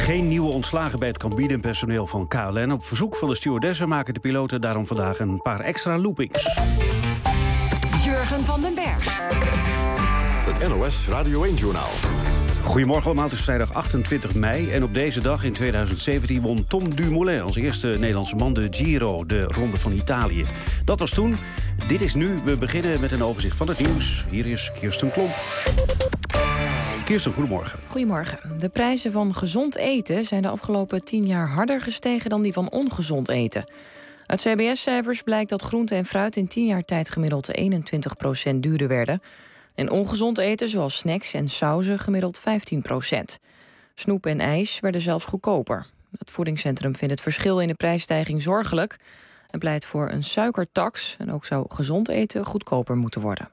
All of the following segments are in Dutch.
Geen nieuwe ontslagen bij het kabinepersoneel van KLM. Op verzoek van de stewardessen maken de piloten daarom vandaag een paar extra loopings. Jurgen van den Berg. Het NOS Radio 1-journaal. Goedemorgen allemaal, het is vrijdag 28 mei. En op deze dag in 2017 won Tom Dumoulin als eerste Nederlandse man de Giro, de Ronde van Italië. Dat was toen, dit is nu. We beginnen met een overzicht van het nieuws. Hier is Kirsten Klomp. Kirsten, goedemorgen. Goedemorgen. De prijzen van gezond eten zijn de afgelopen 10 jaar harder gestegen dan die van ongezond eten. Uit CBS-cijfers blijkt dat groente en fruit in 10 jaar tijd gemiddeld 21% duurder werden. En ongezond eten, zoals snacks en sauzen, gemiddeld 15%. Snoep en ijs werden zelfs goedkoper. Het voedingscentrum vindt het verschil in de prijsstijging zorgelijk en pleit voor een suikertax. En ook zou gezond eten goedkoper moeten worden.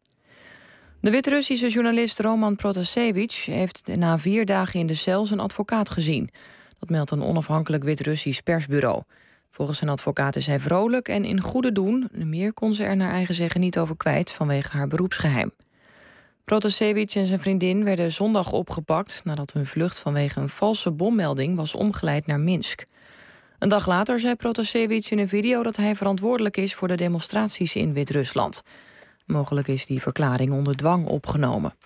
De Wit-Russische journalist Roman Protasevich heeft na 4 dagen in de cel zijn advocaat gezien. Dat meldt een onafhankelijk Wit-Russisch persbureau. Volgens zijn advocaat is hij vrolijk en in goede doen. Meer kon ze er naar eigen zeggen niet over kwijt vanwege haar beroepsgeheim. Protasevich en zijn vriendin werden zondag opgepakt nadat hun vlucht vanwege een valse bommelding was omgeleid naar Minsk. Een dag later zei Protasevich in een video dat hij verantwoordelijk is voor de demonstraties in Wit-Rusland. Mogelijk is die verklaring onder dwang opgenomen.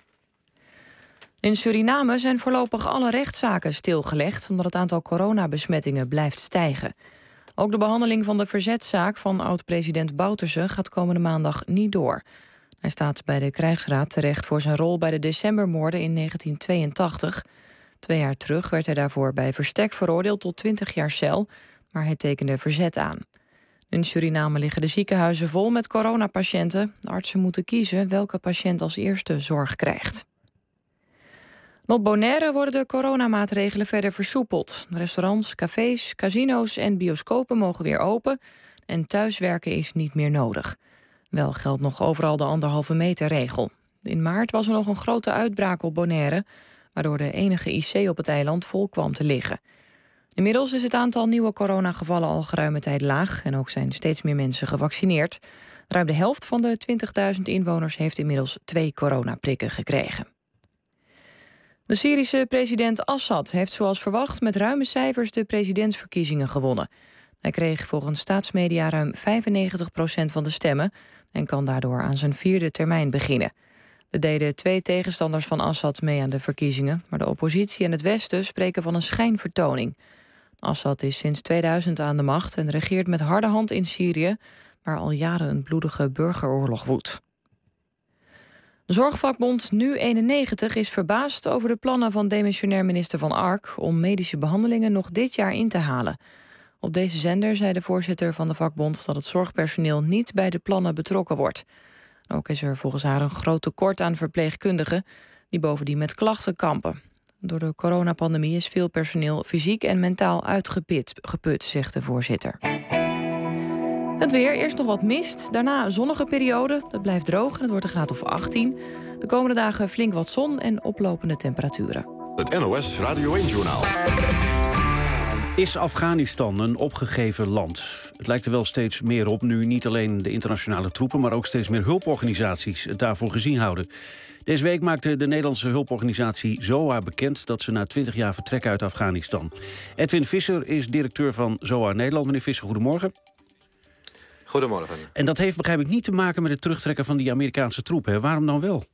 In Suriname zijn voorlopig alle rechtszaken stilgelegd omdat het aantal coronabesmettingen blijft stijgen. Ook de behandeling van de verzetszaak van oud-president Bouterse gaat komende maandag niet door. Hij staat bij de krijgsraad terecht voor zijn rol bij de decembermoorden in 1982. 2 jaar terug werd hij daarvoor bij verstek veroordeeld tot 20 jaar cel, maar hij tekende verzet aan. In Suriname liggen de ziekenhuizen vol met coronapatiënten. De artsen moeten kiezen welke patiënt als eerste zorg krijgt. Op Bonaire worden de coronamaatregelen verder versoepeld. Restaurants, cafés, casino's en bioscopen mogen weer open en thuiswerken is niet meer nodig. Wel geldt nog overal de 1,5 meter regel. In maart was er nog een grote uitbraak op Bonaire, waardoor de enige IC op het eiland vol kwam te liggen. Inmiddels is het aantal nieuwe coronagevallen al geruime tijd laag en ook zijn steeds meer mensen gevaccineerd. Ruim de helft van de 20.000 inwoners heeft inmiddels 2 coronaprikken gekregen. De Syrische president Assad heeft zoals verwacht met ruime cijfers de presidentsverkiezingen gewonnen. Hij kreeg volgens staatsmedia ruim 95% van de stemmen en kan daardoor aan zijn 4e termijn beginnen. Er deden 2 tegenstanders van Assad mee aan de verkiezingen, maar de oppositie en het Westen spreken van een schijnvertoning. Assad is sinds 2000 aan de macht en regeert met harde hand in Syrië, waar al jaren een bloedige burgeroorlog woedt. Zorgvakbond Nu91 is verbaasd over de plannen van demissionair minister Van Ark om medische behandelingen nog dit jaar in te halen. Op deze zender zei de voorzitter van de vakbond dat het zorgpersoneel niet bij de plannen betrokken wordt. Ook is er volgens haar een groot tekort aan verpleegkundigen die bovendien met klachten kampen. Door de coronapandemie is veel personeel fysiek en mentaal uitgeput, zegt de voorzitter. Het weer, eerst nog wat mist, daarna een zonnige periode. Dat blijft droog en het wordt een graad of 18. De komende dagen flink wat zon en oplopende temperaturen. Het NOS Radio 1-journaal. Is Afghanistan een opgegeven land? Het lijkt er wel steeds meer op nu niet alleen de internationale troepen, maar ook steeds meer hulporganisaties het daarvoor gezien houden. Deze week maakte de Nederlandse hulporganisatie ZOA bekend dat ze na 20 jaar vertrekken uit Afghanistan. Edwin Visser is directeur van ZOA Nederland. Meneer Visser, goedemorgen. Goedemorgen. En dat heeft, begrijp ik, niet te maken met het terugtrekken van die Amerikaanse troepen, hè? Waarom dan wel?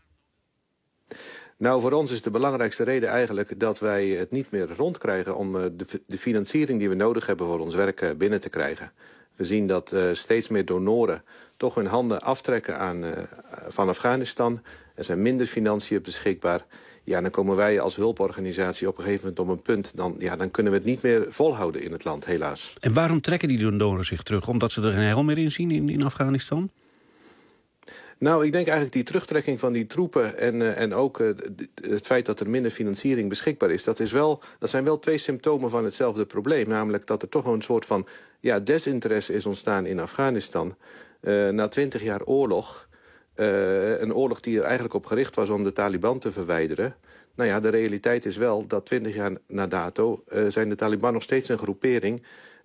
Nou, voor ons is de belangrijkste reden eigenlijk dat wij het niet meer rondkrijgen om de financiering die we nodig hebben voor ons werk binnen te krijgen. We zien dat steeds meer donoren toch hun handen aftrekken van Afghanistan. Er zijn minder financiën beschikbaar. Ja, dan komen wij als hulporganisatie op een gegeven moment op een punt. Dan kunnen we het niet meer volhouden in het land, helaas. En waarom trekken die donoren zich terug? Omdat ze er geen hel meer in zien in Afghanistan? Nou, ik denk eigenlijk die terugtrekking van die troepen en ook het feit dat er minder financiering beschikbaar is, dat zijn wel 2 symptomen van hetzelfde probleem. Namelijk dat er toch een soort van desinteresse is ontstaan in Afghanistan. Na 20 jaar oorlog, een oorlog die er eigenlijk op gericht was om de Taliban te verwijderen. Nou ja, de realiteit is wel dat 20 jaar na dato zijn de Taliban nog steeds een groepering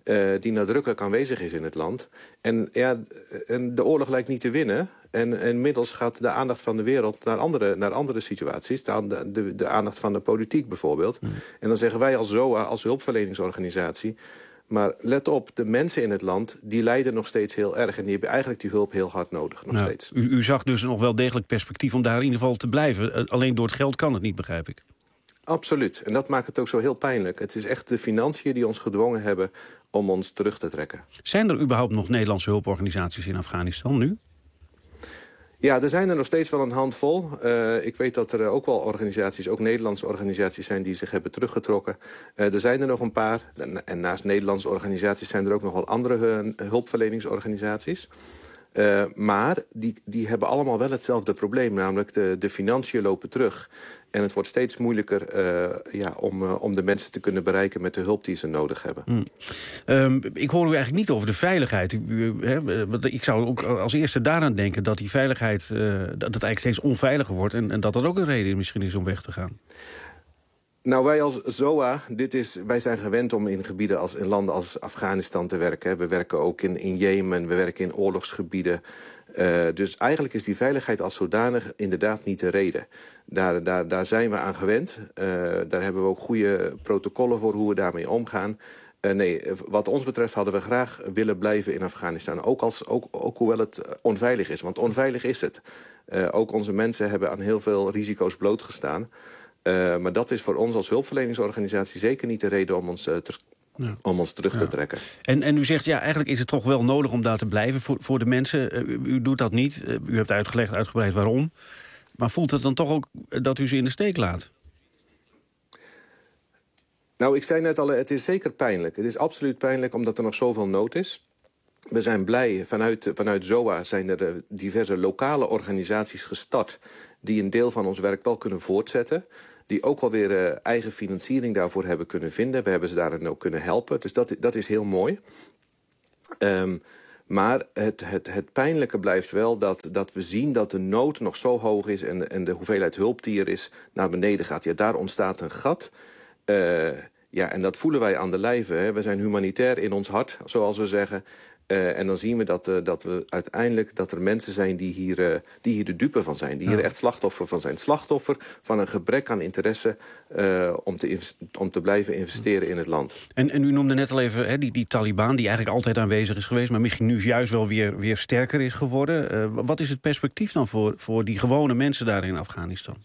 die nadrukkelijk aanwezig is in het land. En de oorlog lijkt niet te winnen. En inmiddels gaat de aandacht van de wereld naar andere situaties. De aandacht van de politiek bijvoorbeeld. En dan zeggen wij als ZOA, als hulpverleningsorganisatie... maar let op, de mensen in het land, die lijden nog steeds heel erg. En die hebben eigenlijk die hulp heel hard nodig, nog steeds. U zag dus nog wel degelijk perspectief om daar in ieder geval te blijven. Alleen door het geld kan het niet, begrijp ik. Absoluut. En dat maakt het ook zo heel pijnlijk. Het is echt de financiën die ons gedwongen hebben om ons terug te trekken. Zijn er überhaupt nog Nederlandse hulporganisaties in Afghanistan nu? Ja, er zijn er nog steeds wel een handvol. Ik weet dat er ook wel organisaties, ook Nederlandse organisaties zijn die zich hebben teruggetrokken. Er zijn er nog een paar. En naast Nederlandse organisaties zijn er ook nog wel andere hulpverleningsorganisaties. Maar die hebben allemaal wel hetzelfde probleem. Namelijk de financiën lopen terug. En het wordt steeds moeilijker om de mensen te kunnen bereiken met de hulp die ze nodig hebben. Ik hoor u eigenlijk niet over de veiligheid. Ik zou ook als eerste daaraan denken dat die veiligheid... dat het eigenlijk steeds onveiliger wordt... en dat ook een reden misschien is om weg te gaan. Nou, wij als ZOA, wij zijn gewend om in landen als Afghanistan te werken. We werken ook in Jemen, we werken in oorlogsgebieden. Dus eigenlijk is die veiligheid als zodanig inderdaad niet de reden. Daar zijn we aan gewend. Daar hebben we ook goede protocollen voor hoe we daarmee omgaan. Wat ons betreft hadden we graag willen blijven in Afghanistan. Ook hoewel het onveilig is, want onveilig is het. Ook onze mensen hebben aan heel veel risico's blootgestaan. Maar dat is voor ons als hulpverleningsorganisatie zeker niet de reden om ons terug te trekken. En u zegt, eigenlijk is het toch wel nodig om daar te blijven voor de mensen. U doet dat niet. U hebt uitgebreid waarom. Maar voelt het dan toch ook dat u ze in de steek laat? Nou, ik zei net al, het is zeker pijnlijk. Het is absoluut pijnlijk omdat er nog zoveel nood is. We zijn blij, vanuit ZOA zijn er diverse lokale organisaties gestart... die een deel van ons werk wel kunnen voortzetten. Die ook wel weer eigen financiering daarvoor hebben kunnen vinden. We hebben ze daarin ook kunnen helpen. Dus dat is heel mooi. Maar het pijnlijke blijft wel dat we zien dat de nood nog zo hoog is... en de hoeveelheid hulp die er is naar beneden gaat. Ja, daar ontstaat een gat... en dat voelen wij aan de lijve. Hè. We zijn humanitair in ons hart, zoals we zeggen. En dan zien we dat we uiteindelijk dat er mensen zijn die hier de dupe van zijn. Die hier echt slachtoffer van zijn. Slachtoffer van een gebrek aan interesse om te blijven investeren in het land. En u noemde net al even die Taliban die eigenlijk altijd aanwezig is geweest... maar misschien nu juist wel weer sterker is geworden. Wat is het perspectief dan voor die gewone mensen daar in Afghanistan?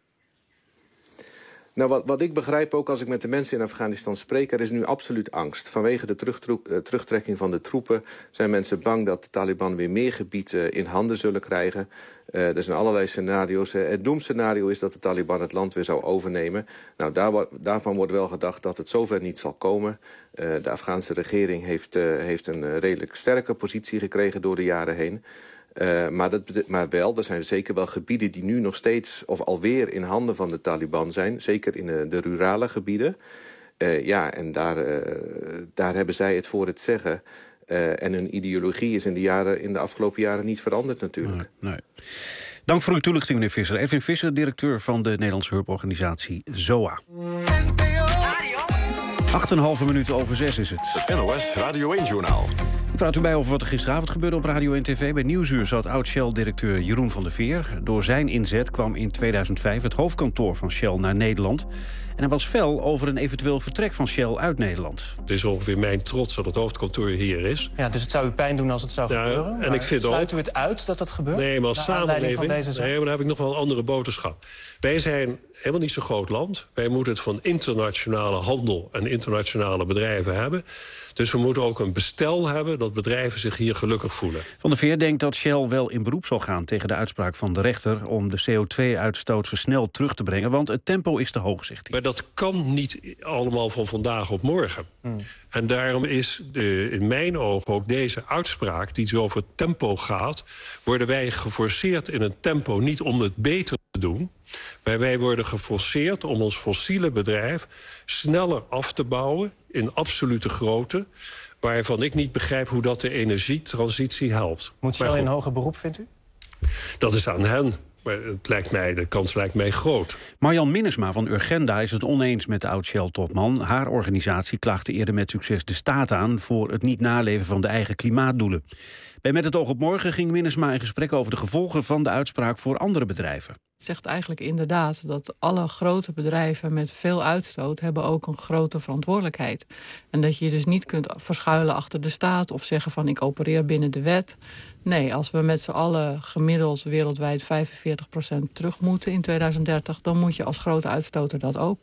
Nou, wat ik begrijp ook als ik met de mensen in Afghanistan spreek... er is nu absoluut angst. Vanwege de terugtrekking van de troepen zijn mensen bang... dat de Taliban weer meer gebied in handen zullen krijgen. Er zijn allerlei scenario's. Het doemscenario is dat de Taliban het land weer zou overnemen. Nou, daarvan wordt wel gedacht dat het zover niet zal komen. De Afghaanse regering heeft een redelijk sterke positie gekregen door de jaren heen... Maar er zijn zeker wel gebieden die nu nog steeds... of alweer in handen van de Taliban zijn. Zeker in de rurale gebieden. En daar hebben zij het voor het zeggen. En hun ideologie is in de afgelopen jaren niet veranderd natuurlijk. Nee. Dank voor uw toelichting, meneer Visser. Edwin Visser, directeur van de Nederlandse hulporganisatie ZOA. 8,5 minuten over 6 is het. Het NOS Radio 1-journaal. Ik praat u bij over wat er gisteravond gebeurde op Radio 1 TV. Bij Nieuwsuur zat oud-Shell-directeur Jeroen van der Veer. Door zijn inzet kwam in 2005 het hoofdkantoor van Shell naar Nederland. En hij was fel over een eventueel vertrek van Shell uit Nederland. Het is ongeveer mijn trots dat het hoofdkantoor hier is. Ja, dus het zou u pijn doen als het zou gebeuren? En ik vind sluit u het uit dat dat gebeurt? Nee, maar als samenleving... maar dan heb ik nog wel een andere boodschap. Wij zijn helemaal niet zo'n groot land. Wij moeten het van internationale handel en internationale bedrijven hebben. Dus we moeten ook een bestel hebben dat bedrijven zich hier gelukkig voelen. Van der Veer denkt dat Shell wel in beroep zal gaan tegen de uitspraak van de rechter om de CO2-uitstoot versneld terug te brengen, want het tempo is te hoog, zegt hij. Maar dat kan niet allemaal van vandaag op morgen. En daarom is in mijn ogen ook deze uitspraak die zo over tempo gaat, worden wij geforceerd in een tempo niet om het beter te doen, maar wij worden geforceerd om ons fossiele bedrijf sneller af te bouwen in absolute grootte, waarvan ik niet begrijp hoe dat de energietransitie helpt. Moet Shell in hoger beroep, vindt u? Dat is aan hen. Maar de kans lijkt mij groot. Marjan Minnesma van Urgenda is het oneens met de oud-Shell-topman. Haar organisatie klaagde eerder met succes de staat aan voor het niet naleven van de eigen klimaatdoelen. Bij Met het oog op morgen ging Minnesma in gesprek over de gevolgen van de uitspraak voor andere bedrijven. Het zegt eigenlijk inderdaad dat alle grote bedrijven met veel uitstoot hebben ook een grote verantwoordelijkheid. En dat je je dus niet kunt verschuilen achter de staat of zeggen van ik opereer binnen de wet. Nee, als we met z'n allen gemiddeld wereldwijd 45% terug moeten in 2030... dan moet je als grote uitstoter dat ook.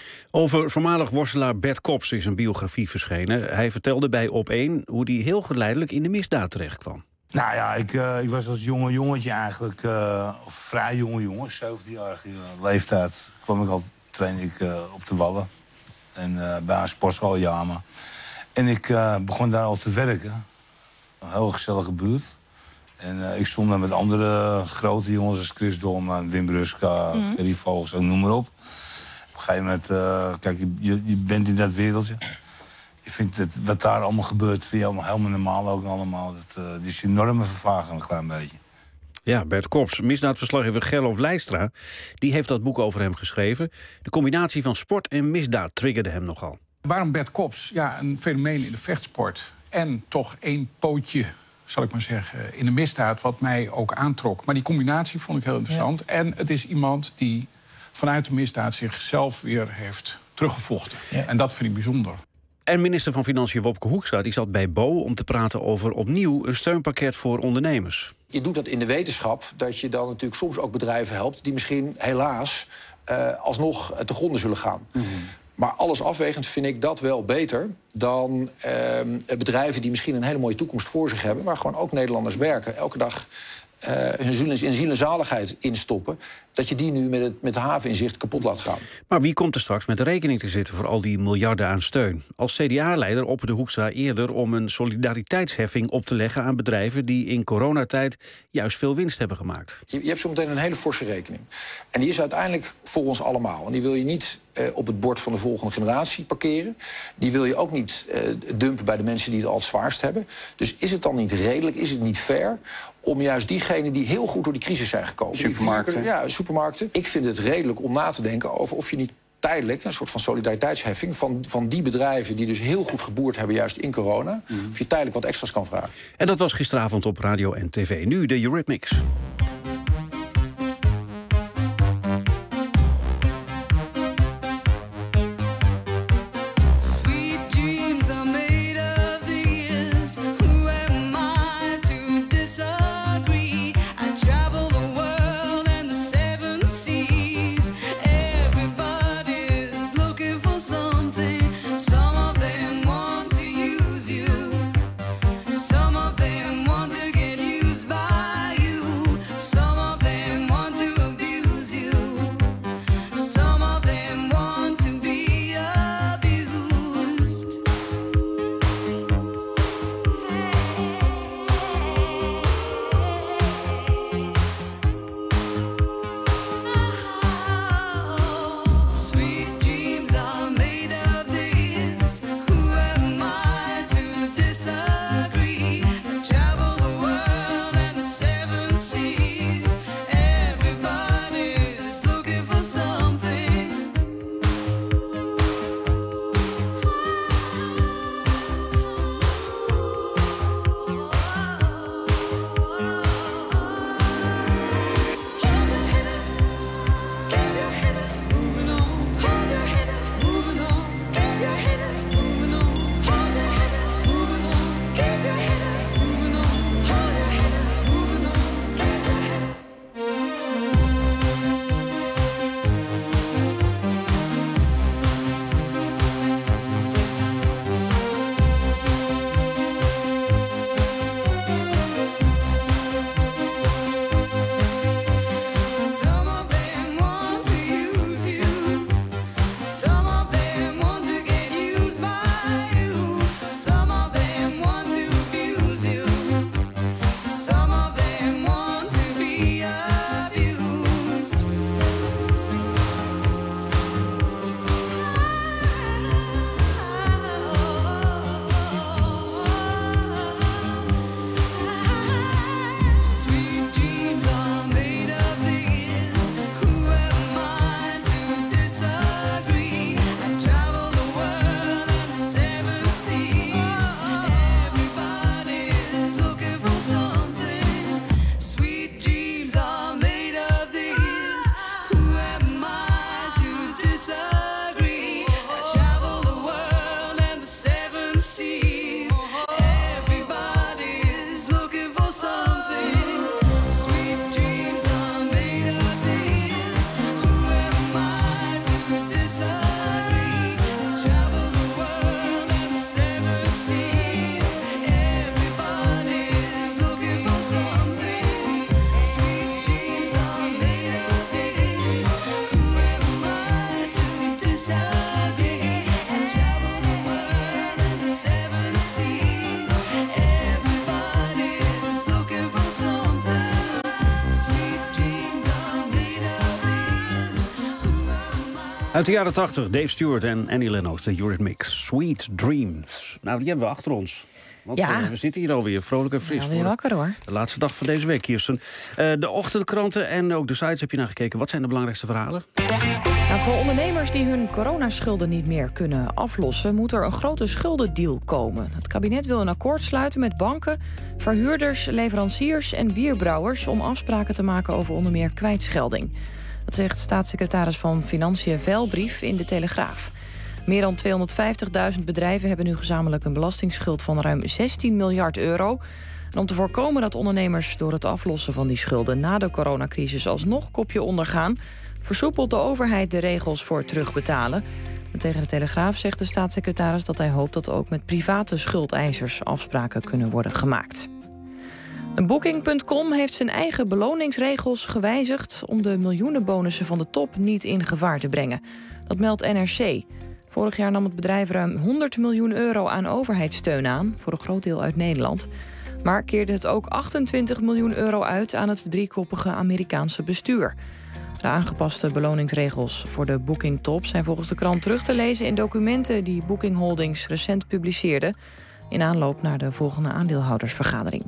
Over voormalig worstelaar Bert Kops is een biografie verschenen. Hij vertelde bij Op1 hoe hij heel geleidelijk in de misdaad terecht kwam. Nou ja, ik was als jonge jongetje eigenlijk, of vrij jonge jongen, 17-jarige leeftijd, trainde ik op de Wallen. En bij een sportschool in Jama. En ik begon daar al te werken. Een heel gezellige buurt. En ik stond daar met andere grote jongens als Chris Dolman, Wim Bruska, Ferry Vogels en noem maar op. Op een gegeven moment, kijk, je bent in dat wereldje. Je vindt het, wat daar allemaal gebeurt, vind je helemaal normaal ook allemaal. Dat is je normen vervagen een klein beetje. Ja, Bert Kops, misdaadverslaggever Gerlof Leijstra, die heeft dat boek over hem geschreven. De combinatie van sport en misdaad triggerde hem nogal. Waarom Bert Kops? Ja, een fenomeen in de vechtsport. En toch één pootje, zal ik maar zeggen, in de misdaad, wat mij ook aantrok. Maar die combinatie vond ik heel interessant. Ja. En het is iemand die vanuit de misdaad zichzelf weer heeft teruggevochten. Ja. En dat vind ik bijzonder. En minister van Financiën Wopke Hoekstra die zat bij Bo om te praten over opnieuw een steunpakket voor ondernemers. Je doet dat in de wetenschap dat je dan natuurlijk soms ook bedrijven helpt die misschien helaas alsnog te gronden zullen gaan. Mm-hmm. Maar alles afwegend vind ik dat wel beter dan bedrijven die misschien een hele mooie toekomst voor zich hebben, waar gewoon ook Nederlanders werken, elke dag hun ziel en zaligheid instoppen, dat je die nu met de haven in zicht kapot laat gaan. Maar wie komt er straks met de rekening te zitten voor al die miljarden aan steun? Als CDA-leider opperde Hoekstra eerder om een solidariteitsheffing op te leggen aan bedrijven die in coronatijd juist veel winst hebben gemaakt. Je hebt zo meteen een hele forse rekening. En die is uiteindelijk voor ons allemaal. En die wil je niet op het bord van de volgende generatie parkeren. Die wil je ook niet dumpen bij de mensen die het al het zwaarst hebben. Dus is het dan niet redelijk, is het niet fair om juist diegenen die heel goed door die crisis zijn gekomen, supermarkten. Ja, supermarkten. Ik vind het redelijk om na te denken over of je niet tijdelijk een soort van solidariteitsheffing van die bedrijven die dus heel goed geboerd hebben juist in corona, of je tijdelijk wat extra's kan vragen. En dat was gisteravond op radio en tv. Nu de Eurythmics. Uit de jaren 80, Dave Stewart en Annie Lennox, de Eurythmics. Sweet Dreams. Nou, die hebben we achter ons. Want we zitten hier alweer vrolijk en fris. Alweer wakker, hoor. De laatste dag van deze week, Kirsten. De ochtendkranten en ook de sites heb je naar gekeken. Wat zijn de belangrijkste verhalen? Nou, voor ondernemers die hun coronaschulden niet meer kunnen aflossen, moet er een grote schuldendeal komen. Het kabinet wil een akkoord sluiten met banken, verhuurders, leveranciers en bierbrouwers om afspraken te maken over onder meer kwijtschelding. Dat zegt staatssecretaris van Financiën Velbrief in de Telegraaf. Meer dan 250.000 bedrijven hebben nu gezamenlijk een belastingsschuld van ruim 16 miljard euro. En om te voorkomen dat ondernemers door het aflossen van die schulden na de coronacrisis alsnog kopje ondergaan, versoepelt de overheid de regels voor terugbetalen. En tegen de Telegraaf zegt de staatssecretaris dat hij hoopt dat ook met private schuldeisers afspraken kunnen worden gemaakt. Booking.com heeft zijn eigen beloningsregels gewijzigd om de miljoenenbonussen van de top niet in gevaar te brengen. Dat meldt NRC. Vorig jaar nam het bedrijf ruim 100 miljoen euro aan overheidssteun aan, voor een groot deel uit Nederland. Maar keerde het ook 28 miljoen euro uit aan het driekoppige Amerikaanse bestuur. De aangepaste beloningsregels voor de Booking Top zijn volgens de krant terug te lezen in documenten die Booking Holdings recent publiceerde in aanloop naar de volgende aandeelhoudersvergadering.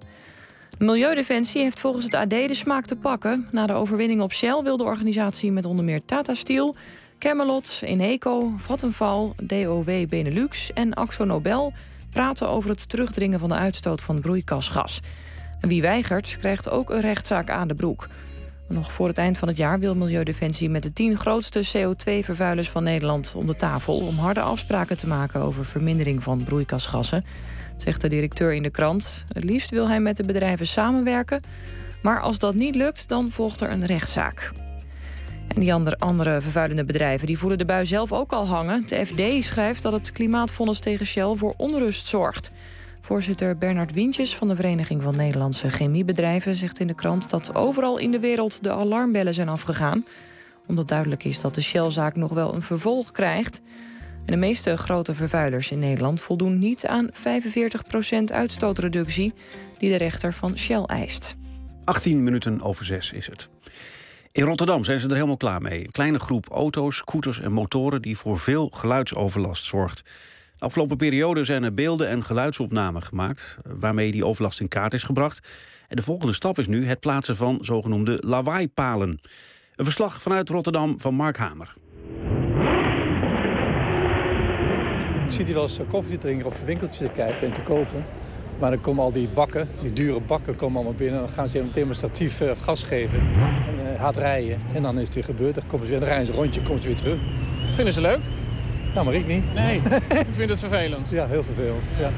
Milieudefensie heeft volgens het AD de smaak te pakken. Na de overwinning op Shell wil de organisatie met onder meer Tata Steel, Camelot, Eneco, Vattenfall, DOW Benelux en AkzoNobel praten over het terugdringen van de uitstoot van broeikasgas. En wie weigert, krijgt ook een rechtszaak aan de broek. Nog voor het eind van het jaar wil Milieudefensie met de 10 grootste CO2-vervuilers van Nederland om de tafel om harde afspraken te maken over vermindering van broeikasgassen, zegt de directeur in de krant. Het liefst wil hij met de bedrijven samenwerken, maar als dat niet lukt, dan volgt er een rechtszaak. En die andere vervuilende bedrijven die voelen de bui zelf ook al hangen. De FD schrijft dat het klimaatfonds tegen Shell voor onrust zorgt. Voorzitter Bernard Wientjes van de Vereniging van Nederlandse Chemiebedrijven zegt in de krant dat overal in de wereld de alarmbellen zijn afgegaan, omdat duidelijk is dat de Shell-zaak nog wel een vervolg krijgt. En de meeste grote vervuilers in Nederland voldoen niet aan 45% uitstootreductie die de rechter van Shell eist. 18 minuten over 6 is het. In Rotterdam zijn ze er helemaal klaar mee. Een kleine groep auto's, scooters en motoren die voor veel geluidsoverlast zorgt. De afgelopen periode zijn er beelden en geluidsopnamen gemaakt, waarmee die overlast in kaart is gebracht. En de volgende stap is nu het plaatsen van zogenoemde lawaaipalen. Een verslag vanuit Rotterdam van Mark Hamer. Ik zie die wel eens koffie te drinken of winkeltjes te kijken en te kopen. Maar dan komen al die bakken, die dure bakken, komen allemaal binnen. Dan gaan ze even demonstratief gas geven en hard rijden. En dan is het weer gebeurd. Dan komen ze weer, dan rijden ze een rondje, komen ze weer terug. Vinden ze leuk? Nou, maar ik niet. Nee, ik vind het vervelend. Ja, heel vervelend. Ja.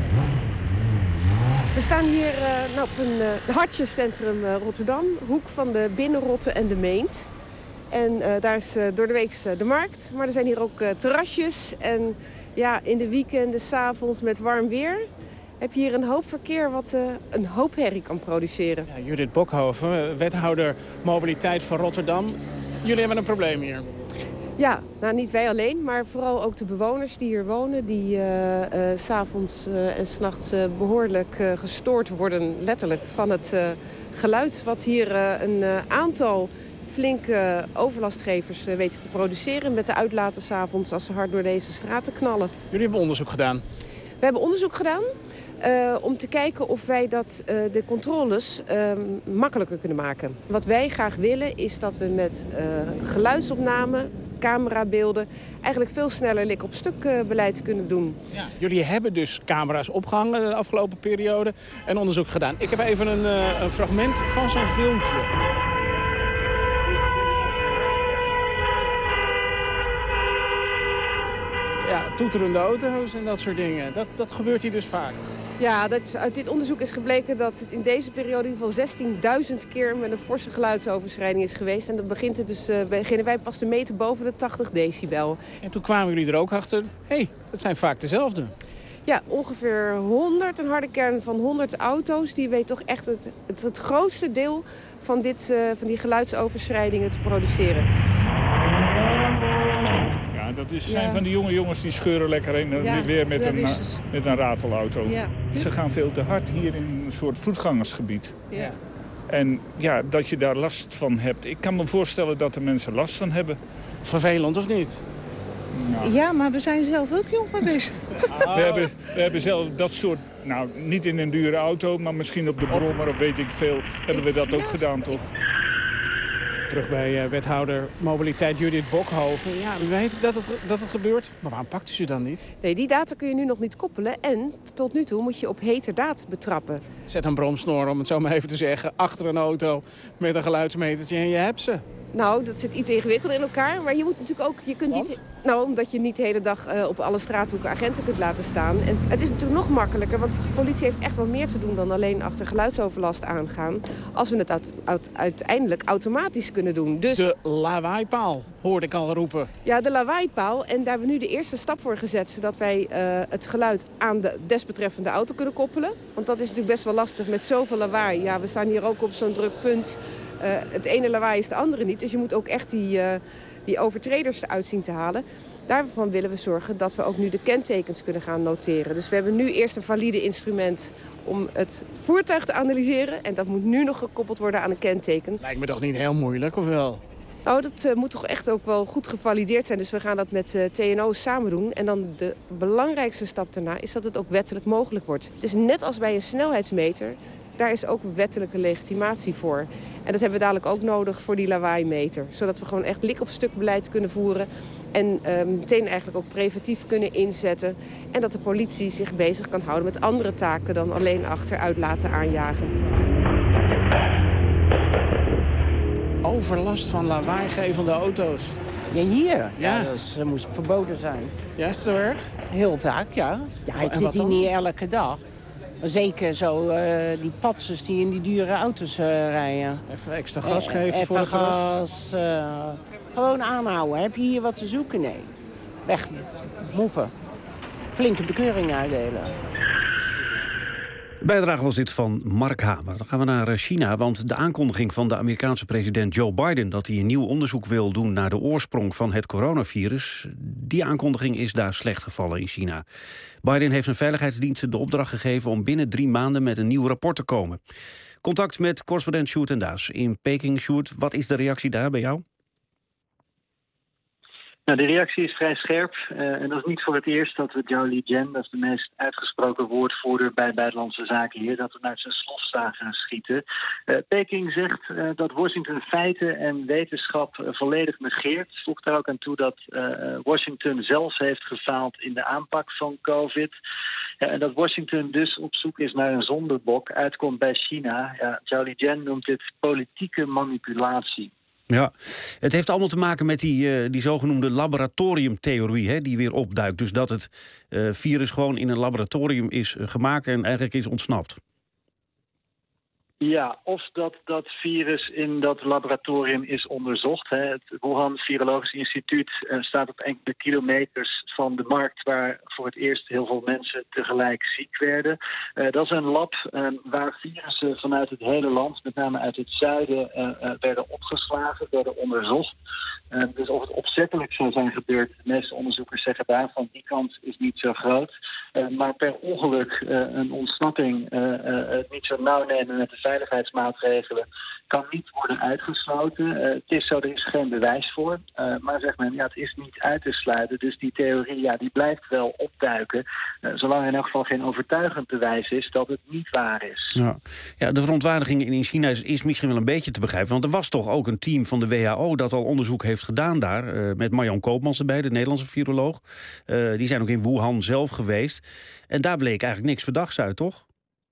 We staan hier op een hartjescentrum Rotterdam. Hoek van de Binnenrotte en de Meent. En daar is door de week de markt. Maar er zijn hier ook terrasjes. En ja, in de weekenden, 's avonds met warm weer, heb je hier een hoop verkeer wat een hoop herrie kan produceren. Ja, Judith Bokhoven, wethouder mobiliteit van Rotterdam. Jullie hebben een probleem hier. Ja, nou niet wij alleen, maar vooral ook de bewoners die hier wonen, die 's avonds en 's nachts behoorlijk gestoord worden, letterlijk, van het geluid wat hier een aantal flinke overlastgevers weten te produceren met de uitlaten 's avonds als ze hard door deze straten knallen. Jullie hebben onderzoek gedaan. We hebben onderzoek gedaan om te kijken of wij de controles makkelijker kunnen maken. Wat wij graag willen is dat we met geluidsopname, camerabeelden, eigenlijk veel sneller lik-op-stuk beleid kunnen doen. Ja, jullie hebben dus camera's opgehangen de afgelopen periode en onderzoek gedaan. Ik heb even een fragment van zo'n filmpje. Ja, toeterende auto's en dat soort dingen. Dat gebeurt hier dus vaak. Ja, uit dit onderzoek is gebleken dat het in deze periode in ieder geval 16.000 keer met een forse geluidsoverschrijding is geweest. En dan beginnen wij pas te meten boven de 80 decibel. En toen kwamen jullie er ook achter, dat zijn vaak dezelfde. Ja, ongeveer 100, een harde kern van 100 auto's. Die weet toch echt het grootste deel van die geluidsoverschrijdingen te produceren. Dat zijn van die jonge jongens die scheuren lekker heen en weer met een ratelauto. Ja. Ze gaan veel te hard hier in een soort voetgangersgebied. Ja. En ja, dat je daar last van hebt. Ik kan me voorstellen dat er mensen last van hebben. Vervelend of niet? Nou. Ja, maar we zijn zelf ook jong geweest. We hebben zelf dat soort, nou niet in een dure auto, maar misschien op de brommer of weet ik veel, hebben we dat ook gedaan, toch? Terug bij wethouder mobiliteit Judith Bokhoven. Ja, u weet dat het gebeurt, maar waarom pakt u ze dan niet? Nee, die data kun je nu nog niet koppelen en tot nu toe moet je op heterdaad betrappen. Zet een bromsnor, om het zo maar even te zeggen, achter een auto met een geluidsmetertje en je hebt ze. Nou, dat zit iets ingewikkelder in elkaar, maar je moet natuurlijk ook... Je kunt niet, nou, omdat je niet de hele dag op alle straathoeken agenten kunt laten staan. En het is natuurlijk nog makkelijker, want de politie heeft echt wel meer te doen dan alleen achter geluidsoverlast aangaan. Als we het uiteindelijk automatisch kunnen doen. Dus... De lawaaipaal, hoorde ik al roepen. Ja, de lawaaipaal. En daar hebben we nu de eerste stap voor gezet, zodat wij het geluid aan de desbetreffende auto kunnen koppelen. Want dat is natuurlijk best wel lastig met zoveel lawaai. Ja, we staan hier ook op zo'n druk punt. Het ene lawaai is de andere niet. Dus je moet ook echt die overtreders eruit zien te halen. Daarvan willen we zorgen dat we ook nu de kentekens kunnen gaan noteren. Dus we hebben nu eerst een valide instrument om het voertuig te analyseren. En dat moet nu nog gekoppeld worden aan een kenteken. Lijkt me toch niet heel moeilijk, of wel? Nou, dat moet toch echt ook wel goed gevalideerd zijn. Dus we gaan dat met TNO's samen doen. En dan de belangrijkste stap daarna is dat het ook wettelijk mogelijk wordt. Dus net als bij een snelheidsmeter, daar is ook wettelijke legitimatie voor. En dat hebben we dadelijk ook nodig voor die lawaaimeter. Zodat we gewoon echt lik op stuk beleid kunnen voeren. En meteen eigenlijk ook preventief kunnen inzetten. En dat de politie zich bezig kan houden met andere taken dan alleen achteruit laten aanjagen. Overlast van lawaaigevende auto's. Ja, hier? Ja, dat moest verboden zijn. Ja, is het zo erg? Heel vaak, ja. Ja, ik zit hier niet elke dag. Maar zeker zo die patsers die in die dure auto's rijden. Even extra gas geven even voor de gas. Gewoon aanhouden. Heb je hier wat te zoeken? Nee. Weg. Moeven. Flinke bekeuring uitdelen. De bijdrage was dit van Mark Hamer. Dan gaan we naar China, want de aankondiging van de Amerikaanse president Joe Biden dat hij een nieuw onderzoek wil doen naar de oorsprong van het coronavirus, die aankondiging is daar slecht gevallen in China. Biden heeft zijn veiligheidsdiensten de opdracht gegeven om binnen 3 maanden met een nieuw rapport te komen. Contact met correspondent Sjoerd en Daas in Peking. Sjoerd, wat is de reactie daar bij jou? Nou, de reactie is vrij scherp. En dat is niet voor het eerst dat we Zhao Lijian, dat is de meest uitgesproken woordvoerder bij Buitenlandse Zaken hier, dat we naar zijn slof zagen schieten. Peking zegt dat Washington feiten en wetenschap volledig negeert. Voegt daar ook aan toe dat Washington zelf heeft gefaald in de aanpak van COVID. En dat Washington dus op zoek is naar een zondebok, uitkomt bij China. Ja, Zhao Lijian noemt dit politieke manipulatie. Ja, het heeft allemaal te maken met die zogenoemde laboratoriumtheorie, hè, die weer opduikt. Dus dat het virus gewoon in een laboratorium is gemaakt en eigenlijk is ontsnapt. Ja, of dat virus in dat laboratorium is onderzocht. Het Wuhan Virologisch Instituut staat op enkele kilometers van de markt waar voor het eerst heel veel mensen tegelijk ziek werden. Dat is een lab waar virussen vanuit het hele land, met name uit het zuiden, werden opgeslagen, werden onderzocht. Dus of het opzettelijk zou zijn gebeurd, de meeste onderzoekers zeggen daarvan, die kans is niet zo groot. Maar per ongeluk een ontsnapping, het niet zo nauw nemen met de veiligheidsmaatregelen, kan niet worden uitgesloten. Het is zo, er is geen bewijs voor. Maar zegt men, ja, het is niet uit te sluiten. Dus die theorie, ja, die blijft wel opduiken. Zolang er in elk geval geen overtuigend bewijs is dat het niet waar is. Ja, de verontwaardiging in China is misschien wel een beetje te begrijpen. Want er was toch ook een team van de WHO dat al onderzoek heeft gedaan daar. Met Marjan Koopmans erbij, de Nederlandse viroloog. Die zijn ook in Wuhan zelf geweest. En daar bleek eigenlijk niks verdachts uit, toch?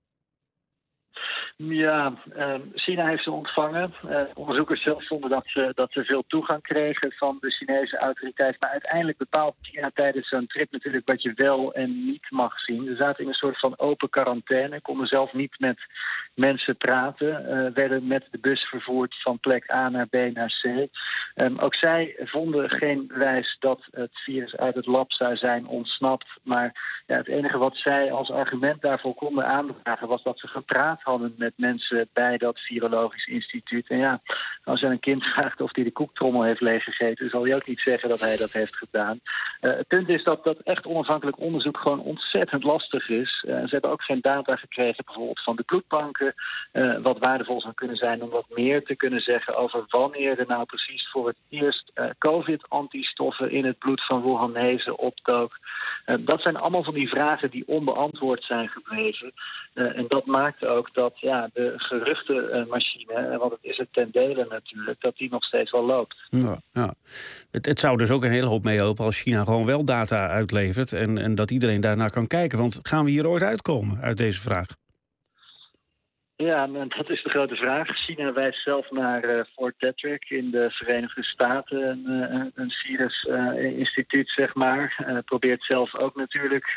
Ja, China heeft ze ontvangen. Onderzoekers zelf vonden dat ze veel toegang kregen van de Chinese autoriteit. Maar uiteindelijk bepaalt China tijdens zo'n trip natuurlijk wat je wel en niet mag zien. Ze zaten in een soort van open quarantaine, konden zelf niet met mensen praten. Werden met de bus vervoerd van plek A naar B naar C. Ook zij vonden geen bewijs dat het virus uit het lab zou zijn ontsnapt. Maar ja, het enige wat zij als argument daarvoor konden aandragen was dat ze gepraat hadden met met mensen bij dat virologisch instituut. En ja, als je een kind vraagt of hij de koektrommel heeft leeggegeten, zal hij ook niet zeggen dat hij dat heeft gedaan. Het punt is dat echt onafhankelijk onderzoek gewoon ontzettend lastig is. Ze hebben ook geen data gekregen bijvoorbeeld van de bloedbanken, wat waardevol zou kunnen zijn om wat meer te kunnen zeggen over wanneer er nou precies voor het eerst COVID-antistoffen in het bloed van Wuhanezen opdook. Dat zijn allemaal van die vragen die onbeantwoord zijn gebleven. En dat maakt ook dat de geruchtenmachine, want het is het ten dele natuurlijk, dat die nog steeds wel loopt. Ja. Het zou dus ook een hele hoop meehelpen als China gewoon wel data uitlevert en dat iedereen daarnaar kan kijken. Want gaan we hier ooit uitkomen uit deze vraag? Ja, dat is de grote vraag. China wijst zelf naar Fort Detrick in de Verenigde Staten, een virusinstituut, zeg maar. Probeert zelf ook natuurlijk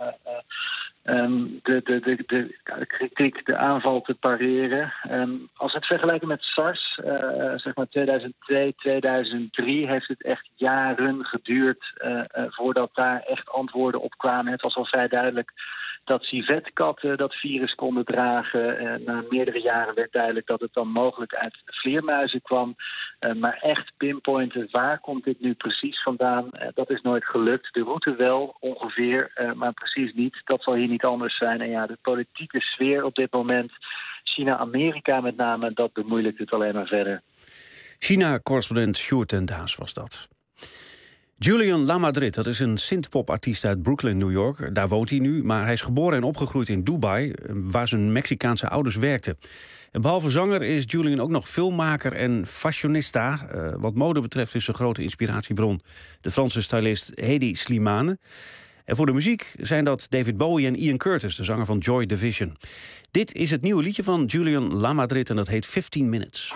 de kritiek, de aanval te pareren. Als we het vergelijken met SARS, zeg maar 2002, 2003, heeft het echt jaren geduurd voordat daar echt antwoorden op kwamen. Het was al vrij duidelijk dat civetkatten dat virus konden dragen. Na meerdere jaren werd duidelijk dat het dan mogelijk uit vleermuizen kwam. Maar echt pinpointen, waar komt dit nu precies vandaan? Dat is nooit gelukt. De route wel, ongeveer, maar precies niet. Dat zal hier niet anders zijn. En de politieke sfeer op dit moment, China-Amerika met name, dat bemoeilijkt het alleen maar verder. China-correspondent Sjoerd ten Daas was dat. Julian Lamadrid, dat is een synthpop-artiest uit Brooklyn, New York. Daar woont hij nu, maar hij is geboren en opgegroeid in Dubai, waar zijn Mexicaanse ouders werkten. En behalve zanger is Julian ook nog filmmaker en fashionista. Wat mode betreft is zijn grote inspiratiebron de Franse stylist Hedi Slimane. En voor de muziek zijn dat David Bowie en Ian Curtis, de zanger van Joy Division. Dit is het nieuwe liedje van Julian Lamadrid en dat heet 15 Minutes.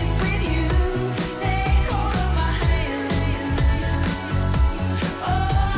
Oh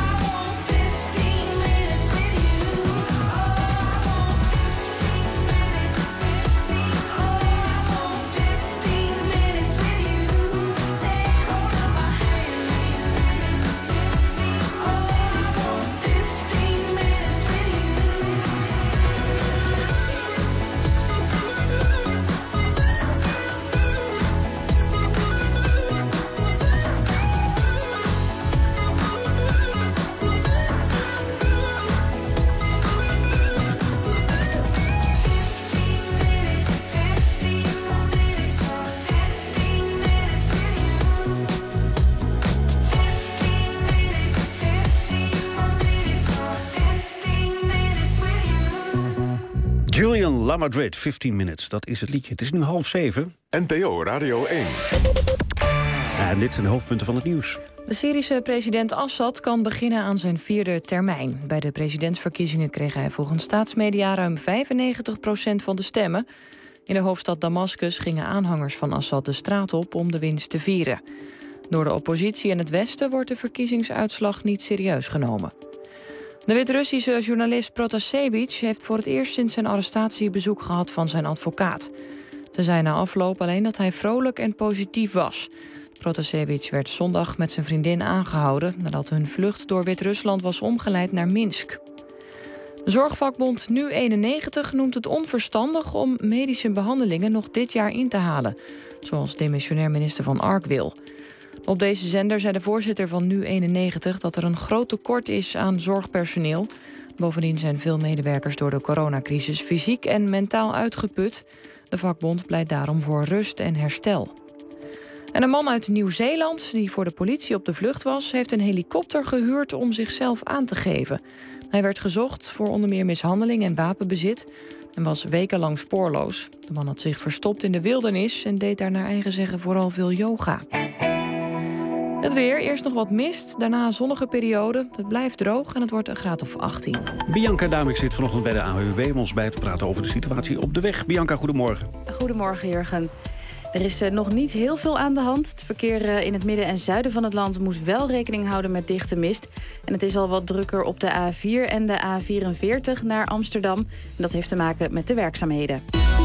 Julian LaMadrid, 15 Minutes, dat is het liedje. Het is nu 6:30. NPO Radio 1. En dit zijn de hoofdpunten van het nieuws. De Syrische president Assad kan beginnen aan zijn 4e termijn. Bij de presidentsverkiezingen kreeg hij volgens staatsmedia ruim 95% van de stemmen. In de hoofdstad Damascus gingen aanhangers van Assad de straat op om de winst te vieren. Door de oppositie en het Westen wordt de verkiezingsuitslag niet serieus genomen. De Wit-Russische journalist Protasevich heeft voor het eerst sinds zijn arrestatie bezoek gehad van zijn advocaat. Ze zei na afloop alleen dat hij vrolijk en positief was. Protasevich werd zondag met zijn vriendin aangehouden nadat hun vlucht door Wit-Rusland was omgeleid naar Minsk. De zorgvakbond Nu91 noemt het onverstandig om medische behandelingen nog dit jaar in te halen, zoals demissionair minister Van Ark wil. Op deze zender zei de voorzitter van Nu91 dat er een groot tekort is aan zorgpersoneel. Bovendien zijn veel medewerkers door de coronacrisis fysiek en mentaal uitgeput. De vakbond pleit daarom voor rust en herstel. En een man uit Nieuw-Zeeland, die voor de politie op de vlucht was, heeft een helikopter gehuurd om zichzelf aan te geven. Hij werd gezocht voor onder meer mishandeling en wapenbezit en was wekenlang spoorloos. De man had zich verstopt in de wildernis en deed daar naar eigen zeggen vooral veel yoga. Het weer, eerst nog wat mist, daarna een zonnige periode. Het blijft droog en het wordt een graad of 18. Bianca Damik zit vanochtend bij de ANWB om ons bij te praten over de situatie op de weg. Bianca, goedemorgen. Goedemorgen, Jurgen. Er is nog niet heel veel aan de hand. Het verkeer in het midden en zuiden van het land moet wel rekening houden met dichte mist. En het is al wat drukker op de A4 en de A44 naar Amsterdam. En dat heeft te maken met de werkzaamheden.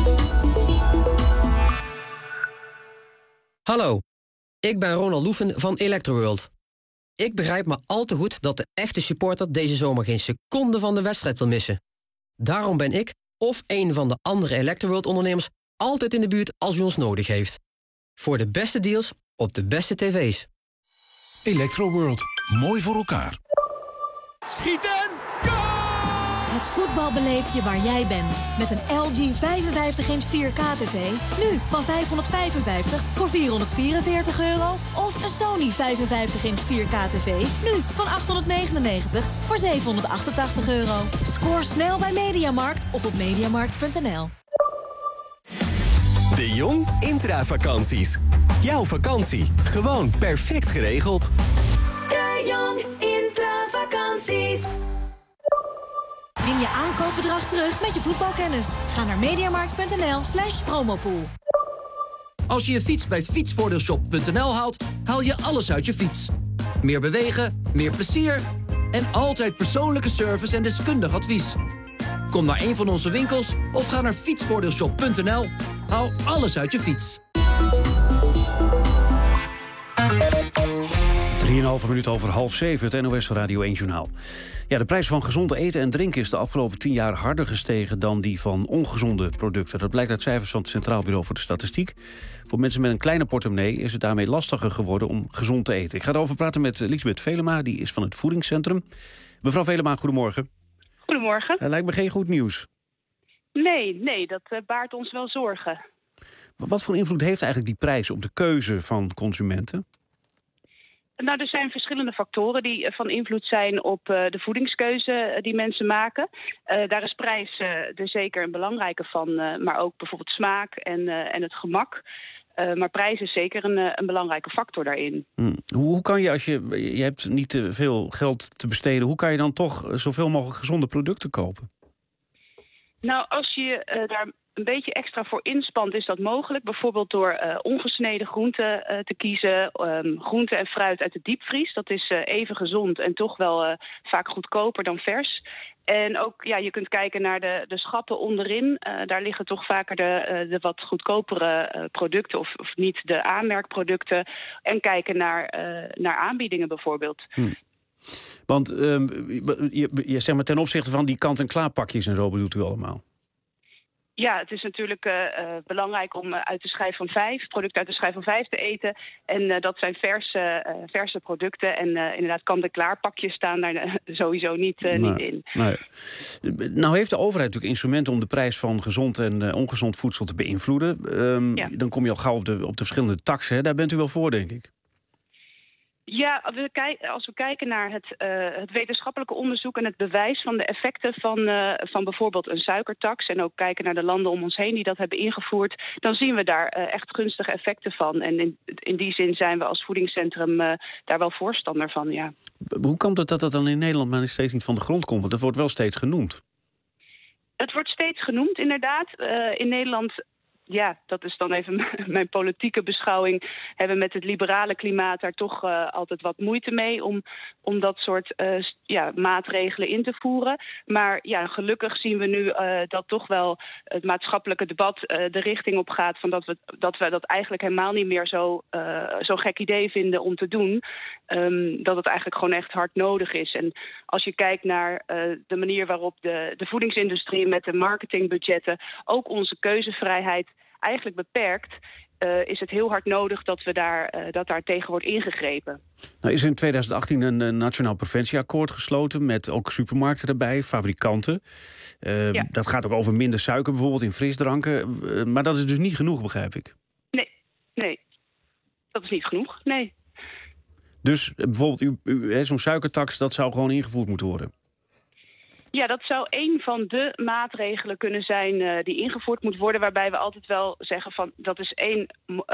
Hallo, ik ben Ronald Loeven van Electroworld. Ik begrijp maar al te goed dat de echte supporter deze zomer geen seconde van de wedstrijd wil missen. Daarom ben ik of een van de andere Electroworld-ondernemers altijd in de buurt als u ons nodig heeft. Voor de beste deals op de beste tv's. Electroworld, mooi voor elkaar. Schieten! Het voetbal beleef je waar jij bent. Met een LG 55-inch 4K-tv. Nu van 555 voor €444. Of een Sony 55-inch 4K-tv. Nu van €899 voor €788. Scoor snel bij Mediamarkt of op mediamarkt.nl. De Jong Intravakanties. Jouw vakantie, gewoon perfect geregeld. De Jong Intravakanties. Win je aankoopbedrag terug met je voetbalkennis. Ga naar mediamarkt.nl/promopool. Als je je fiets bij fietsvoordeelshop.nl haalt, haal je alles uit je fiets. Meer bewegen, meer plezier en altijd persoonlijke service en deskundig advies. Kom naar een van onze winkels of ga naar fietsvoordeelshop.nl. Haal alles uit je fiets. 3,5 minuten over 6:30, het NOS Radio 1 Journaal. Ja, de prijs van gezond eten en drinken is de afgelopen 10 jaar harder gestegen dan die van ongezonde producten. Dat blijkt uit cijfers van het Centraal Bureau voor de Statistiek. Voor mensen met een kleine portemonnee is het daarmee lastiger geworden om gezond te eten. Ik ga erover praten met Liesbeth Velema, die is van het Voedingscentrum. Mevrouw Velema, goedemorgen. Goedemorgen. Dat lijkt me geen goed nieuws. Nee, dat baart ons wel zorgen. Wat voor invloed heeft eigenlijk die prijs op de keuze van consumenten? Nou, er zijn verschillende factoren die van invloed zijn op de voedingskeuze die mensen maken. Daar is prijs er zeker een belangrijke van, maar ook bijvoorbeeld smaak en het gemak. Maar prijs is zeker een belangrijke factor daarin. Hoe kan je, als je hebt niet te veel geld te besteden, hoe kan je dan toch zoveel mogelijk gezonde producten kopen? Nou, als je daar een beetje extra voor inspant, is dat mogelijk. Bijvoorbeeld door ongesneden groenten te kiezen. Groenten en fruit uit de diepvries. Dat is even gezond en toch wel vaak goedkoper dan vers. En ook, ja, je kunt kijken naar de schappen onderin. Daar liggen toch vaker de wat goedkopere producten of niet de aanmerkproducten. En kijken naar aanbiedingen bijvoorbeeld. Want je zeg maar ten opzichte van die kant-en-klaar pakjes en zo bedoelt u allemaal? Ja, het is natuurlijk belangrijk om uit de schijf van 5, producten uit de schijf van 5 te eten. En dat zijn verse producten. En inderdaad, kant-en-klaar pakjes staan daar sowieso niet in. Nee. Nou heeft de overheid natuurlijk instrumenten om de prijs van gezond en ongezond voedsel te beïnvloeden. Dan kom je al gauw op de verschillende taxen. Hè? Daar bent u wel voor, denk ik. Ja, als we kijken naar het wetenschappelijke onderzoek en het bewijs van de effecten van bijvoorbeeld een suikertax, en ook kijken naar de landen om ons heen die dat hebben ingevoerd, dan zien we daar echt gunstige effecten van. En in die zin zijn we als voedingscentrum daar wel voorstander van, ja. Hoe komt het dat dat dan in Nederland maar steeds niet van de grond komt? Want dat wordt wel steeds genoemd. Het wordt steeds genoemd, inderdaad. In Nederland... Ja, dat is dan even mijn politieke beschouwing. Hebben we met het liberale klimaat daar toch altijd wat moeite mee om dat soort maatregelen in te voeren. Maar ja, gelukkig zien we nu dat toch wel het maatschappelijke debat de richting op gaat van dat we dat eigenlijk helemaal niet meer zo'n gek idee vinden om te doen. Dat het eigenlijk gewoon echt hard nodig is. En als je kijkt naar de manier waarop de voedingsindustrie met de marketingbudgetten ook onze keuzevrijheid eigenlijk beperkt, is het heel hard nodig dat daar tegen wordt ingegrepen. Nou, is er in 2018 een nationaal preventieakkoord gesloten met ook supermarkten erbij, fabrikanten. Dat gaat ook over minder suiker bijvoorbeeld in frisdranken. Maar dat is dus niet genoeg, begrijp ik. Nee. Dat is niet genoeg, nee. Dus bijvoorbeeld zo'n suikertax, dat zou gewoon ingevoerd moeten worden? Ja, dat zou een van de maatregelen kunnen zijn die ingevoerd moet worden, waarbij we altijd wel zeggen van dat is één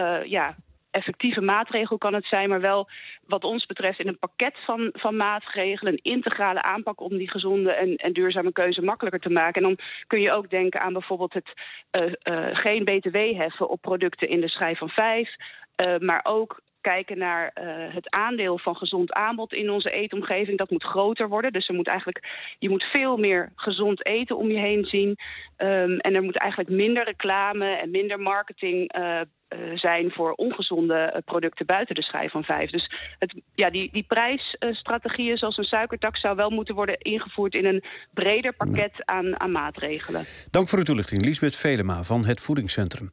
effectieve maatregel kan het zijn, maar wel wat ons betreft in een pakket van maatregelen, een integrale aanpak om die gezonde en duurzame keuze makkelijker te maken. En dan kun je ook denken aan bijvoorbeeld het geen btw heffen op producten in de schijf van 5, maar ook kijken naar het aandeel van gezond aanbod in onze eetomgeving. Dat moet groter worden. Dus je moet veel meer gezond eten om je heen zien. En er moet eigenlijk minder reclame en minder marketing zijn voor ongezonde producten buiten de schijf van 5. Dus die prijsstrategieën zoals een suikertax zou wel moeten worden ingevoerd in een breder pakket aan maatregelen. Dank voor uw toelichting. Liesbeth Velema van het Voedingscentrum.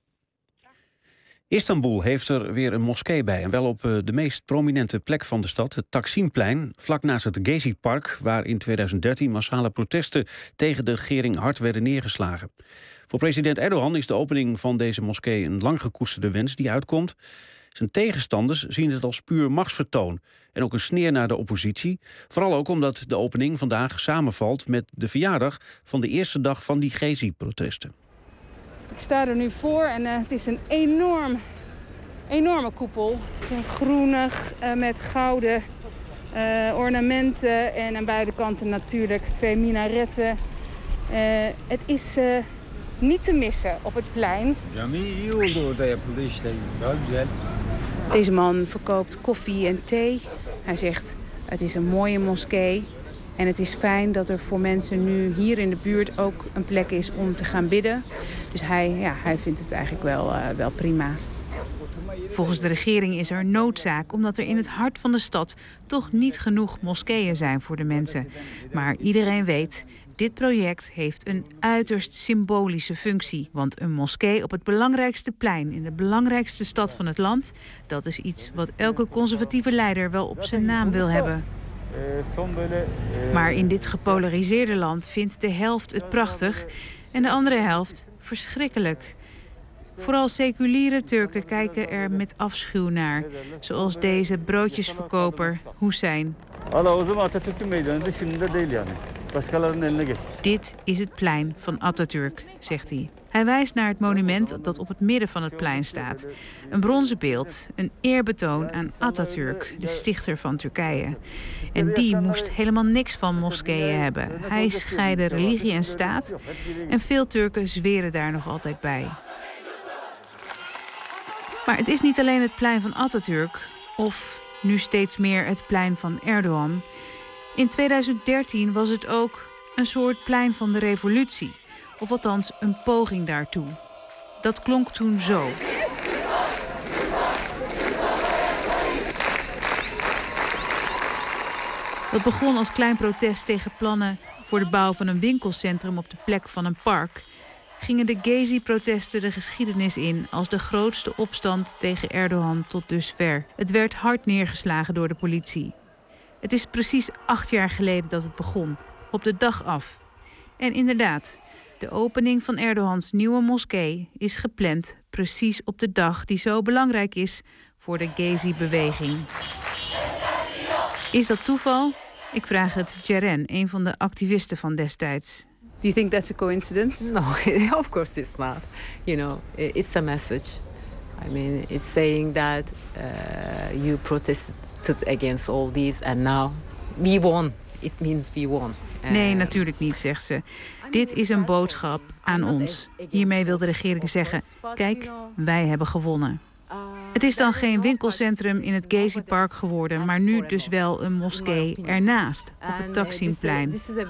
Istanbul heeft er weer een moskee bij. En wel op de meest prominente plek van de stad, het Taksimplein, vlak naast het Gezi-park, waar in 2013 massale protesten tegen de regering hard werden neergeslagen. Voor president Erdogan is de opening van deze moskee een lang gekoesterde wens die uitkomt. Zijn tegenstanders zien het als puur machtsvertoon en ook een sneer naar de oppositie. Vooral ook omdat de opening vandaag samenvalt met de verjaardag van de eerste dag van die Gezi-protesten. Ik sta er nu voor en het is een enorme koepel. Groenig met gouden ornamenten en aan beide kanten natuurlijk 2 minaretten. Het is niet te missen op het plein. Deze man verkoopt koffie en thee. Hij zegt het is een mooie moskee. En het is fijn dat er voor mensen nu hier in de buurt ook een plek is om te gaan bidden. Dus hij vindt het eigenlijk wel prima. Volgens de regering is er noodzaak omdat er in het hart van de stad toch niet genoeg moskeeën zijn voor de mensen. Maar iedereen weet, dit project heeft een uiterst symbolische functie. Want een moskee op het belangrijkste plein in de belangrijkste stad van het land, dat is iets wat elke conservatieve leider wel op zijn naam wil hebben. Maar in dit gepolariseerde land vindt de helft het prachtig en de andere helft verschrikkelijk. Vooral seculiere Turken kijken er met afschuw naar, zoals deze broodjesverkoper Hussein. Dit is het plein van Atatürk, zegt hij. Hij wijst naar het monument dat op het midden van het plein staat. Een bronzen beeld, een eerbetoon aan Atatürk, de stichter van Turkije. En die moest helemaal niks van moskeeën hebben. Hij scheidde religie en staat en veel Turken zweren daar nog altijd bij. Maar het is niet alleen het plein van Atatürk, of nu steeds meer het plein van Erdogan. In 2013 was het ook een soort plein van de revolutie. Of althans een poging daartoe. Dat klonk toen zo. Dat begon als klein protest tegen plannen voor de bouw van een winkelcentrum op de plek van een park. Gingen de Gezi-protesten de geschiedenis in als de grootste opstand tegen Erdogan tot dusver. Het werd hard neergeslagen door de politie. Het is precies 8 jaar geleden dat het begon, op de dag af. En inderdaad, de opening van Erdogans nieuwe moskee is gepland precies op de dag die zo belangrijk is voor de Gezi-beweging. Is dat toeval? Ik vraag het Jeren, een van de activisten van destijds. Do you think that's a coincidence? No, of course it's not. You know, it's a message. I mean, it's saying that you protested against all these and now we won. It means we won. Nee, natuurlijk niet, zegt ze. Dit is een boodschap aan ons. Hiermee wil de regering zeggen, kijk, wij hebben gewonnen. Het is dan geen winkelcentrum in het Gezi Park geworden, maar nu dus wel een moskee ernaast, op het Taksimplein.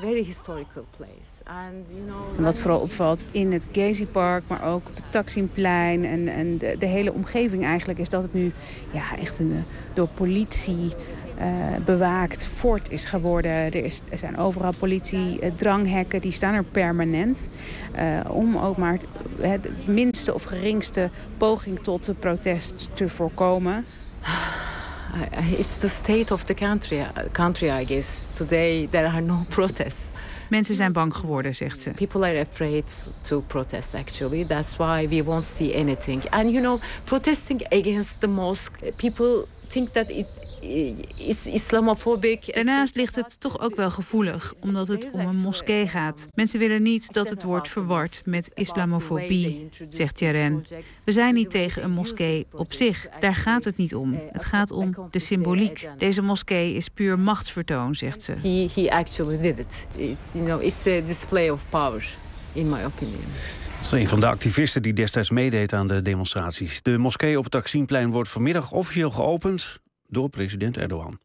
En wat vooral opvalt in het Gezi Park, maar ook op het Taksimplein en de hele omgeving eigenlijk, is dat het nu echt een door politie bewaakt fort is geworden. Er zijn overal politie-dranghekken, die staan er permanent. Om ook maar het minste of geringste poging tot protest te voorkomen. It's the state of the country, I guess. Today there are no protests. Mensen zijn bang geworden, zegt ze. People are afraid to protest, actually. That's why we won't see anything. And you know, protesting against the mosque, people think that it's Islamofobic. Daarnaast ligt het toch ook wel gevoelig, omdat het om een moskee gaat. Mensen willen niet dat het wordt verward met islamofobie, zegt Jeren. We zijn niet tegen een moskee op zich. Daar gaat het niet om. Het gaat om de symboliek. Deze moskee is puur machtsvertoon, zegt ze. He actually did it. It's a display of power, in my opinion. Dat is een van de activisten die destijds meedeed aan de demonstraties. De moskee op het Taksimplein wordt vanmiddag officieel geopend door president Erdogan.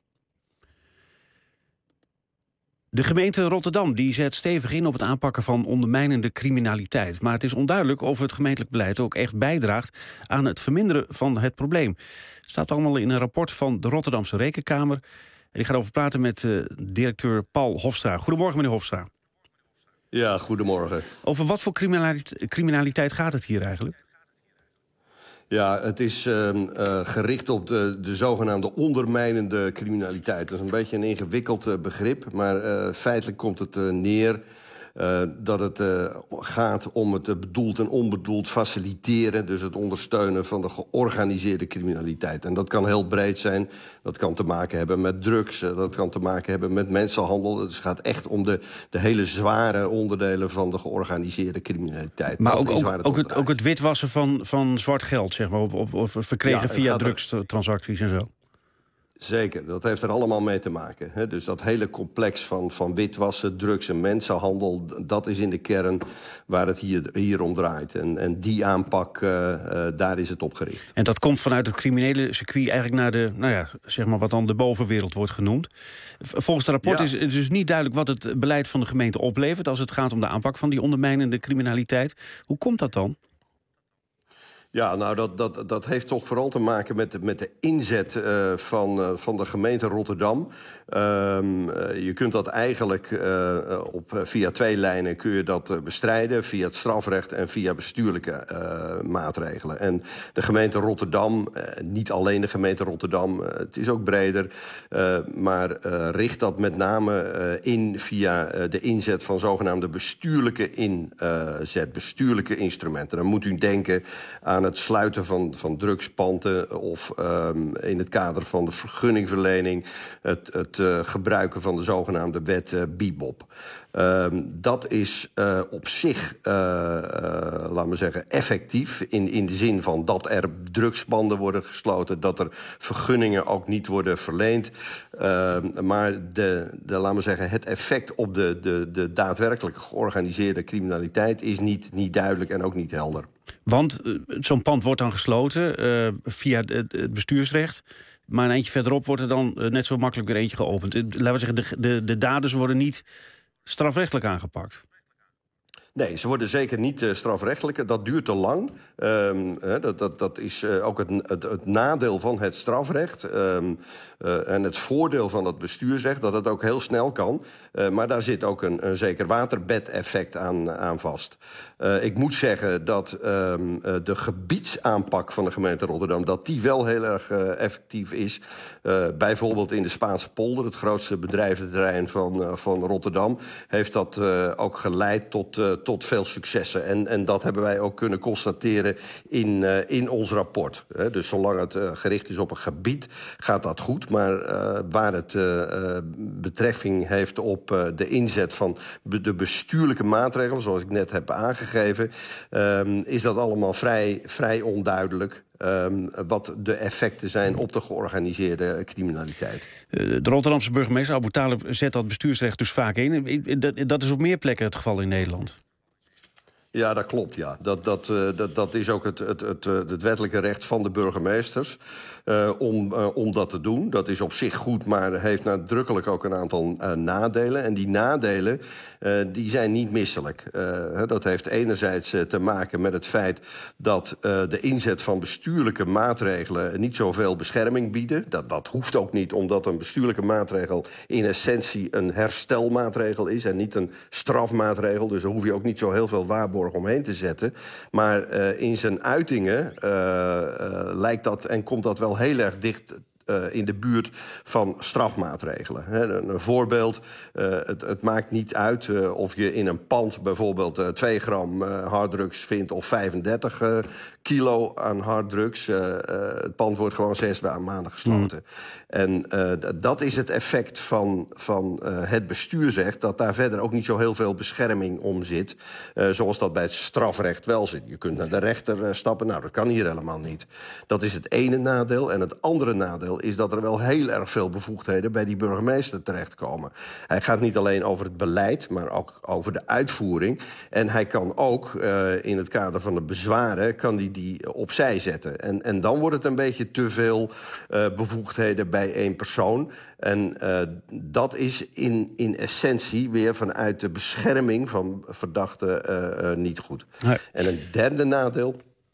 De gemeente Rotterdam die zet stevig in op het aanpakken van ondermijnende criminaliteit. Maar het is onduidelijk of het gemeentelijk beleid ook echt bijdraagt aan het verminderen van het probleem. Het staat allemaal in een rapport van de Rotterdamse Rekenkamer. En ik ga erover praten met directeur Paul Hofstra. Goedemorgen, meneer Hofstra. Ja, goedemorgen. Over wat voor criminaliteit gaat het hier eigenlijk? Ja, het is gericht op de zogenaamde ondermijnende criminaliteit. Dat is een beetje een ingewikkeld begrip, maar feitelijk komt het neer dat het gaat om het bedoeld en onbedoeld faciliteren, dus het ondersteunen van de georganiseerde criminaliteit. En dat kan heel breed zijn. Dat kan te maken hebben met drugs, dat kan te maken hebben met mensenhandel. Dus het gaat echt om de hele zware onderdelen van de georganiseerde criminaliteit. Maar ook het witwassen van zwart geld, zeg maar, of verkregen via drugstransacties en zo. Zeker, dat heeft er allemaal mee te maken. Hè? Dus dat hele complex van witwassen, drugs en mensenhandel, dat is in de kern waar het hier om draait. En die aanpak, daar is het op gericht. En dat komt vanuit het criminele circuit eigenlijk naar de, zeg maar wat dan de bovenwereld wordt genoemd. Volgens het rapport is het dus niet duidelijk wat het beleid van de gemeente oplevert als het gaat om de aanpak van die ondermijnende criminaliteit. Hoe komt dat dan? Ja, nou, dat heeft toch vooral te maken met de inzet van de gemeente Rotterdam. Je kunt dat eigenlijk via twee lijnen kun je dat bestrijden. Via het strafrecht en via bestuurlijke maatregelen. En de gemeente Rotterdam, niet alleen de gemeente Rotterdam, het is ook breder. Maar richt dat met name in via de inzet van zogenaamde bestuurlijke bestuurlijke instrumenten. Dan moet u denken aan het sluiten van drugspanden of in het kader van de vergunningverlening het gebruiken van de zogenaamde wet Bibop. Dat is op zich, laten we zeggen, effectief in de zin van dat er drugspanden worden gesloten, dat er vergunningen ook niet worden verleend. Maar laten we zeggen, het effect op de daadwerkelijke georganiseerde criminaliteit is niet duidelijk en ook niet helder. Want zo'n pand wordt dan gesloten via het bestuursrecht. Maar een eindje verderop wordt er dan net zo makkelijk weer eentje geopend. Laten we zeggen, de daders worden niet strafrechtelijk aangepakt. Nee, ze worden zeker niet strafrechtelijk. Dat duurt te lang. Dat is ook het nadeel van het strafrecht. En het voordeel van het bestuursrecht, dat het ook heel snel kan. Maar daar zit ook een zeker waterbedeffect aan vast. Ik moet zeggen dat de gebiedsaanpak van de gemeente Rotterdam, dat die wel heel erg effectief is. Bijvoorbeeld in de Spaanse polder, het grootste bedrijventerrein van Rotterdam, heeft dat ook geleid tot tot veel successen. En dat hebben wij ook kunnen constateren in ons rapport. Dus zolang het gericht is op een gebied, gaat dat goed. Maar waar het betrekking heeft op de inzet van de bestuurlijke maatregelen, zoals ik net heb aangegeven, is dat allemaal vrij onduidelijk. Wat de effecten zijn op de georganiseerde criminaliteit. De Rotterdamse burgemeester Abu Talib zet dat bestuursrecht dus vaak in. Dat is op meer plekken het geval in Nederland. Ja, dat klopt, ja. Dat is ook het wettelijke recht van de burgemeesters om dat te doen. Dat is op zich goed, maar heeft nadrukkelijk ook een aantal nadelen. En die nadelen die zijn niet misselijk. Dat heeft enerzijds te maken met het feit dat de inzet van bestuurlijke maatregelen niet zoveel bescherming bieden. Dat hoeft ook niet, omdat een bestuurlijke maatregel in essentie een herstelmaatregel is en niet een strafmaatregel. Dus daar hoef je ook niet zo heel veel waarborg omheen te zetten. Maar in zijn uitingen lijkt dat en komt dat wel heel erg dicht in de buurt van strafmaatregelen. Een voorbeeld, het maakt niet uit of je in een pand bijvoorbeeld 2 gram harddrugs vindt of 35 kilo aan harddrugs. Het pand wordt gewoon 6 maanden gesloten. En dat is het effect van het bestuursrecht, dat daar verder ook niet zo heel veel bescherming om zit, zoals dat bij het strafrecht wel zit. Je kunt naar de rechter stappen, nou dat kan hier helemaal niet. Dat is het ene nadeel. En het andere nadeel is dat er wel heel erg veel bevoegdheden bij die burgemeester terechtkomen. Hij gaat niet alleen over het beleid, maar ook over de uitvoering. En hij kan ook in het kader van de bezwaren kan die opzij zetten. En dan wordt het een beetje te veel bevoegdheden bij één persoon. En dat is in essentie weer vanuit de bescherming van verdachten niet goed. Nee. En een derde nadeel,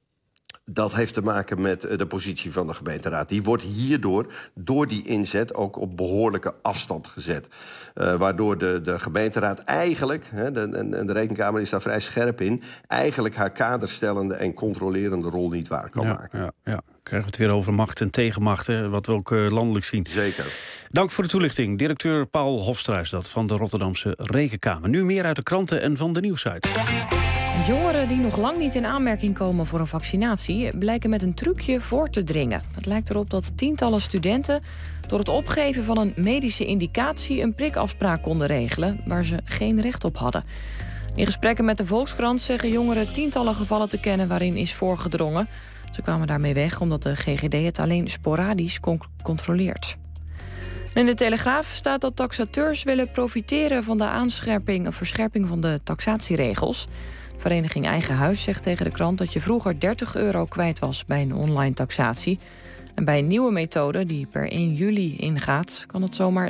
dat heeft te maken met de positie van de gemeenteraad. Die wordt hierdoor, door die inzet, ook op behoorlijke afstand gezet. Waardoor de gemeenteraad eigenlijk, en de Rekenkamer is daar vrij scherp in, eigenlijk haar kaderstellende en controlerende rol niet waar kan maken. Ja. Krijgen we het weer over macht en tegenmachten, wat we ook landelijk zien. Zeker. Dank voor de toelichting. Directeur Paul Hofstra is dat van de Rotterdamse Rekenkamer. Nu meer uit de kranten en van de nieuwssite. Jongeren die nog lang niet in aanmerking komen voor een vaccinatie blijken met een trucje voor te dringen. Het lijkt erop dat tientallen studenten door het opgeven van een medische indicatie een prikafspraak konden regelen waar ze geen recht op hadden. In gesprekken met de Volkskrant zeggen jongeren tientallen gevallen te kennen waarin is voorgedrongen. Ze kwamen daarmee weg omdat de GGD het alleen sporadisch controleert. In de Telegraaf staat dat taxateurs willen profiteren van de verscherping van de taxatieregels. De vereniging Eigen Huis zegt tegen de krant dat je vroeger €30 kwijt was bij een online taxatie. En bij een nieuwe methode die per 1 juli ingaat, kan het zomaar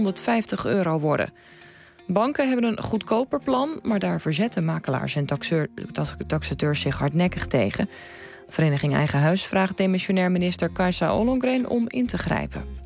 €350 worden. Banken hebben een goedkoper plan, maar daar verzetten makelaars en taxateurs zich hardnekkig tegen. De vereniging Eigen Huis vraagt demissionair minister Kajsa Ollongren om in te grijpen.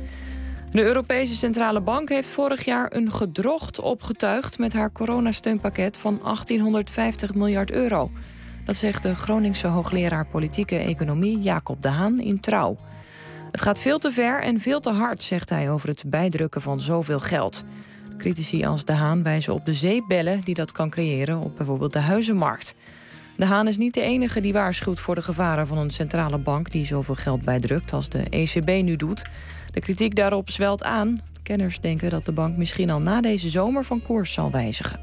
De Europese Centrale Bank heeft vorig jaar een gedrocht opgetuigd met haar coronasteunpakket van €1850 miljard. Dat zegt de Groningse hoogleraar politieke economie Jacob de Haan in Trouw. Het gaat veel te ver en veel te hard, zegt hij over het bijdrukken van zoveel geld. Critici als de Haan wijzen op de zeepbellen die dat kan creëren op bijvoorbeeld de huizenmarkt. De Haan is niet de enige die waarschuwt voor de gevaren van een centrale bank die zoveel geld bijdrukt als de ECB nu doet. De kritiek daarop zwelt aan. Kenners denken dat de bank misschien al na deze zomer van koers zal wijzigen.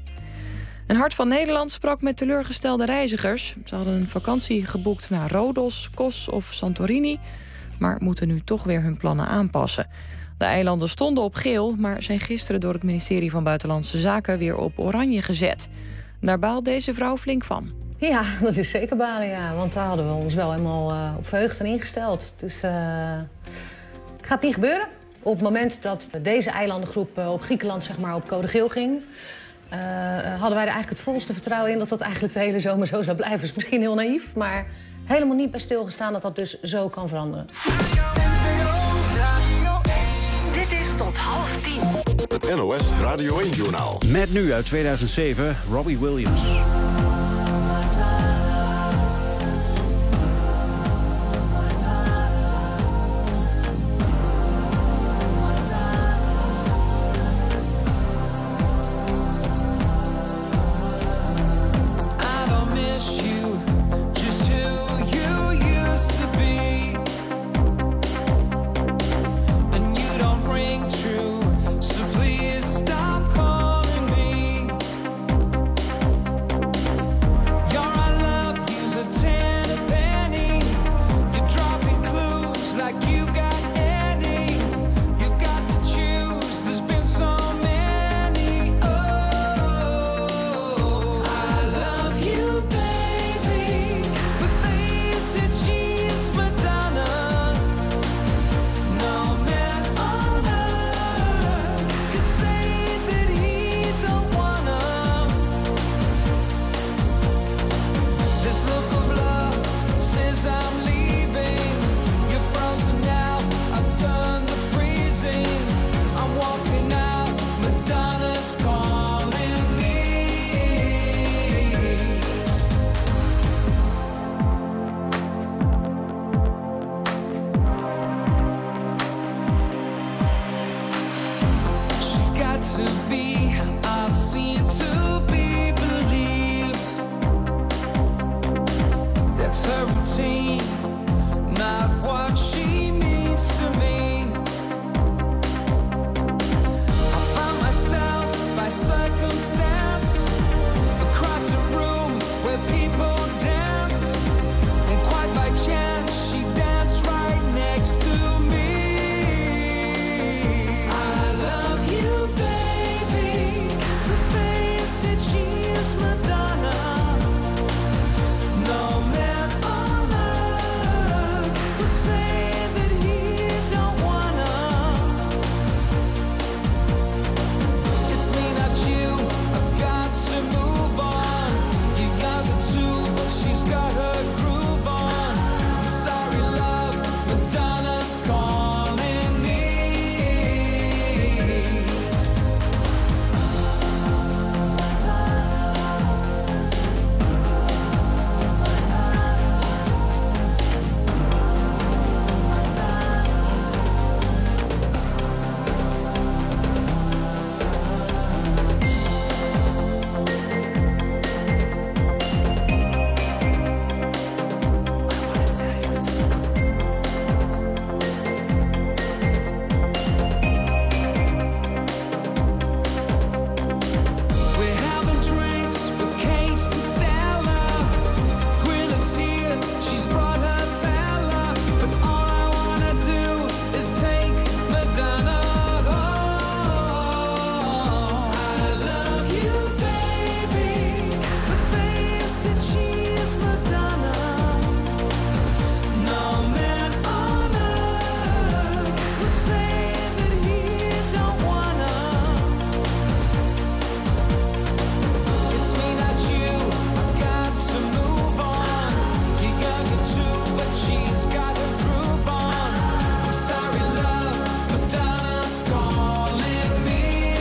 Een Hart van Nederland sprak met teleurgestelde reizigers. Ze hadden een vakantie geboekt naar Rodos, Kos of Santorini, maar moeten nu toch weer hun plannen aanpassen. De eilanden stonden op geel, maar zijn gisteren door het ministerie van Buitenlandse Zaken weer op oranje gezet. Daar baalt deze vrouw flink van. Ja, dat is zeker balen, ja. Want daar hadden we ons wel helemaal op verheugd en ingesteld. Dus gaat niet gebeuren. Op het moment dat deze eilandengroep op Griekenland zeg maar, op code geel ging, hadden wij er eigenlijk het volste vertrouwen in dat dat eigenlijk de hele zomer zo zou blijven. Dus misschien heel naïef, maar helemaal niet bij stilgestaan dat dat dus zo kan veranderen. Dit is tot 9:30. Het NOS Radio 1-journaal. Met nu uit 2007, Robbie Williams. circumstance across a room where people dance, and quite by chance she danced right next to me. I love you, baby. The face said she is Madonna. No man on earth would say that he don't wanna. It's me, not you. I've got to move on. You got the too, but she's got her groove on. I'm sorry, love. Madonna's calling me. We're having drinks with Kate and Stella. Gwyneth's here, she's brought her fella. But all I wanna do is take Madonna home. I love you, baby. The face said she is Madonna. No man on earth would say that he don't wanna. It's me, not you. I've got to move on. You got me too, but she's got her groove on. I'm sorry, love. Madonna's calling me.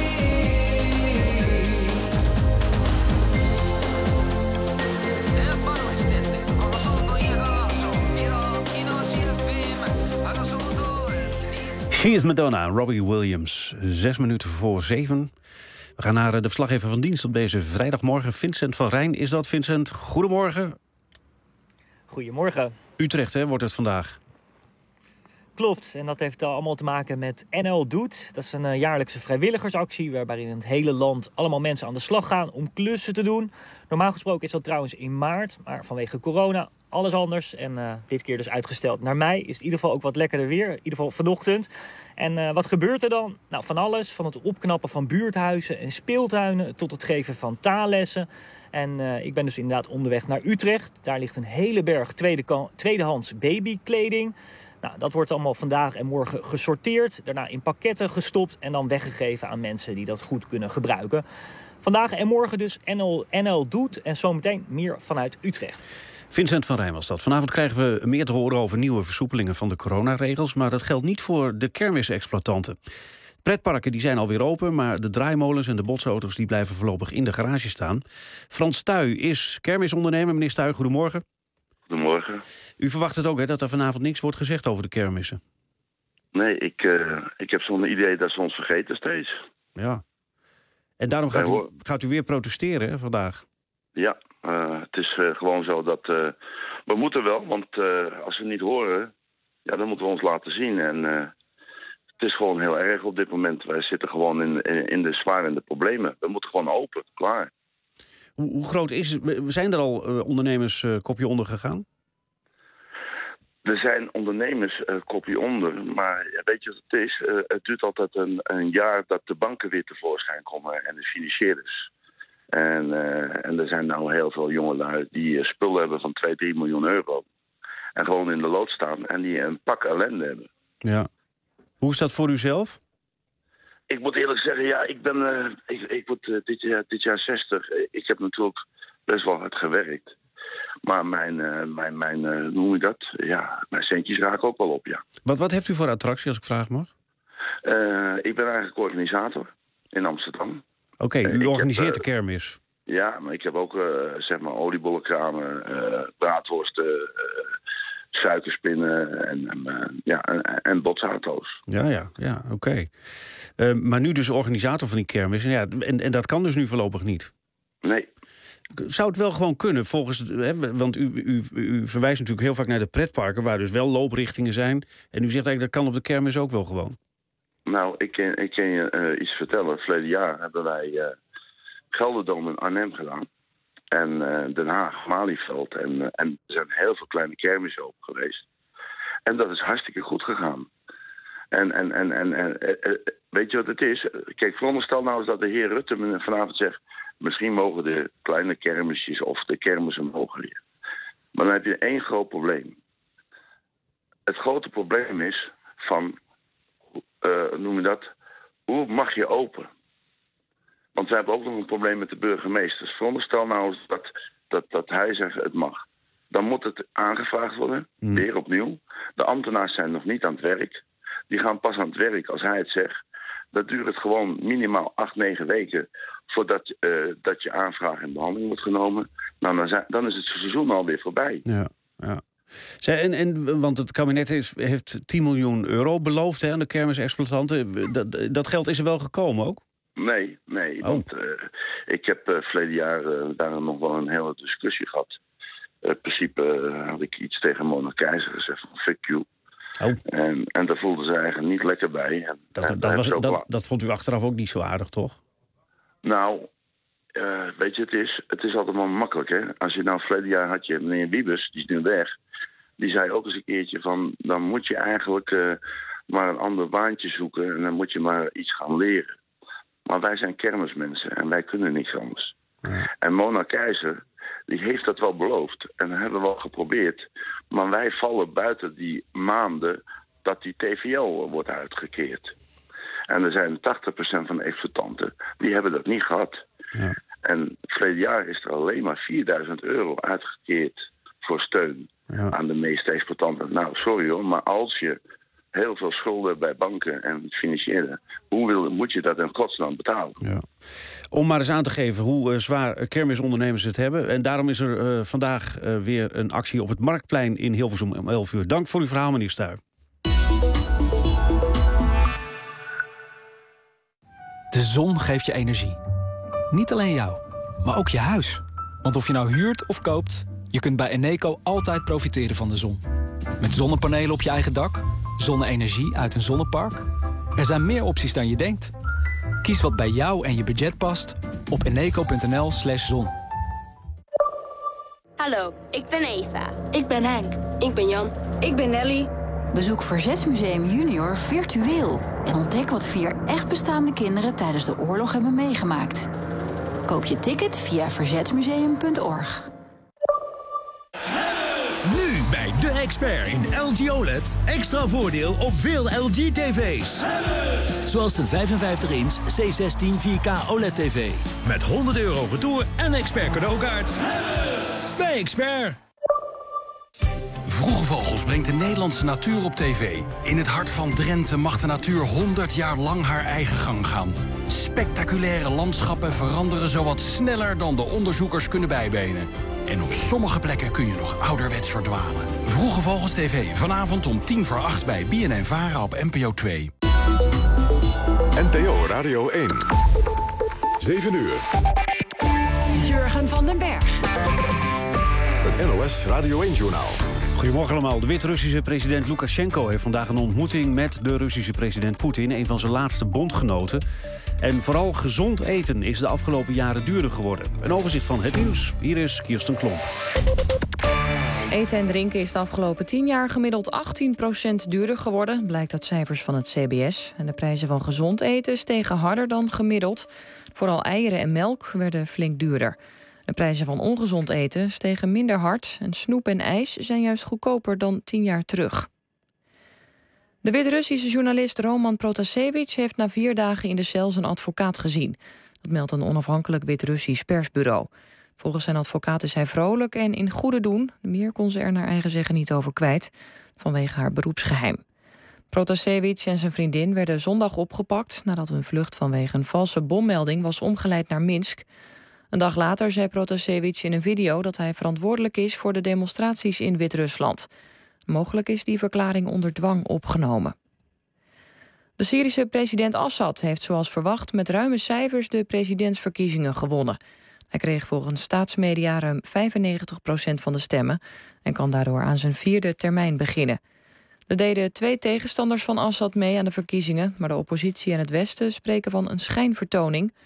She is Madonna, Robbie Williams. 6 minuten voor 7. We gaan naar de verslaggever van dienst op deze vrijdagmorgen. Vincent van Rijn is dat. Vincent, goedemorgen. Goedemorgen. Utrecht, hè, wordt het vandaag. Klopt, en dat heeft allemaal te maken met NL Doet. Dat is een jaarlijkse vrijwilligersactie waarbij in het hele land allemaal mensen aan de slag gaan om klussen te doen. Normaal gesproken is dat trouwens in maart, maar vanwege corona alles anders. En dit keer dus uitgesteld. Naar mei is het in ieder geval ook wat lekkerder weer, in ieder geval vanochtend. En wat gebeurt er dan? Nou, van alles, van het opknappen van buurthuizen en speeltuinen tot het geven van taallessen. En ik ben dus inderdaad onderweg naar Utrecht. Daar ligt een hele berg tweedehands babykleding. Nou, dat wordt allemaal vandaag en morgen gesorteerd, daarna in pakketten gestopt en dan weggegeven aan mensen die dat goed kunnen gebruiken. Vandaag en morgen dus NL Doet en zometeen meer vanuit Utrecht. Vincent van Rijn was dat. Vanavond krijgen we meer te horen over nieuwe versoepelingen van de coronaregels, maar dat geldt niet voor de kermisexploitanten. Pretparken die zijn alweer open, maar de draaimolens en de botsauto's die blijven voorlopig in de garage staan. Frans Stuy is kermisondernemer. Meneer Stuy, goedemorgen. Goedemorgen. U verwacht het ook, hè, dat er vanavond niks wordt gezegd over de kermissen? Nee, ik heb zo'n idee dat ze ons vergeten steeds. Ja. En daarom gaat u weer protesteren, hè, vandaag? Ja, het is gewoon zo dat we moeten wel, want als ze niet horen, ja, dan moeten we ons laten zien. En het is gewoon heel erg op dit moment. Wij zitten gewoon in de zwaar in de problemen. We moeten gewoon open, klaar. Hoe groot is het? Zijn er al ondernemers kopje onder gegaan? Er zijn ondernemers kopje onder, maar weet je wat het is? Het duurt altijd een jaar dat de banken weer tevoorschijn komen en de financierders. En er zijn nou heel veel jongelui die spullen hebben van 2-3 miljoen euro. En gewoon in de lood staan en die een pak ellende hebben. Ja. Hoe is dat voor u zelf? Ik moet eerlijk zeggen, ja, ik word dit jaar 60. Ik heb natuurlijk best wel hard gewerkt. Maar mijn hoe noem je dat? Ja, mijn centjes raken ook wel op, ja. Wat heeft u voor attractie, als ik vragen mag? Ik ben eigenlijk organisator in Amsterdam. Oké, u organiseert de kermis? Ja, maar ik heb ook zeg maar oliebollenkramen, braadworsten, suikerspinnen en botsauto's. Ja, oké. Maar nu dus organisator van die kermis. Ja, en dat kan dus nu voorlopig niet? Nee. Zou het wel gewoon kunnen, volgens, want u verwijst natuurlijk heel vaak naar de pretparken, waar dus wel looprichtingen zijn. En u zegt eigenlijk, dat kan op de kermis ook wel gewoon. Nou, ik kan je iets vertellen. Verleden jaar hebben wij Gelderdoom in Arnhem gedaan. En Den Haag, Malieveld. En er zijn heel veel kleine kermissen open geweest. En dat is hartstikke goed gegaan. En weet je wat het is? Kijk, veronderstel nou eens dat de heer Rutte vanavond zegt... misschien mogen de kleine kermisjes of de kermissen mogen weer. Maar dan heb je één groot probleem. Het grote probleem is van... noem je dat? Hoe mag je open? Want we hebben ook nog een probleem met de burgemeesters. Veronderstel nou eens dat hij zegt het mag. Dan moet het aangevraagd worden, weer opnieuw. De ambtenaars zijn nog niet aan het werk. Die gaan pas aan het werk als hij het zegt. Dat duurt het gewoon minimaal 8-9 weken... voordat dat je aanvraag in behandeling wordt genomen. Nou, dan is het seizoen alweer voorbij. Ja. Want het kabinet heeft 10 miljoen euro beloofd hè, aan de kermisexploitanten. Dat geld is er wel gekomen ook? Nee. Want ik heb verleden jaar daar nog wel een hele discussie gehad. In principe had ik iets tegen Mona Keizer gezegd van fuck you. En daar voelde ze eigenlijk niet lekker bij. En, dat vond u achteraf ook niet zo aardig, toch? Nou, weet je, het is altijd maar makkelijk, hè. Als je nou verleden jaar had je meneer Wiebes, die is nu weg. Die zei ook eens een keertje van... dan moet je eigenlijk maar een ander baantje zoeken... en dan moet je maar iets gaan leren. Maar wij zijn kermismensen en wij kunnen niks anders. Ja. En Mona Keizer, die heeft dat wel beloofd. En dat hebben we wel geprobeerd. Maar wij vallen buiten die maanden dat die TVL wordt uitgekeerd. En er zijn 80% van de exploitanten, die hebben dat niet gehad. Ja. En verleden jaar is er alleen maar €4.000 uitgekeerd voor steun aan de meeste exploitanten. Nou, sorry hoor, maar als je heel veel schulden bij banken en financiële, hoe moet je dat in godsnaam betalen? Ja. Om maar eens aan te geven hoe zwaar kermisondernemers het hebben. En daarom is er vandaag weer een actie op het Marktplein in Hilversum om 11 uur. Dank voor uw verhaal, meneer Stuy. De zon geeft je energie. Niet alleen jou, maar ook je huis. Want of je nou huurt of koopt, je kunt bij Eneco altijd profiteren van de zon. Met zonnepanelen op je eigen dak, zonne-energie uit een zonnepark. Er zijn meer opties dan je denkt. Kies wat bij jou en je budget past op eneco.nl/zon. Hallo, ik ben Eva. Ik ben Henk. Ik ben Jan. Ik ben Nelly. Bezoek Verzetsmuseum Junior virtueel en ontdek wat 4 echt bestaande kinderen tijdens de oorlog hebben meegemaakt. Koop je ticket via verzetsmuseum.org. Nu bij De Expert in LG OLED extra voordeel op veel LG-tv's. Zoals de 55-inch C16 4K OLED-tv. Met €100 retour en expert cadeaukaart. Bij Expert. Vroege Vogels brengt de Nederlandse natuur op tv. In het hart van Drenthe mag de natuur 100 jaar lang haar eigen gang gaan. Spectaculaire landschappen veranderen zowat sneller dan de onderzoekers kunnen bijbenen. En op sommige plekken kun je nog ouderwets verdwalen. Vroege Vogels TV, vanavond om 7:50 bij BNN-Vara op NPO 2. NPO Radio 1. 7 uur. Jurgen van den Berg. Het NOS Radio 1-journaal. Goedemorgen allemaal. De Wit-Russische president Lukashenko heeft vandaag een ontmoeting met de Russische president Poetin, een van zijn laatste bondgenoten. En vooral gezond eten is de afgelopen jaren duurder geworden. Een overzicht van het nieuws. Hier is Kirsten Klomp. Eten en drinken is de afgelopen 10 jaar gemiddeld 18% duurder geworden, blijkt uit cijfers van het CBS. En de prijzen van gezond eten stegen harder dan gemiddeld. Vooral eieren en melk werden flink duurder. De prijzen van ongezond eten stegen minder hard en snoep en ijs zijn juist goedkoper dan 10 jaar terug. De Wit-Russische journalist Roman Protasevich heeft na 4 dagen in de cel zijn advocaat gezien. Dat meldt een onafhankelijk Wit-Russisch persbureau. Volgens zijn advocaat is hij vrolijk en in goede doen. Meer kon ze er naar eigen zeggen niet over kwijt, vanwege haar beroepsgeheim. Protasevich en zijn vriendin werden zondag opgepakt nadat hun vlucht vanwege een valse bommelding was omgeleid naar Minsk. Een dag later zei Protasevich in een video dat hij verantwoordelijk is voor de demonstraties in Wit-Rusland. Mogelijk is die verklaring onder dwang opgenomen. De Syrische president Assad heeft zoals verwacht met ruime cijfers de presidentsverkiezingen gewonnen. Hij kreeg volgens staatsmedia ruim 95% van de stemmen en kan daardoor aan zijn 4e termijn beginnen. Er deden 2 tegenstanders van Assad mee aan de verkiezingen, maar de oppositie en het Westen spreken van een schijnvertoning.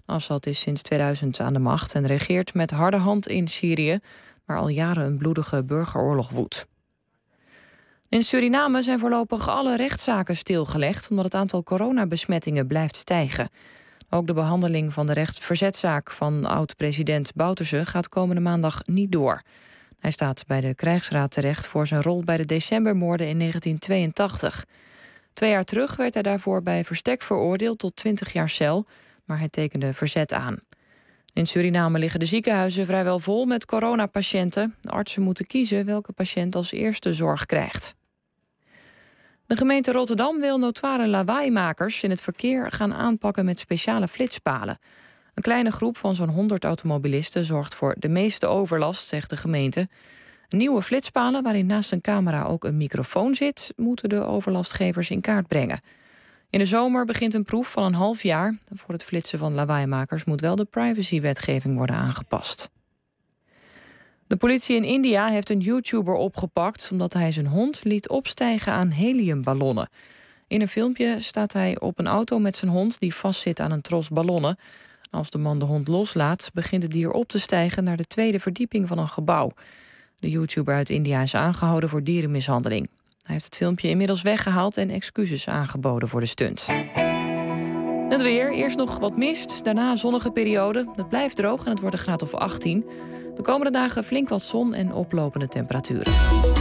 Assad is sinds 2000 aan de macht en regeert met harde hand in Syrië, waar al jaren een bloedige burgeroorlog woedt. In Suriname zijn voorlopig alle rechtszaken stilgelegd, omdat het aantal coronabesmettingen blijft stijgen. Ook de behandeling van de verzetzaak van oud-president Bouterse gaat komende maandag niet door. Hij staat bij de krijgsraad terecht voor zijn rol bij de decembermoorden in 1982. 2 jaar terug werd hij daarvoor bij verstek veroordeeld tot 20 jaar cel, maar hij tekende verzet aan. In Suriname liggen de ziekenhuizen vrijwel vol met coronapatiënten. De artsen moeten kiezen welke patiënt als eerste zorg krijgt. De gemeente Rotterdam wil notoire lawaaimakers in het verkeer gaan aanpakken met speciale flitspalen. Een kleine groep van zo'n 100 automobilisten zorgt voor de meeste overlast, zegt de gemeente. Nieuwe flitspalen, waarin naast een camera ook een microfoon zit, moeten de overlastgevers in kaart brengen. In de zomer begint een proef van een half jaar. Voor het flitsen van lawaaimakers moet wel de privacywetgeving worden aangepast. De politie in India heeft een YouTuber opgepakt omdat hij zijn hond liet opstijgen aan heliumballonnen. In een filmpje staat hij op een auto met zijn hond die vastzit aan een tros ballonnen. Als de man de hond loslaat, begint het dier op te stijgen naar de 2e verdieping van een gebouw. De YouTuber uit India is aangehouden voor dierenmishandeling. Hij heeft het filmpje inmiddels weggehaald en excuses aangeboden voor de stunt. Het weer, eerst nog wat mist, daarna zonnige periode. Het blijft droog en het wordt een graad of 18. De komende dagen flink wat zon en oplopende temperaturen.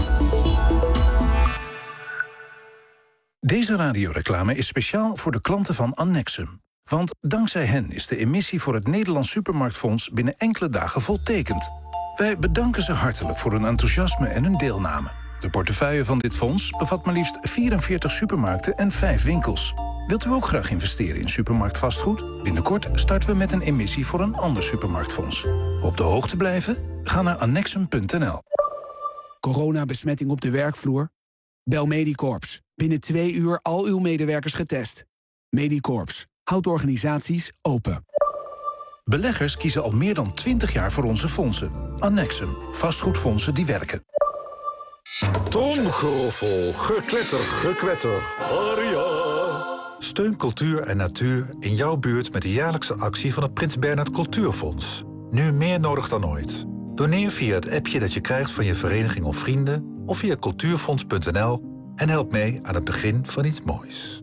Deze radioreclame is speciaal voor de klanten van Annexum. Want dankzij hen is de emissie voor het Nederlands Supermarktfonds binnen enkele dagen voltekend. Wij bedanken ze hartelijk voor hun enthousiasme en hun deelname. De portefeuille van dit fonds bevat maar liefst 44 supermarkten en 5 winkels. Wilt u ook graag investeren in supermarktvastgoed? Binnenkort starten we met een emissie voor een ander supermarktfonds. Op de hoogte blijven? Ga naar annexum.nl. Coronabesmetting op de werkvloer? Bel Medicorps. Binnen 2 uur al uw medewerkers getest. Medicorps. Houdt organisaties open. Beleggers kiezen al meer dan 20 jaar voor onze fondsen. Annexum. Vastgoedfondsen die werken. Tromgeroffel, gekletter, gekwetter. Aria. Steun cultuur en natuur in jouw buurt met de jaarlijkse actie van het Prins Bernhard Cultuurfonds. Nu meer nodig dan ooit. Doneer via het appje dat je krijgt van je vereniging of vrienden of via cultuurfonds.nl en help mee aan het begin van iets moois.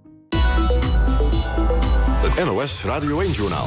Het NOS Radio 1-journaal.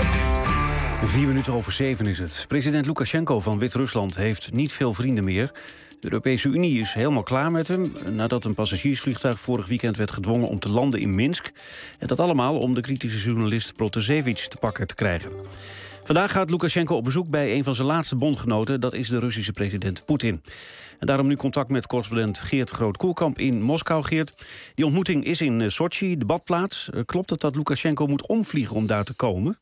7:04 is het. President Lukasjenko van Wit-Rusland heeft niet veel vrienden meer. De Europese Unie is helemaal klaar met hem nadat een passagiersvliegtuig vorig weekend werd gedwongen om te landen in Minsk. En dat allemaal om de kritische journalist Protasevich te pakken te krijgen. Vandaag gaat Lukasjenko op bezoek bij een van zijn laatste bondgenoten. Dat is de Russische president Poetin. En daarom nu contact met correspondent Geert Groot-Koelkamp in Moskou. Geert, die ontmoeting is in Sochi, de badplaats. Klopt het dat Lukasjenko moet omvliegen om daar te komen?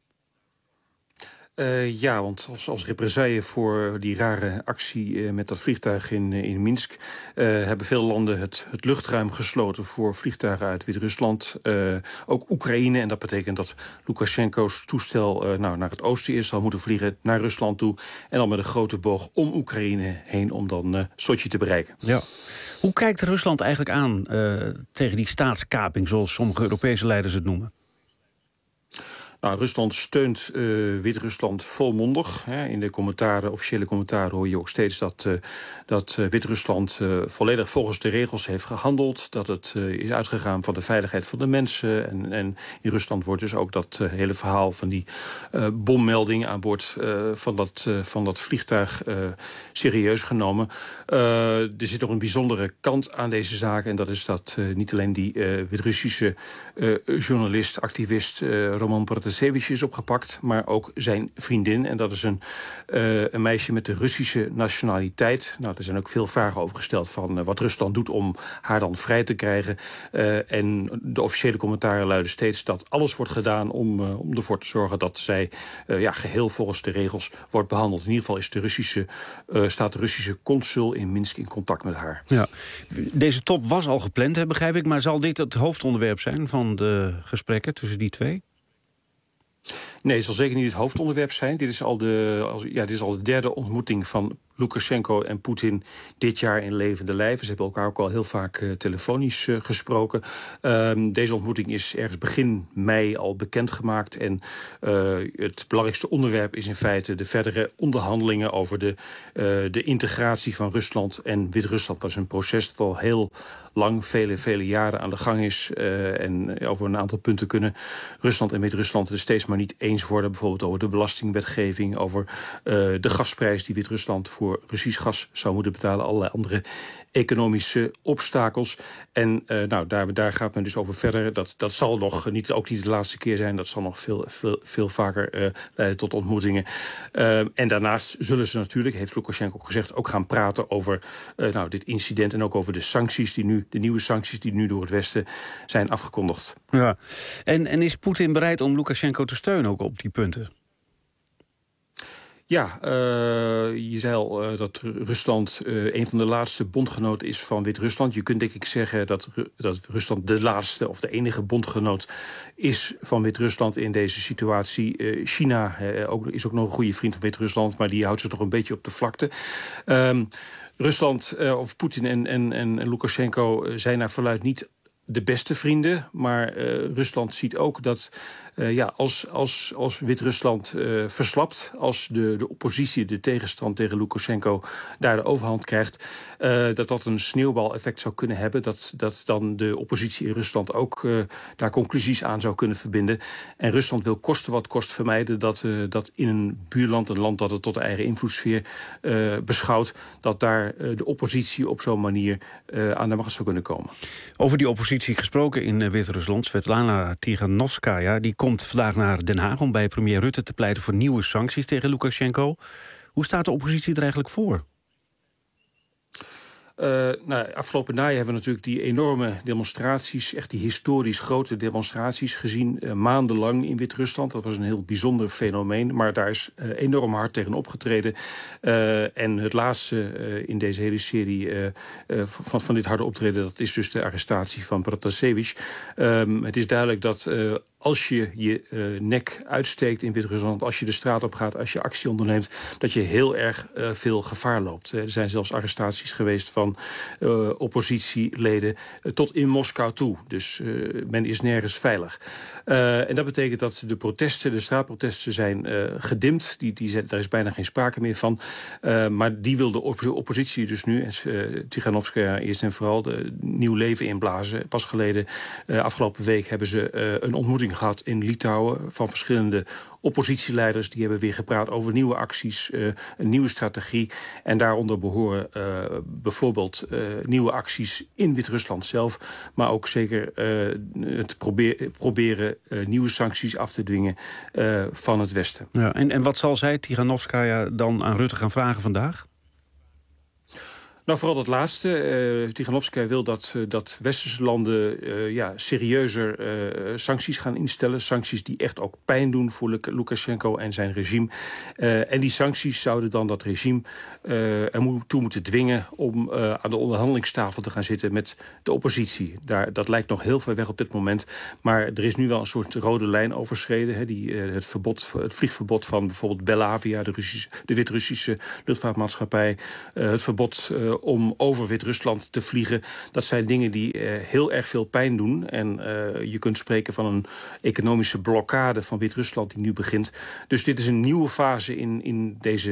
Ja, want als represaille voor die rare actie met dat vliegtuig in Minsk hebben veel landen het luchtruim gesloten voor vliegtuigen uit Wit-Rusland. Ook Oekraïne, en dat betekent dat Lukasjenko's toestel naar het oosten is, zal moeten vliegen naar Rusland toe en dan met een grote boog om Oekraïne heen om dan Sochi te bereiken. Ja. Hoe kijkt Rusland eigenlijk aan tegen die staatskaping, zoals sommige Europese leiders het noemen? Nou, Rusland steunt Wit-Rusland volmondig. In de officiële commentaren hoor je ook steeds dat Wit-Rusland volledig volgens de regels heeft gehandeld. Dat het is uitgegaan van de veiligheid van de mensen. En in Rusland wordt dus ook dat hele verhaal van die bommelding aan boord van dat vliegtuig serieus genomen. Er zit nog een bijzondere kant aan deze zaak. En dat is dat niet alleen die Wit-Russische journalist, activist Roman Protasevich is opgepakt, maar ook zijn vriendin. En dat is een meisje met de Russische nationaliteit. Nou, er zijn ook veel vragen over gesteld van wat Rusland doet om haar dan vrij te krijgen. En de officiële commentaren luiden steeds dat alles wordt gedaan om ervoor te zorgen dat zij geheel volgens de regels wordt behandeld. In ieder geval is staat de Russische consul in Minsk in contact met haar. Ja. Deze top was al gepland, begrijp ik, maar zal dit het hoofdonderwerp zijn van de gesprekken tussen die twee? Nee, het zal zeker niet het hoofdonderwerp zijn. Dit is al de derde ontmoeting van Lukashenko en Poetin dit jaar in levende lijven. Ze hebben elkaar ook al heel vaak telefonisch gesproken. Deze ontmoeting is ergens begin mei al bekendgemaakt. En het belangrijkste onderwerp is in feite de verdere onderhandelingen over de integratie van Rusland en Wit-Rusland. Dat is een proces dat al heel lang, vele jaren aan de gang is. En over een aantal punten kunnen Rusland en Wit-Rusland het steeds maar niet eens worden. Bijvoorbeeld over de belastingwetgeving, over de gasprijs die Wit-Rusland voor Russisch gas zou moeten betalen. Allerlei andere economische obstakels. En daar gaat men dus over verder. Dat zal nog ook niet de laatste keer zijn. Dat zal nog veel vaker leiden tot ontmoetingen. En daarnaast zullen ze natuurlijk, heeft Lukashenko ook gezegd, ook gaan praten over dit incident en ook over de sancties de nieuwe sancties die nu door het Westen zijn afgekondigd. Ja. En is Poetin bereid om Lukashenko te steunen ook op die punten? Ja, je zei al dat Rusland een van de laatste bondgenoten is van Wit-Rusland. Je kunt denk ik zeggen dat Rusland de laatste of de enige bondgenoot is van Wit-Rusland in deze situatie. China is ook nog een goede vriend van Wit-Rusland, maar die houdt zich toch een beetje op de vlakte. Rusland, of Poetin en Lukashenko zijn naar verluidt niet de beste vrienden. Maar Rusland ziet ook dat als Wit-Rusland verslapt, als de oppositie, de tegenstand tegen Lukashenko daar de overhand krijgt, dat een sneeuwbaleffect zou kunnen hebben. Dat dan de oppositie in Rusland ook daar conclusies aan zou kunnen verbinden. En Rusland wil koste wat kost vermijden dat in een buurland, een land dat het tot de eigen invloedssfeer beschouwt, dat daar de oppositie op zo'n manier aan de macht zou kunnen komen. Over die oppositie gesproken in Wit-Rusland, Svetlana Tiganovskaya, die komt vandaag naar Den Haag om bij premier Rutte te pleiten voor nieuwe sancties tegen Lukashenko. Hoe staat de oppositie er eigenlijk voor? Afgelopen najaar hebben we natuurlijk die enorme demonstraties, echt die historisch grote demonstraties gezien, maandenlang in Wit-Rusland. Dat was een heel bijzonder fenomeen, maar daar is enorm hard tegen opgetreden. En het laatste in deze hele serie van dit harde optreden, dat is dus de arrestatie van Protasevich. Het is duidelijk dat als je je nek uitsteekt in Wit-Rusland, als je de straat op gaat, als je actie onderneemt, dat je heel erg veel gevaar loopt. Er zijn zelfs arrestaties geweest van oppositieleden tot in Moskou toe. Dus men is nergens veilig. En dat betekent dat de straatprotesten zijn gedimd. Daar is bijna geen sprake meer van. Maar die wil de oppositie dus nu, en Tiganovskaya eerst en vooral, nieuw leven inblazen. Pas geleden, afgelopen week, hebben ze een ontmoeting gehad in Litouwen van verschillende oppositieleiders. Die hebben weer gepraat over nieuwe acties, een nieuwe strategie. En daaronder behoren bijvoorbeeld nieuwe acties in Wit-Rusland zelf, maar ook zeker het proberen nieuwe sancties af te dwingen van het Westen. Ja, en wat zal zij, Tiganovskaya, dan aan Rutte gaan vragen vandaag? Nou, vooral dat laatste. Tiganovskaya wil dat westerse landen serieuzer sancties gaan instellen. Sancties die echt ook pijn doen voor Lukashenko en zijn regime. En die sancties zouden dan dat regime toe moeten dwingen om aan de onderhandelingstafel te gaan zitten met de oppositie. Dat lijkt nog heel ver weg op dit moment. Maar er is nu wel een soort rode lijn overschreden. Het vliegverbod van bijvoorbeeld Belavia, de Wit-Russische luchtvaartmaatschappij. Het verbod om over Wit-Rusland te vliegen. Dat zijn dingen die heel erg veel pijn doen. En je kunt spreken van een economische blokkade van Wit-Rusland die nu begint. Dus dit is een nieuwe fase in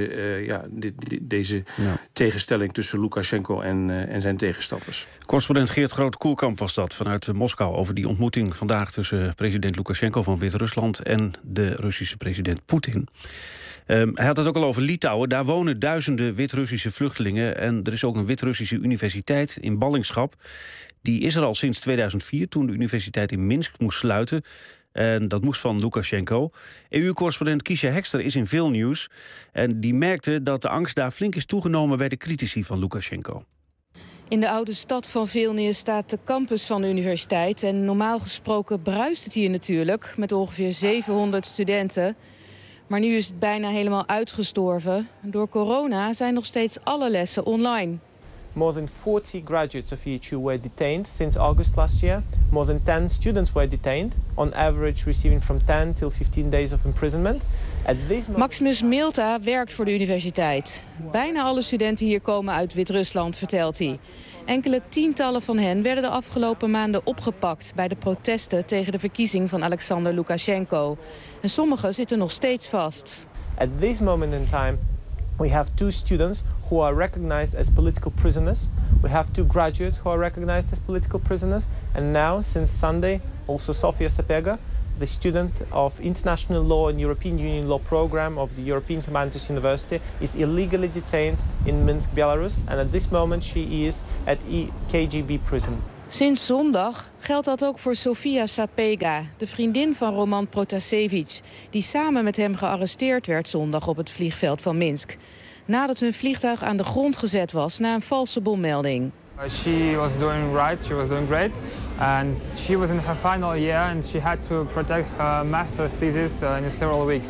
deze tegenstelling tussen Lukashenko en zijn tegenstanders. Correspondent Geert Groot-Koelkamp was dat vanuit Moskou over die ontmoeting vandaag tussen president Lukashenko van Wit-Rusland en de Russische president Poetin. Hij had het ook al over Litouwen. Daar wonen duizenden Wit-Russische vluchtelingen. En er is ook een Wit-Russische universiteit in ballingschap. Die is er al sinds 2004, toen de universiteit in Minsk moest sluiten. En dat moest van Lukashenko. EU-correspondent Kiesja Hekster is in veel nieuws. En die merkte dat de angst daar flink is toegenomen bij de critici van Lukashenko. In de oude stad van Vilnius staat de campus van de universiteit. En normaal gesproken bruist het hier natuurlijk, met ongeveer 700 studenten. Maar nu is het bijna helemaal uitgestorven. Door corona zijn nog steeds alle lessen online. More than 40 graduates of EHU were detained since August last year. More than 10 students were detained, on average receiving from 10 till 15 days of imprisonment. Maximus Milta werkt voor de universiteit. Bijna alle studenten hier komen uit Wit-Rusland, vertelt hij. Enkele tientallen van hen werden de afgelopen maanden opgepakt bij de protesten tegen de verkiezing van Alexander Lukashenko. En sommigen zitten nog steeds vast. At this moment in time, we have 2 students who are recognized as political prisoners. We have 2 graduates who are recognized as political prisoners. And now, since Sunday, also Sofia Sapega, the student of International Law and European Union Law program of the European Humanities University, is illegally detained in Minsk, Belarus. And at this moment she is at KGB prison. Sinds zondag geldt dat ook voor Sofia Sapega, de vriendin van Roman Protasevich, die samen met hem gearresteerd werd zondag op het vliegveld van Minsk. Nadat hun vliegtuig aan de grond gezet was na een valse bommelding. She was doing right, she was doing great. And she was in her final year and she had to protect her master's thesis in several weeks.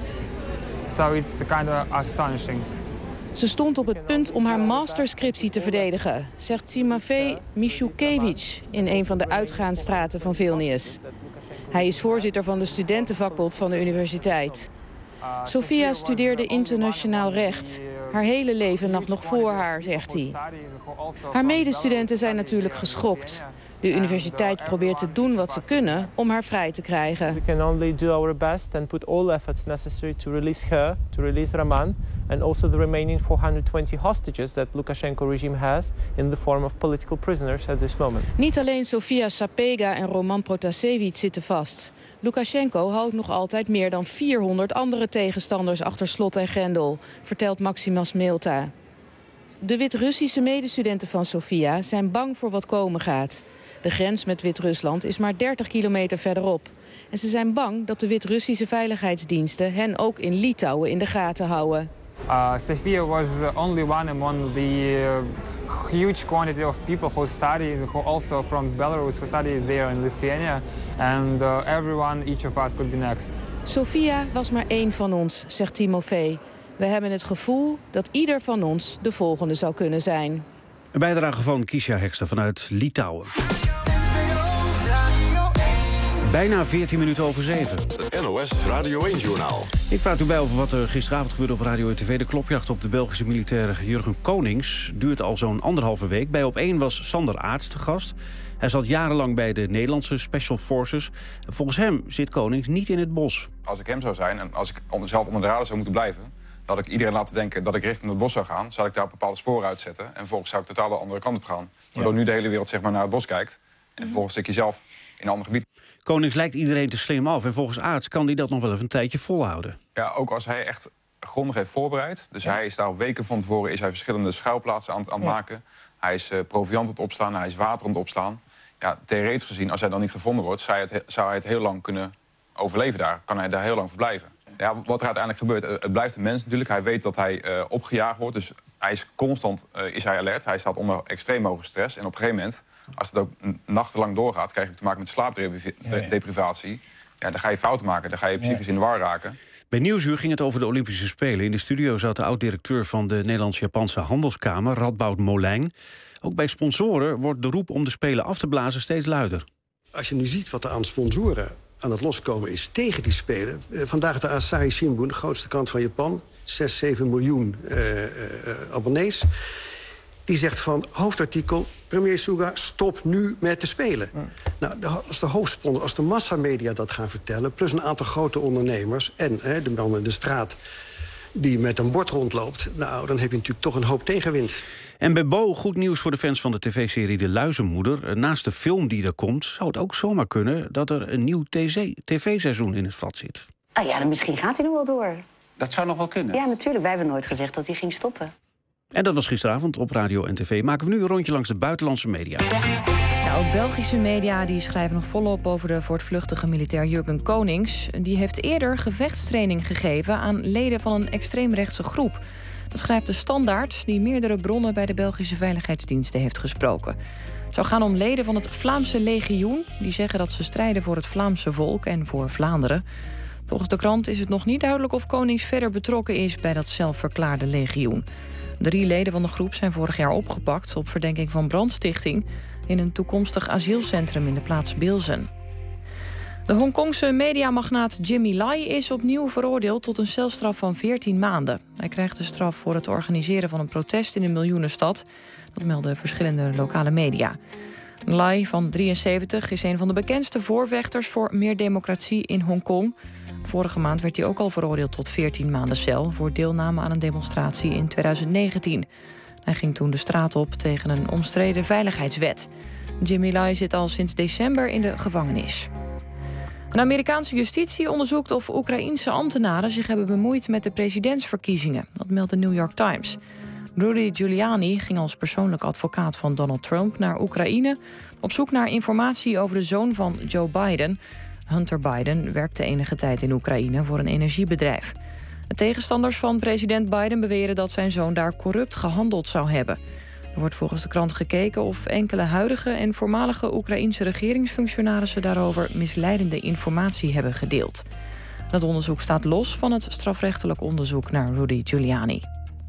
So it's kind of astonishing. Ze stond op het punt om haar masterscriptie te verdedigen, zegt Timofey Mishukevich in een van de uitgaansstraten van Vilnius. Hij is voorzitter van de studentenvakbond van de universiteit. Sofia studeerde internationaal recht. Haar hele leven lag nog voor haar, zegt hij. Haar medestudenten zijn natuurlijk geschokt. De universiteit probeert te doen wat ze kunnen om haar vrij te krijgen. We can only do our best and put all efforts necessary to release her, to release Raman, and also the remaining 420 hostages that Lukashenko regime has in the form of political prisoners at this moment. Niet alleen Sofia Sapega en Roman Protasevich zitten vast. Lukashenko houdt nog altijd meer dan 400 andere tegenstanders achter slot en grendel, vertelt Maximus Milta. De Wit-Russische medestudenten van Sofia zijn bang voor wat komen gaat. De grens met Wit-Rusland is maar 30 kilometer verderop. En ze zijn bang dat de Wit-Russische veiligheidsdiensten hen ook in Litouwen in de gaten houden. Sofia was only one among the huge quantity of people who studied, who also from Belarus, who studied there in Lithuania. And everyone, each of us could be next. Sofia was maar één van ons, zegt Timofey. We hebben het gevoel dat ieder van ons de volgende zou kunnen zijn. Een bijdrage van Kiesja Hekster vanuit Litouwen. Bijna 14 minuten over 7. Het NOS Radio 1-journaal. Ik praat u bij over wat er gisteravond gebeurde op Radio en TV. De klopjacht op de Belgische militair Jurgen Konings duurt al zo'n 1,5 week. Bij Op1 was Sander Aarts te gast. Hij zat jarenlang bij de Nederlandse Special Forces. Volgens hem zit Konings niet in het bos. Als ik hem zou zijn en als ik zelf onder de radar zou moeten blijven, dat ik iedereen laten denken dat ik richting het bos zou gaan, zou ik daar bepaalde sporen uitzetten. En vervolgens zou ik totaal de andere kant op gaan. Waardoor nu de hele wereld zeg maar naar het bos kijkt. En vervolgens zit je zelf in een ander gebied. Konings lijkt iedereen te slim af. En volgens Aarts kan hij dat nog wel even een tijdje volhouden. Ja, ook als hij echt grondig heeft voorbereid. Dus hij is daar al weken van tevoren is hij verschillende schuilplaatsen aan het maken. Hij is proviant aan het opslaan, hij is water aan het opslaan. Ja, theoretisch gezien, als hij dan niet gevonden wordt, zou hij het heel lang kunnen overleven daar. Kan hij daar heel lang verblijven. Ja, wat er uiteindelijk gebeurt, het blijft een mens natuurlijk. Hij weet dat hij opgejaagd wordt, dus hij is constant is hij alert. Hij staat onder extreem hoge stress. En op een gegeven moment, als het ook nachtenlang doorgaat, krijg je te maken met slaapdeprivatie. Ja, dan ga je fouten maken, dan ga je psychisch in de war raken. Bij Nieuwsuur ging het over de Olympische Spelen. In de studio zat de oud-directeur van de Nederlands-Japanse Handelskamer, Radboud Molijn. Ook bij sponsoren wordt de roep om de Spelen af te blazen steeds luider. Als je nu ziet wat er aan sponsoren aan het loskomen is tegen die Spelen. Vandaag de Asahi Shimbun, de grootste krant van Japan. 6-7 miljoen abonnees. Die zegt van, hoofdartikel, premier Suga, stop nu met de Spelen. Nou, als de hoofdsponsor, als de massamedia dat gaan vertellen, plus een aantal grote ondernemers en de man in de straat die met een bord rondloopt, nou, dan heb je natuurlijk toch een hoop tegenwind. En bij Bo, goed nieuws voor de fans van de tv-serie De Luizenmoeder. Naast de film die er komt, zou het ook zomaar kunnen dat er een nieuw tv-seizoen in het vat zit. Ah ja, dan misschien gaat hij nog wel door. Dat zou nog wel kunnen? Ja, natuurlijk. Wij hebben nooit gezegd dat hij ging stoppen. En dat was gisteravond op Radio en TV. Maken we nu een rondje langs de buitenlandse media. Ja, ook Belgische media die schrijven nog volop over de voortvluchtige militair Jurgen Konings. Die heeft eerder gevechtstraining gegeven aan leden van een extreemrechtse groep. Dat schrijft de Standaard, die meerdere bronnen bij de Belgische veiligheidsdiensten heeft gesproken. Het zou gaan om leden van het Vlaamse legioen. Die zeggen dat ze strijden voor het Vlaamse volk en voor Vlaanderen. Volgens de krant is het nog niet duidelijk of Konings verder betrokken is bij dat zelfverklaarde legioen. 3 leden van de groep zijn vorig jaar opgepakt op verdenking van brandstichting in een toekomstig asielcentrum in de plaats Bilzen. De Hongkongse mediamagnaat Jimmy Lai is opnieuw veroordeeld tot een celstraf van 14 maanden. Hij krijgt de straf voor het organiseren van een protest in een miljoenenstad. Dat melden verschillende lokale media. Lai van 73 is een van de bekendste voorvechters voor meer democratie in Hongkong. Vorige maand werd hij ook al veroordeeld tot 14 maanden cel voor deelname aan een demonstratie in 2019. Hij ging toen de straat op tegen een omstreden veiligheidswet. Jimmy Lai zit al sinds december in de gevangenis. Een Amerikaanse justitie onderzoekt of Oekraïense ambtenaren zich hebben bemoeid met de presidentsverkiezingen. Dat meldt de New York Times. Rudy Giuliani ging als persoonlijk advocaat van Donald Trump naar Oekraïne op zoek naar informatie over de zoon van Joe Biden. Hunter Biden werkte enige tijd in Oekraïne voor een energiebedrijf. De tegenstanders van president Biden beweren dat zijn zoon daar corrupt gehandeld zou hebben. Er wordt volgens de krant gekeken of enkele huidige en voormalige Oekraïense regeringsfunctionarissen daarover misleidende informatie hebben gedeeld. Dat onderzoek staat los van het strafrechtelijk onderzoek naar Rudy Giuliani.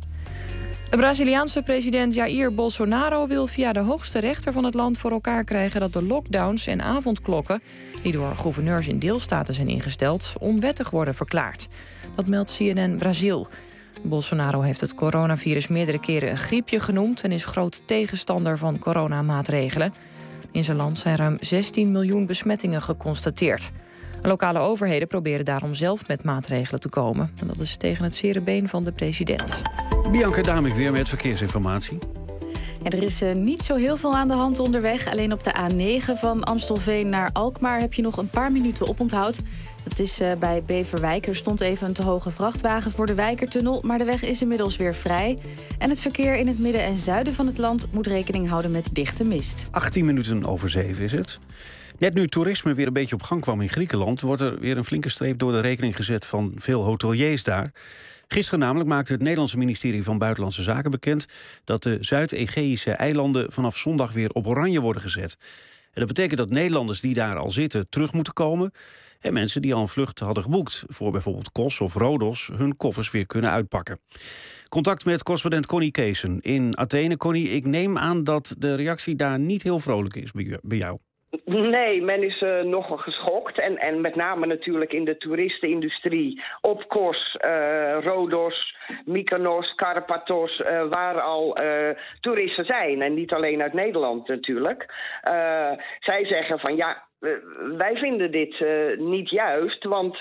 De Braziliaanse president Jair Bolsonaro wil via de hoogste rechter van het land voor elkaar krijgen dat de lockdowns en avondklokken, die door gouverneurs in deelstaten zijn ingesteld, onwettig worden verklaard. Dat meldt CNN Brazil. Bolsonaro heeft het coronavirus meerdere keren een griepje genoemd en is groot tegenstander van coronamaatregelen. In zijn land zijn ruim 16 miljoen besmettingen geconstateerd. Lokale overheden proberen daarom zelf met maatregelen te komen. En dat is tegen het zere been van de president. Bianca Damink weer met verkeersinformatie. Ja, er is niet zo heel veel aan de hand onderweg. Alleen op de A9 van Amstelveen naar Alkmaar heb je nog een paar minuten oponthoud. Dat is bij Beverwijk. Er stond even een te hoge vrachtwagen voor de Wijkertunnel, maar de weg is inmiddels weer vrij. En het verkeer in het midden en zuiden van het land moet rekening houden met dichte mist. 18 minuten over 7 is het. Net nu toerisme weer een beetje op gang kwam in Griekenland, wordt er weer een flinke streep door de rekening gezet van veel hoteliers daar. Gisteren namelijk maakte het Nederlandse ministerie van Buitenlandse Zaken bekend dat de Zuid-Egeïsche eilanden vanaf zondag weer op oranje worden gezet. En dat betekent dat Nederlanders die daar al zitten terug moeten komen en mensen die al een vlucht hadden geboekt voor bijvoorbeeld Kos of Rodos hun koffers weer kunnen uitpakken. Contact met correspondent Connie Keesen in Athene. Connie, ik neem aan dat de reactie daar niet heel vrolijk is bij jou. Nee, men is nogal geschokt. En met name natuurlijk in de toeristenindustrie. Op Kos, Rodos, Mykonos, Karpathos, waar al toeristen zijn. En niet alleen uit Nederland natuurlijk. Zij zeggen van ja, wij vinden dit niet juist, want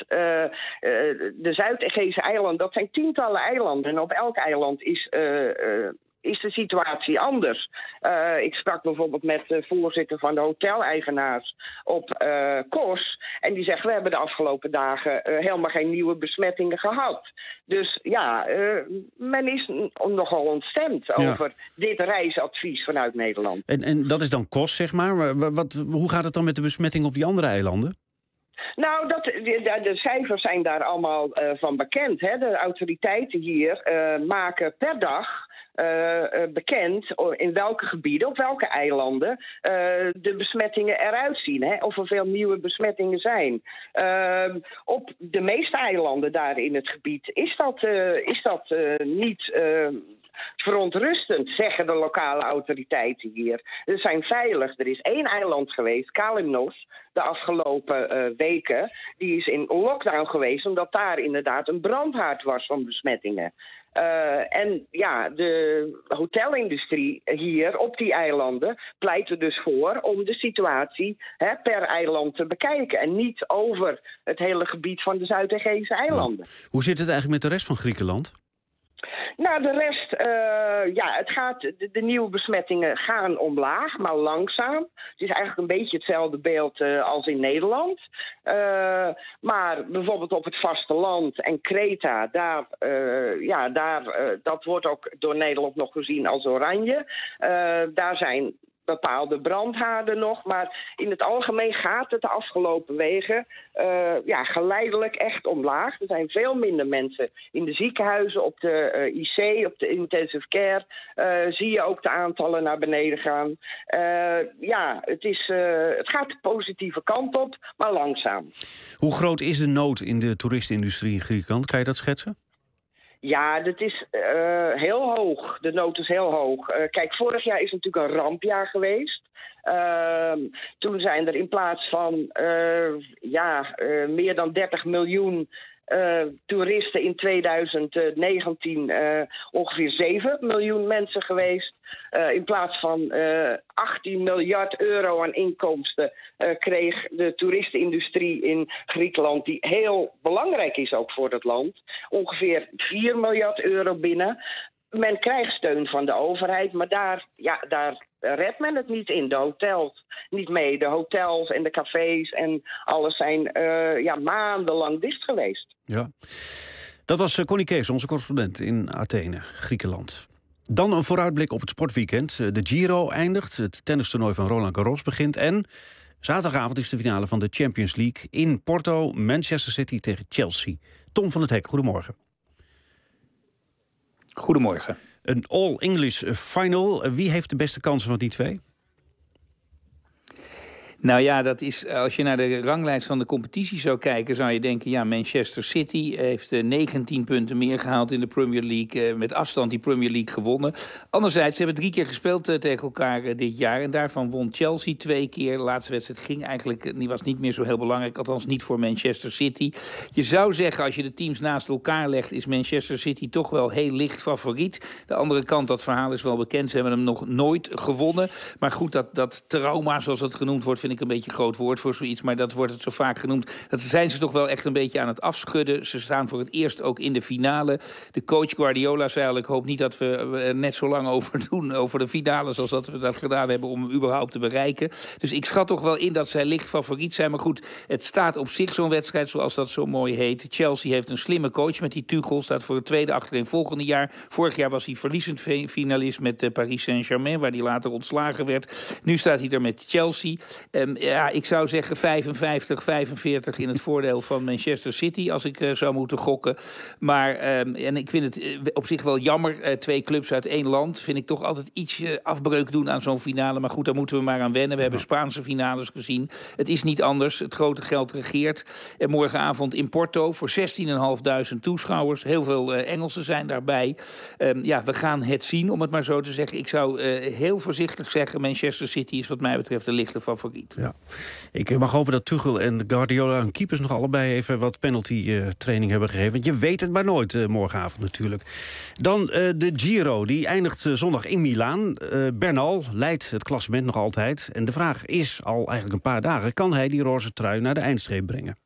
de Zuid-Egeïsche eilanden, dat zijn tientallen eilanden. En op elk eiland is de situatie anders. Ik sprak bijvoorbeeld met de voorzitter van de hoteleigenaars op Kos. En die zegt, we hebben de afgelopen dagen helemaal geen nieuwe besmettingen gehad. Dus ja, men is nogal ontstemd over dit reisadvies vanuit Nederland. En dat is dan Kos, zeg maar. Hoe gaat het dan met de besmetting op die andere eilanden? Nou, de cijfers zijn daar allemaal van bekend. Hè? De autoriteiten hier maken per dag bekend in welke gebieden, op welke eilanden de besmettingen eruit zien. Hè? Of er veel nieuwe besmettingen zijn. Op de meeste eilanden daar in het gebied is dat niet verontrustend, zeggen de lokale autoriteiten hier. Ze zijn veilig. Er is 1 eiland geweest, Kalymnos, de afgelopen weken. Die is in lockdown geweest omdat daar inderdaad een brandhaard was van besmettingen. En ja, de hotelindustrie hier op die eilanden pleit er dus voor om de situatie per eiland te bekijken. En niet over het hele gebied van de Zuid-Egeïsche eilanden. Hoe zit het eigenlijk met de rest van Griekenland? Nou, de rest, de nieuwe besmettingen gaan omlaag, maar langzaam. Het is eigenlijk een beetje hetzelfde beeld als in Nederland. Maar bijvoorbeeld op het vasteland en Kreta, dat wordt ook door Nederland nog gezien als oranje. Daar zijn bepaalde brandhaarden nog, maar in het algemeen gaat het de afgelopen weken geleidelijk echt omlaag. Er zijn veel minder mensen in de ziekenhuizen, op de IC, op de intensive care. Zie je ook de aantallen naar beneden gaan. Het gaat de positieve kant op, maar langzaam. Hoe groot is de nood in de toeristenindustrie in Griekenland? Kan je dat schetsen? Ja, dat is heel hoog. De nood is heel hoog. Kijk, vorig jaar is natuurlijk een rampjaar geweest. Toen zijn er in plaats van meer dan 30 miljoen toeristen in 2019 ongeveer 7 miljoen mensen geweest. In plaats van 18 miljard euro aan inkomsten kreeg de toeristenindustrie in Griekenland, die heel belangrijk is ook voor het land, ongeveer 4 miljard euro binnen. Men krijgt steun van de overheid, maar daar redt men het niet in. De hotels niet mee. De hotels en de cafés en alles zijn maandenlang dicht geweest. Ja, dat was Connie Kees, onze correspondent in Athene, Griekenland. Dan een vooruitblik op het sportweekend. De Giro eindigt, het tennistoernooi van Roland Garros begint en zaterdagavond is de finale van de Champions League in Porto, Manchester City tegen Chelsea. Tom van het Hek, goedemorgen. Goedemorgen. Een all-English final. Wie heeft de beste kansen van die twee? Nou ja, dat is, als je naar de ranglijst van de competitie zou kijken, zou je denken, ja, Manchester City heeft 19 punten meer gehaald in de Premier League. Met afstand die Premier League gewonnen. Anderzijds, ze hebben 3 keer gespeeld tegen elkaar dit jaar. En daarvan won Chelsea 2 keer. De laatste wedstrijd ging eigenlijk, die was niet meer zo heel belangrijk. Althans niet voor Manchester City. Je zou zeggen, als je de teams naast elkaar legt, is Manchester City toch wel heel licht favoriet. De andere kant, dat verhaal is wel bekend. Ze hebben hem nog nooit gewonnen. Maar goed, dat trauma, zoals het genoemd wordt, vind ik een beetje een groot woord voor zoiets, maar dat wordt het zo vaak genoemd. Dat zijn ze toch wel echt een beetje aan het afschudden. Ze staan voor het eerst ook in de finale. De coach Guardiola zei al, ik hoop niet dat we er net zo lang over doen, over de finale, zoals dat we dat gedaan hebben om hem überhaupt te bereiken. Dus ik schat toch wel in dat zij licht favoriet zijn. Maar goed, het staat op zich zo'n wedstrijd, zoals dat zo mooi heet. Chelsea heeft een slimme coach met die Tuchel, staat voor het tweede achtereenvolgende jaar. Vorig jaar was hij verliezend finalist met Paris Saint-Germain, waar hij later ontslagen werd. Nu staat hij er met Chelsea. Ja, ik zou zeggen 55-45 in het voordeel van Manchester City, als ik zou moeten gokken. Maar, en ik vind het op zich wel jammer, 2 clubs uit 1 land, vind ik toch altijd iets afbreuk doen aan zo'n finale. Maar goed, daar moeten we maar aan wennen. We hebben Spaanse finales gezien. Het is niet anders. Het grote geld regeert. En morgenavond in Porto voor 16.500 toeschouwers. Heel veel Engelsen zijn daarbij. We gaan het zien, om het maar zo te zeggen. Ik zou heel voorzichtig zeggen, Manchester City is wat mij betreft een lichte favoriet. Ja. Ik mag hopen dat Tuchel en Guardiola hun keepers nog allebei even wat penalty training hebben gegeven. Want je weet het maar nooit morgenavond natuurlijk. Dan de Giro, die eindigt zondag in Milaan. Bernal leidt het klassement nog altijd. En de vraag is al eigenlijk een paar dagen, kan hij die roze trui naar de eindstreep brengen?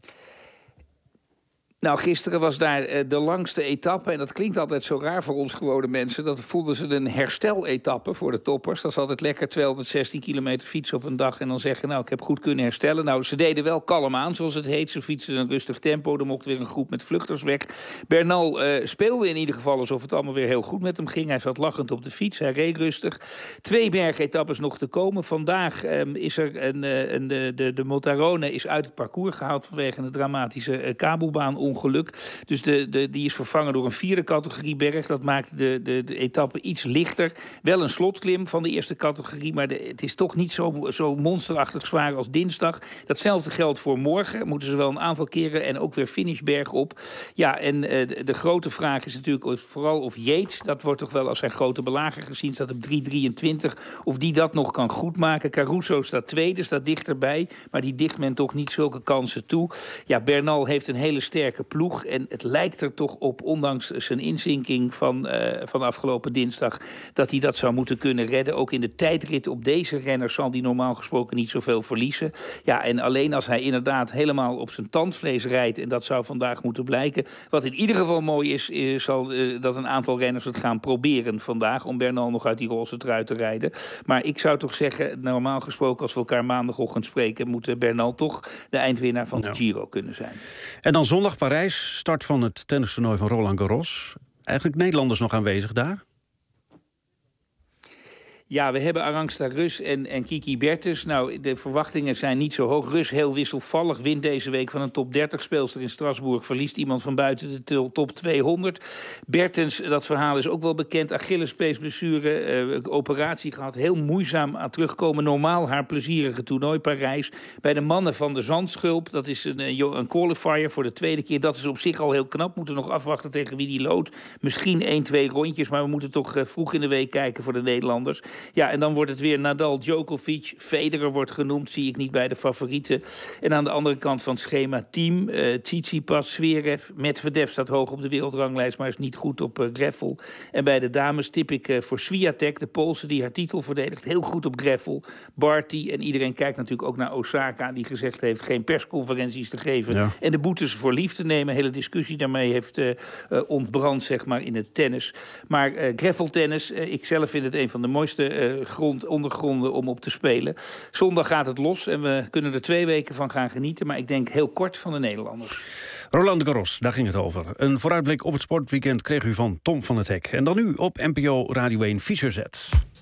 Nou, gisteren was daar de langste etappe. En dat klinkt altijd zo raar voor ons gewone mensen. Dat voelden ze een hersteletappe voor de toppers. Dat is altijd lekker 216 kilometer fietsen op een dag. En dan zeggen, nou, ik heb goed kunnen herstellen. Nou, ze deden wel kalm aan, zoals het heet. Ze fietsen een rustig tempo. Er mocht weer een groep met vluchters weg. Bernal speelde in ieder geval alsof het allemaal weer heel goed met hem ging. Hij zat lachend op de fiets. Hij reed rustig. 2 bergetappes nog te komen. Vandaag is er de Montarone is uit het parcours gehaald vanwege een dramatische kabelbaan ongeluk. Dus die is vervangen door een 4e categorie berg. Dat maakt de etappe iets lichter. Wel een slotklim van de eerste categorie, maar het is toch niet zo monsterachtig zwaar als dinsdag. Datzelfde geldt voor morgen. Moeten ze wel een aantal keren en ook weer finishberg op. Ja, en de grote vraag is natuurlijk vooral of Yates, dat wordt toch wel als zijn grote belager gezien, staat op 3:23, of die dat nog kan goedmaken. Caruso staat tweede, staat dichterbij, maar die dicht men toch niet zulke kansen toe. Ja, Bernal heeft een hele sterke ploeg en het lijkt er toch op, ondanks zijn inzinking van afgelopen dinsdag, dat hij dat zou moeten kunnen redden. Ook in de tijdrit op deze renners zal hij normaal gesproken niet zoveel verliezen. Ja, en alleen als hij inderdaad helemaal op zijn tandvlees rijdt, en dat zou vandaag moeten blijken. Wat in ieder geval mooi is zal dat een aantal renners het gaan proberen vandaag, om Bernal nog uit die roze trui te rijden. Maar ik zou toch zeggen, normaal gesproken, als we elkaar maandagochtend spreken, moet Bernal toch de eindwinnaar van de Giro kunnen zijn. En dan zondag Parijs, start van het tennistoernooi van Roland Garros. Eigenlijk Nederlanders nog aanwezig daar? Ja, we hebben Arantxa Rus en Kiki Bertens. Nou, de verwachtingen zijn niet zo hoog. Rus heel wisselvallig, wint deze week van een top 30 speelster in Strasbourg. Verliest iemand van buiten de top 200. Bertens, dat verhaal is ook wel bekend. Achillespeesblessure, operatie gehad. Heel moeizaam aan terugkomen. Normaal haar plezierige toernooi Parijs. Bij de mannen van de Zandschulp, dat is een qualifier voor de tweede keer. Dat is op zich al heel knap. Moeten nog afwachten tegen wie die loodt. Misschien 1-2 rondjes, maar we moeten toch vroeg in de week kijken voor de Nederlanders. Ja, en dan wordt het weer Nadal, Djokovic, Federer wordt genoemd, zie ik niet bij de favorieten. En aan de andere kant van het schema team, Tsitsipas, Zverev, Medvedev staat hoog op de wereldranglijst, maar is niet goed op gravel. En bij de dames tip ik voor Swiatek, de Poolse die haar titel verdedigt, heel goed op gravel. Barty, en iedereen kijkt natuurlijk ook naar Osaka, die gezegd heeft geen persconferenties te geven. Ja. En de boetes voor lief te nemen. Hele discussie daarmee heeft ontbrand, zeg maar, in het tennis. Maar graveltennis, ik zelf vind het een van de mooiste ondergronden om op te spelen. Zondag gaat het los en we kunnen er 2 weken van gaan genieten. Maar ik denk heel kort van de Nederlanders. Roland Garros, daar ging het over. Een vooruitblik op het sportweekend kreeg u van Tom van het Hek. En dan nu op NPO Radio 1 Fischer Z.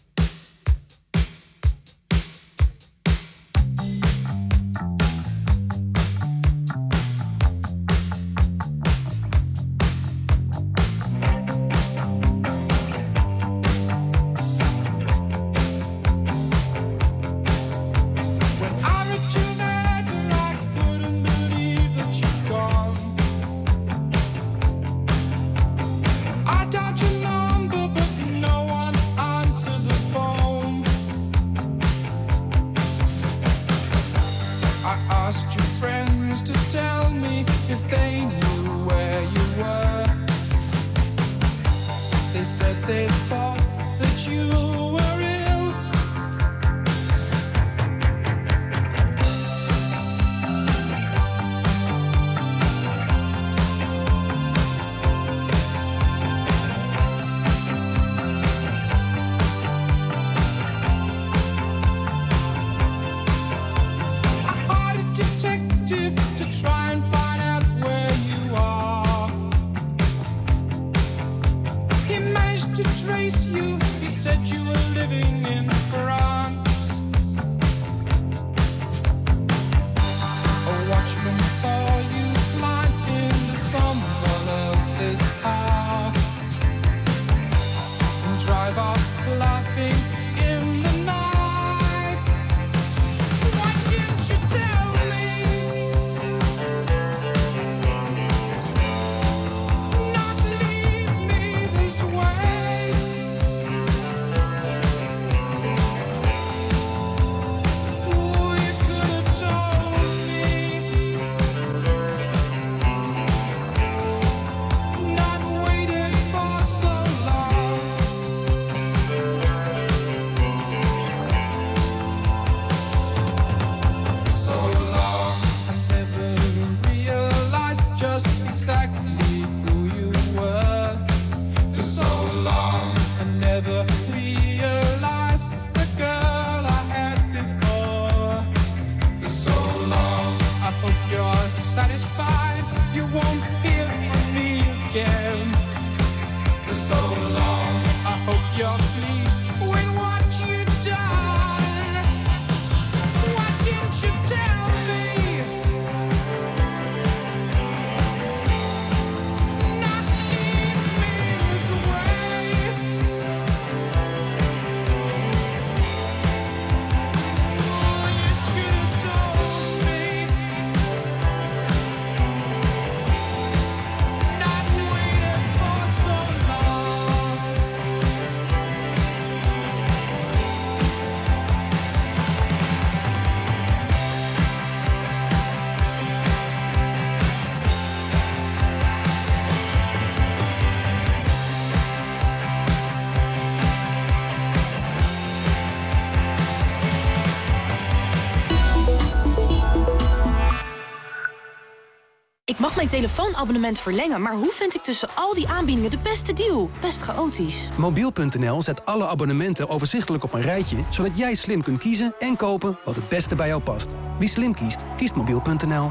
Ik mag mijn telefoonabonnement verlengen, maar hoe vind ik tussen al die aanbiedingen de beste deal? Best chaotisch. Mobiel.nl zet alle abonnementen overzichtelijk op een rijtje, zodat jij slim kunt kiezen en kopen wat het beste bij jou past. Wie slim kiest, kiest Mobiel.nl.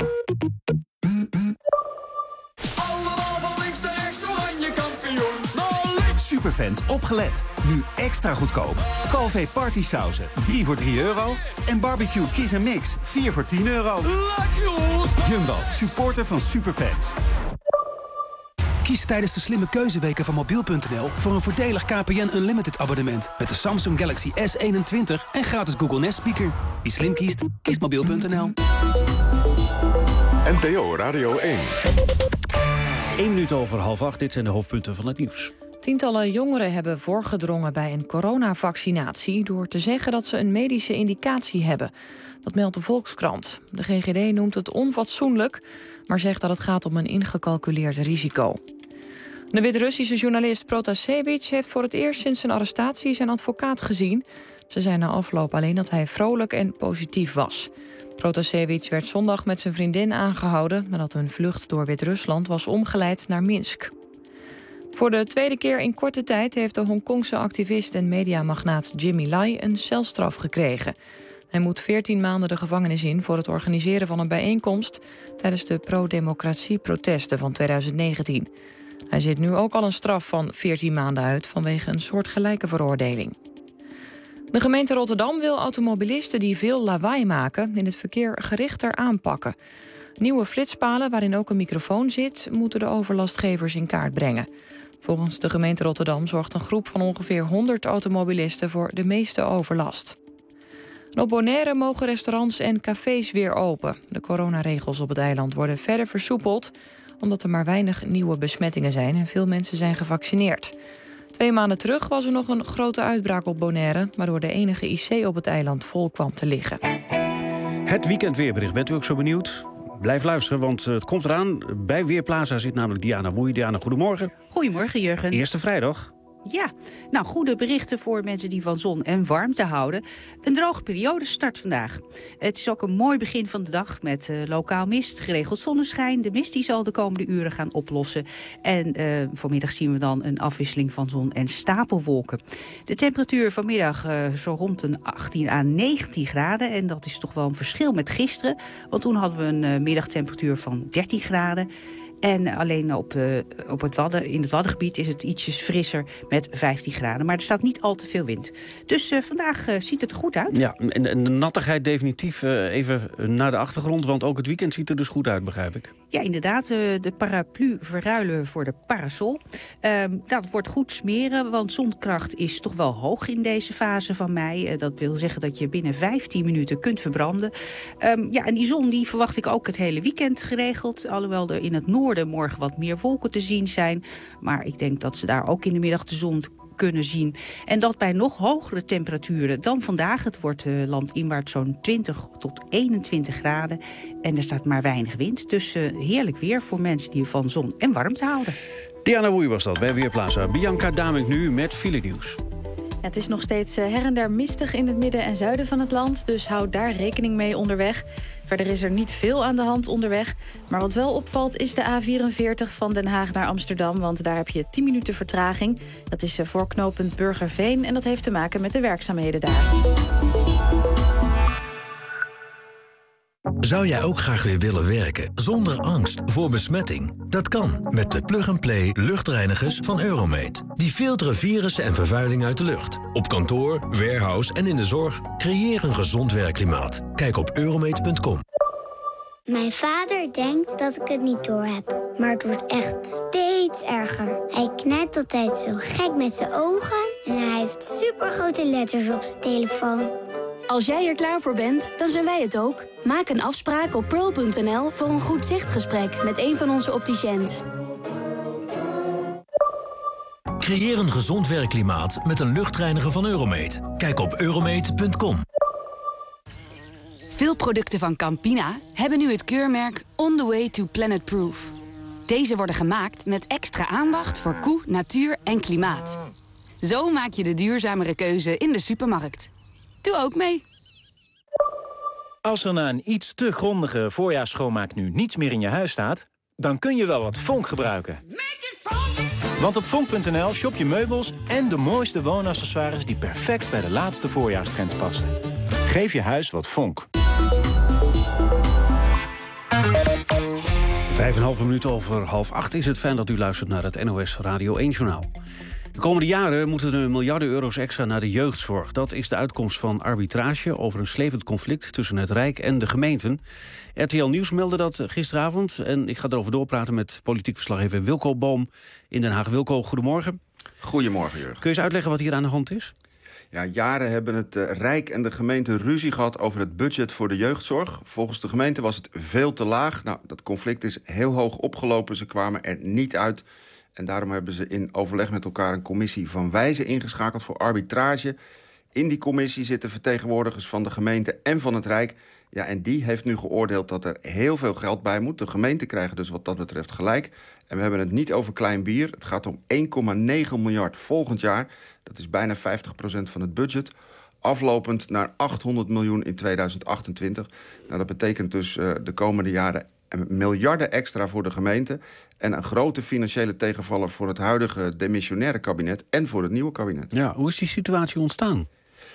superfans opgelet. Nu extra goedkoop. Calvé partysauzen, 3 voor €3. En barbecue kies en mix, 4 voor €10. Jumbo, supporter van superfans. Kies tijdens de slimme keuzeweken van mobiel.nl voor een voordelig KPN Unlimited abonnement. Met de Samsung Galaxy S21 en gratis Google Nest speaker. Wie slim kiest, kiest mobiel.nl. NPO Radio 1. 1 minuut over 7:30, dit zijn de hoofdpunten van het nieuws. Tientallen jongeren hebben voorgedrongen bij een coronavaccinatie door te zeggen dat ze een medische indicatie hebben. Dat meldt de Volkskrant. De GGD noemt het onfatsoenlijk, maar zegt dat het gaat om een ingecalculeerd risico. De Wit-Russische journalist Protasevich heeft voor het eerst sinds zijn arrestatie zijn advocaat gezien. Ze zei na afloop alleen dat hij vrolijk en positief was. Protasevich werd zondag met zijn vriendin aangehouden nadat hun vlucht door Wit-Rusland was omgeleid naar Minsk. Voor de tweede keer in korte tijd heeft de Hongkongse activist en mediamagnaat Jimmy Lai een celstraf gekregen. Hij moet 14 maanden de gevangenis in voor het organiseren van een bijeenkomst tijdens de pro-democratie-protesten van 2019. Hij zit nu ook al een straf van 14 maanden uit vanwege een soortgelijke veroordeling. De gemeente Rotterdam wil automobilisten die veel lawaai maken in het verkeer gerichter aanpakken. Nieuwe flitspalen waarin ook een microfoon zit, moeten de overlastgevers in kaart brengen. Volgens de gemeente Rotterdam zorgt een groep van ongeveer 100 automobilisten voor de meeste overlast. En op Bonaire mogen restaurants en cafés weer open. De coronaregels op het eiland worden verder versoepeld, omdat er maar weinig nieuwe besmettingen zijn en veel mensen zijn gevaccineerd. 2 maanden terug was er nog een grote uitbraak op Bonaire, waardoor de enige IC op het eiland vol kwam te liggen. Het weekendweerbericht, bent u ook zo benieuwd? Blijf luisteren, want het komt eraan. Bij Weerplaza zit namelijk Diana Woei. Diana, goedemorgen. Goedemorgen, Jurgen. Eerste vrijdag. Ja, nou, goede berichten voor mensen die van zon en warmte houden. Een droge periode start vandaag. Het is ook een mooi begin van de dag met lokaal mist, geregeld zonneschijn. De mist die zal de komende uren gaan oplossen. En vanmiddag zien we dan een afwisseling van zon en stapelwolken. De temperatuur vanmiddag zo rond een 18 à 19 graden. En dat is toch wel een verschil met gisteren. Want toen hadden we een middagtemperatuur van 13 graden. En alleen in het Waddengebied is het ietsjes frisser met 15 graden. Maar er staat niet al te veel wind. Dus vandaag ziet het goed uit. Ja, en de nattigheid definitief even naar de achtergrond. Want ook het weekend ziet er dus goed uit, begrijp ik. Ja, inderdaad. De paraplu verruilen we voor de parasol. Dat wordt goed smeren, want zonkracht is toch wel hoog in deze fase van mei. Dat wil zeggen dat je binnen 15 minuten kunt verbranden. En die zon die verwacht ik ook het hele weekend geregeld. Alhoewel er in het noorden morgen wat meer wolken te zien zijn. Maar ik denk dat ze daar ook in de middag de zon kunnen zien. En dat bij nog hogere temperaturen dan vandaag. Het wordt landinwaarts zo'n 20 tot 21 graden. En er staat maar weinig wind. Dus heerlijk weer voor mensen die van zon en warmte houden. Diana Woei was dat bij Weerplaza. Bianca Damink nu met file nieuws. Het is nog steeds her en der mistig in het midden en zuiden van het land. Dus houd daar rekening mee onderweg. Verder is er niet veel aan de hand onderweg. Maar wat wel opvalt is de A44 van Den Haag naar Amsterdam. Want daar heb je 10 minuten vertraging. Dat is voor knooppunt Burgerveen. En dat heeft te maken met de werkzaamheden daar. Zou jij ook graag weer willen werken zonder angst voor besmetting? Dat kan met de plug-and-play luchtreinigers van Euromate. Die filteren virussen en vervuiling uit de lucht. Op kantoor, warehouse en in de zorg. Creëer een gezond werkklimaat. Kijk op euromate.com. Mijn vader denkt dat ik het niet doorheb. Maar het wordt echt steeds erger. Hij knijpt altijd zo gek met zijn ogen. En hij heeft supergrote letters op zijn telefoon. Als jij er klaar voor bent, dan zijn wij het ook. Maak een afspraak op pro.nl voor een goed zichtgesprek met een van onze opticiëns. Creëer een gezond werkklimaat met een luchtreiniger van Euromate. Kijk op euromate.com. Veel producten van Campina hebben nu het keurmerk On The Way to Planet Proof. Deze worden gemaakt met extra aandacht voor koe, natuur en klimaat. Zo maak je de duurzamere keuze in de supermarkt. Doe ook mee. Als er na een iets te grondige voorjaarsschoonmaak nu niets meer in je huis staat, dan kun je wel wat Vonk gebruiken. Want op Vonk.nl shop je meubels en de mooiste woonaccessoires die perfect bij de laatste voorjaarstrends passen. Geef je huis wat Vonk. 5,5 minuten over 7:30 is het. Fijn dat u luistert naar het NOS Radio 1-journaal. De komende jaren moeten er miljarden euro's extra naar de jeugdzorg. Dat is de uitkomst van arbitrage over een slepend conflict tussen het Rijk en de gemeenten. RTL Nieuws meldde dat gisteravond. En ik ga erover doorpraten met politiek verslaggever Wilco Boom in Den Haag. Wilco, goedemorgen. Goedemorgen, Jurgen. Kun je eens uitleggen wat hier aan de hand is? Ja, jaren hebben het Rijk en de gemeente ruzie gehad over het budget voor de jeugdzorg. Volgens de gemeente was het veel te laag. Nou, dat conflict is heel hoog opgelopen. Ze kwamen er niet uit. En daarom hebben ze in overleg met elkaar een commissie van wijzen ingeschakeld voor arbitrage. In die commissie zitten vertegenwoordigers van de gemeente en van het Rijk. Ja, en die heeft nu geoordeeld dat er heel veel geld bij moet. De gemeenten krijgen dus wat dat betreft gelijk. En we hebben het niet over klein bier. Het gaat om 1,9 miljard volgend jaar. Dat is bijna 50% van het budget. Aflopend naar 800 miljoen in 2028. Nou, dat betekent dus de komende jaren miljarden extra voor de gemeente. En een grote financiële tegenvaller voor het huidige demissionaire kabinet en voor het nieuwe kabinet. Ja, hoe is die situatie ontstaan?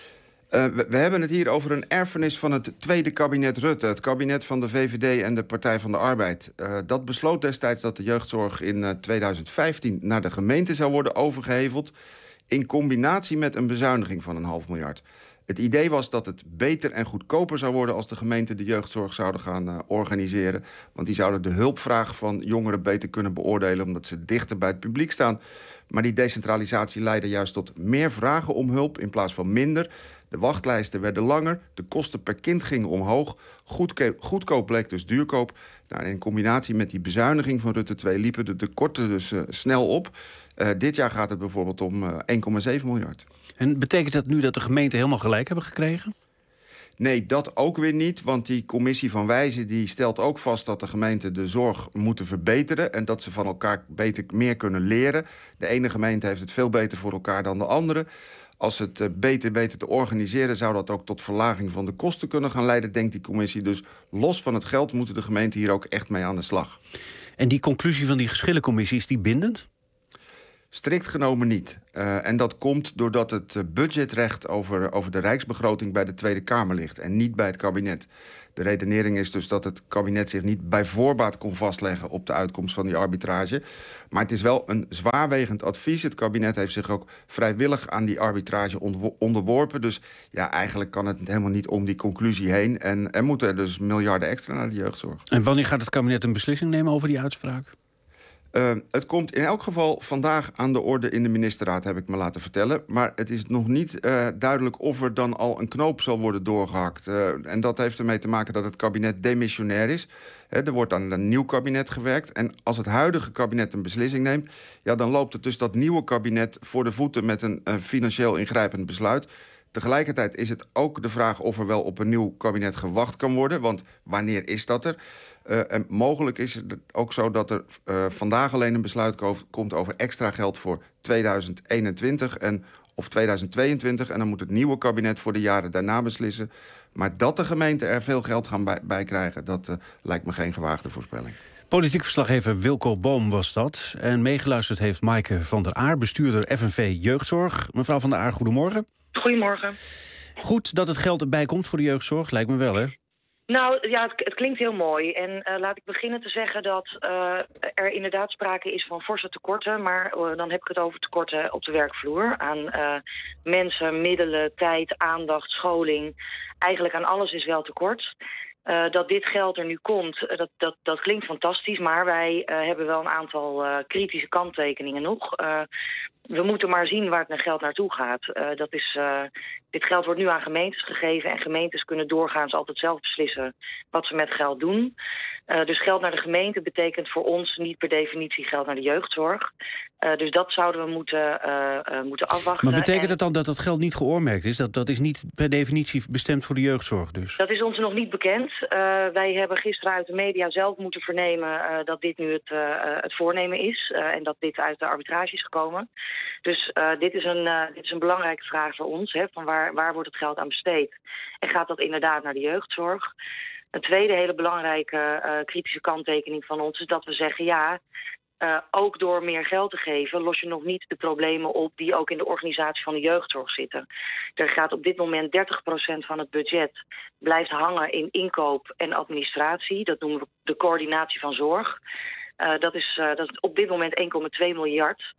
We hebben het hier over een erfenis van het tweede kabinet Rutte. Het kabinet van de VVD en de Partij van de Arbeid. Dat besloot destijds dat de jeugdzorg in 2015 naar de gemeente zou worden overgeheveld, in combinatie met een bezuiniging van 0,5 miljard. Het idee was dat het beter en goedkoper zou worden als de gemeenten de jeugdzorg zouden gaan organiseren. Want die zouden de hulpvraag van jongeren beter kunnen beoordelen, omdat ze dichter bij het publiek staan. Maar die decentralisatie leidde juist tot meer vragen om hulp in plaats van minder. De wachtlijsten werden langer, de kosten per kind gingen omhoog. Goedkoop bleek dus duurkoop. Nou, in combinatie met die bezuiniging van Rutte 2 liepen de tekorten dus snel op. Dit jaar gaat het bijvoorbeeld om 1,7 miljard. En betekent dat nu dat de gemeenten helemaal gelijk hebben gekregen? Nee, dat ook weer niet, want die commissie van wijzen die stelt ook vast dat de gemeenten de zorg moeten verbeteren en dat ze van elkaar meer kunnen leren. De ene gemeente heeft het veel beter voor elkaar dan de andere. Als het beter te organiseren, zou dat ook tot verlaging van de kosten kunnen gaan leiden, denkt die commissie. Dus los van het geld moeten de gemeenten hier ook echt mee aan de slag. En die conclusie van die geschillencommissie, is die bindend? Strikt genomen niet. En dat komt doordat het budgetrecht over de rijksbegroting bij de Tweede Kamer ligt en niet bij het kabinet. De redenering is dus dat het kabinet zich niet bij voorbaat kon vastleggen op de uitkomst van die arbitrage. Maar het is wel een zwaarwegend advies. Het kabinet heeft zich ook vrijwillig aan die arbitrage onderworpen. Dus ja, eigenlijk kan het helemaal niet om die conclusie heen. En er moeten dus miljarden extra naar de jeugdzorg. En wanneer gaat het kabinet een beslissing nemen over die uitspraak? Het komt in elk geval vandaag aan de orde in de ministerraad, heb ik me laten vertellen. Maar het is nog niet duidelijk of er dan al een knoop zal worden doorgehakt. En dat heeft ermee te maken dat het kabinet demissionair is. Er wordt aan een nieuw kabinet gewerkt. En als het huidige kabinet een beslissing neemt, ja, dan loopt het dus dat nieuwe kabinet voor de voeten met een financieel ingrijpend besluit. Tegelijkertijd is het ook de vraag of er wel op een nieuw kabinet gewacht kan worden. Want wanneer is dat er? En mogelijk is het ook zo dat er vandaag alleen een besluit komt over extra geld voor 2021 of 2022. En dan moet het nieuwe kabinet voor de jaren daarna beslissen. Maar dat de gemeenten er veel geld gaan bij krijgen, dat lijkt me geen gewaagde voorspelling. Politiek verslaggever Wilco Boom was dat. En meegeluisterd heeft Maaike van der Aar, bestuurder FNV Jeugdzorg. Mevrouw van der Aar, goedemorgen. Goedemorgen. Goed dat het geld erbij komt voor de jeugdzorg, lijkt me wel, hè? Nou ja, het klinkt heel mooi. En laat ik beginnen te zeggen dat er inderdaad sprake is van forse tekorten. Maar dan heb ik het over tekorten op de werkvloer. Aan mensen, middelen, tijd, aandacht, scholing. Eigenlijk aan alles is wel tekort. Dat dit geld er nu komt, dat klinkt fantastisch. Maar wij hebben wel een aantal kritische kanttekeningen nog. We moeten maar zien waar het geld naartoe gaat. Dit geld wordt nu aan gemeentes gegeven en gemeentes kunnen doorgaans altijd zelf beslissen wat ze met geld doen. Dus geld naar de gemeente betekent voor ons niet per definitie geld naar de jeugdzorg. Dus dat zouden we moeten afwachten. Maar betekent het dan dat dat geld niet geoormerkt is? Dat is niet per definitie bestemd voor de jeugdzorg dus? Dat is ons nog niet bekend. Wij hebben gisteren uit de media zelf moeten vernemen dat dit nu het voornemen is. En dat dit uit de arbitrage is gekomen. Dus dit is een belangrijke vraag voor ons. Hè, van waar wordt het geld aan besteed? En gaat dat inderdaad naar de jeugdzorg? Een tweede hele belangrijke kritische kanttekening van ons is dat we zeggen ja, ook door meer geld te geven los je nog niet de problemen op die ook in de organisatie van de jeugdzorg zitten. Er gaat op dit moment 30% van het budget blijft hangen in inkoop en administratie. Dat noemen we de coördinatie van zorg. Dat is op dit moment 1,2 miljard.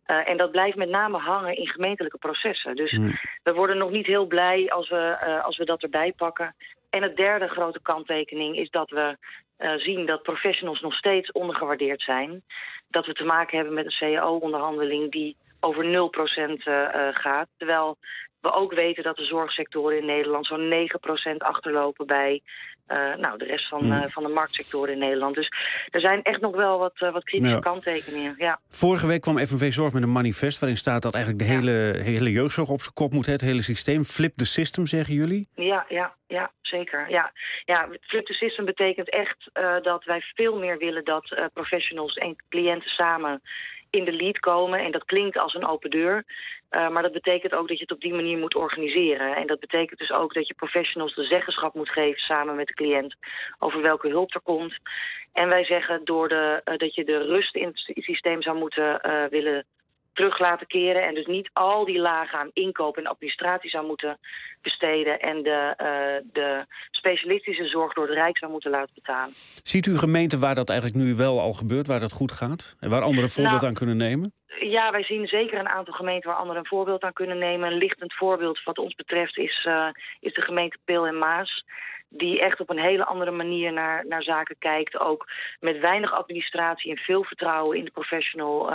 En dat blijft met name hangen in gemeentelijke processen. Dus we worden nog niet heel blij als we dat erbij pakken. En het derde grote kanttekening is dat we zien dat professionals nog steeds ondergewaardeerd zijn. Dat we te maken hebben met een cao-onderhandeling die over 0% gaat. Terwijl we ook weten dat de zorgsectoren in Nederland zo'n 9% achterlopen bij de rest van de marktsectoren in Nederland. Dus er zijn echt nog wel wat kritische kanttekeningen. Ja. Vorige week kwam FNV Zorg met een manifest waarin staat dat eigenlijk de hele jeugdzorg op zijn kop moet. Het hele systeem. Flip the system, zeggen jullie? Ja, zeker. Ja, flip the system betekent echt dat wij veel meer willen dat professionals en cliënten samen in de lead komen. En dat klinkt als een open deur. Maar dat betekent ook dat je het op die manier moet organiseren. En dat betekent dus ook dat je professionals de zeggenschap moet geven samen met de cliënt over welke hulp er komt. En wij zeggen dat je de rust in het systeem zou moeten willen terug laten keren. En dus niet al die lagen aan inkoop en administratie zou moeten besteden. En de specialistische zorg door het Rijk zou moeten laten betalen. Ziet u gemeenten waar dat eigenlijk nu wel al gebeurt, waar dat goed gaat? En waar anderen voorbeeld aan kunnen nemen? Ja, wij zien zeker een aantal gemeenten waar anderen een voorbeeld aan kunnen nemen. Een lichtend voorbeeld wat ons betreft is de gemeente Peel en Maas. Die echt op een hele andere manier naar zaken kijkt. Ook met weinig administratie en veel vertrouwen in de professional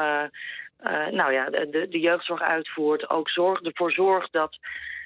de jeugdzorg uitvoert. Ook ervoor zorgt dat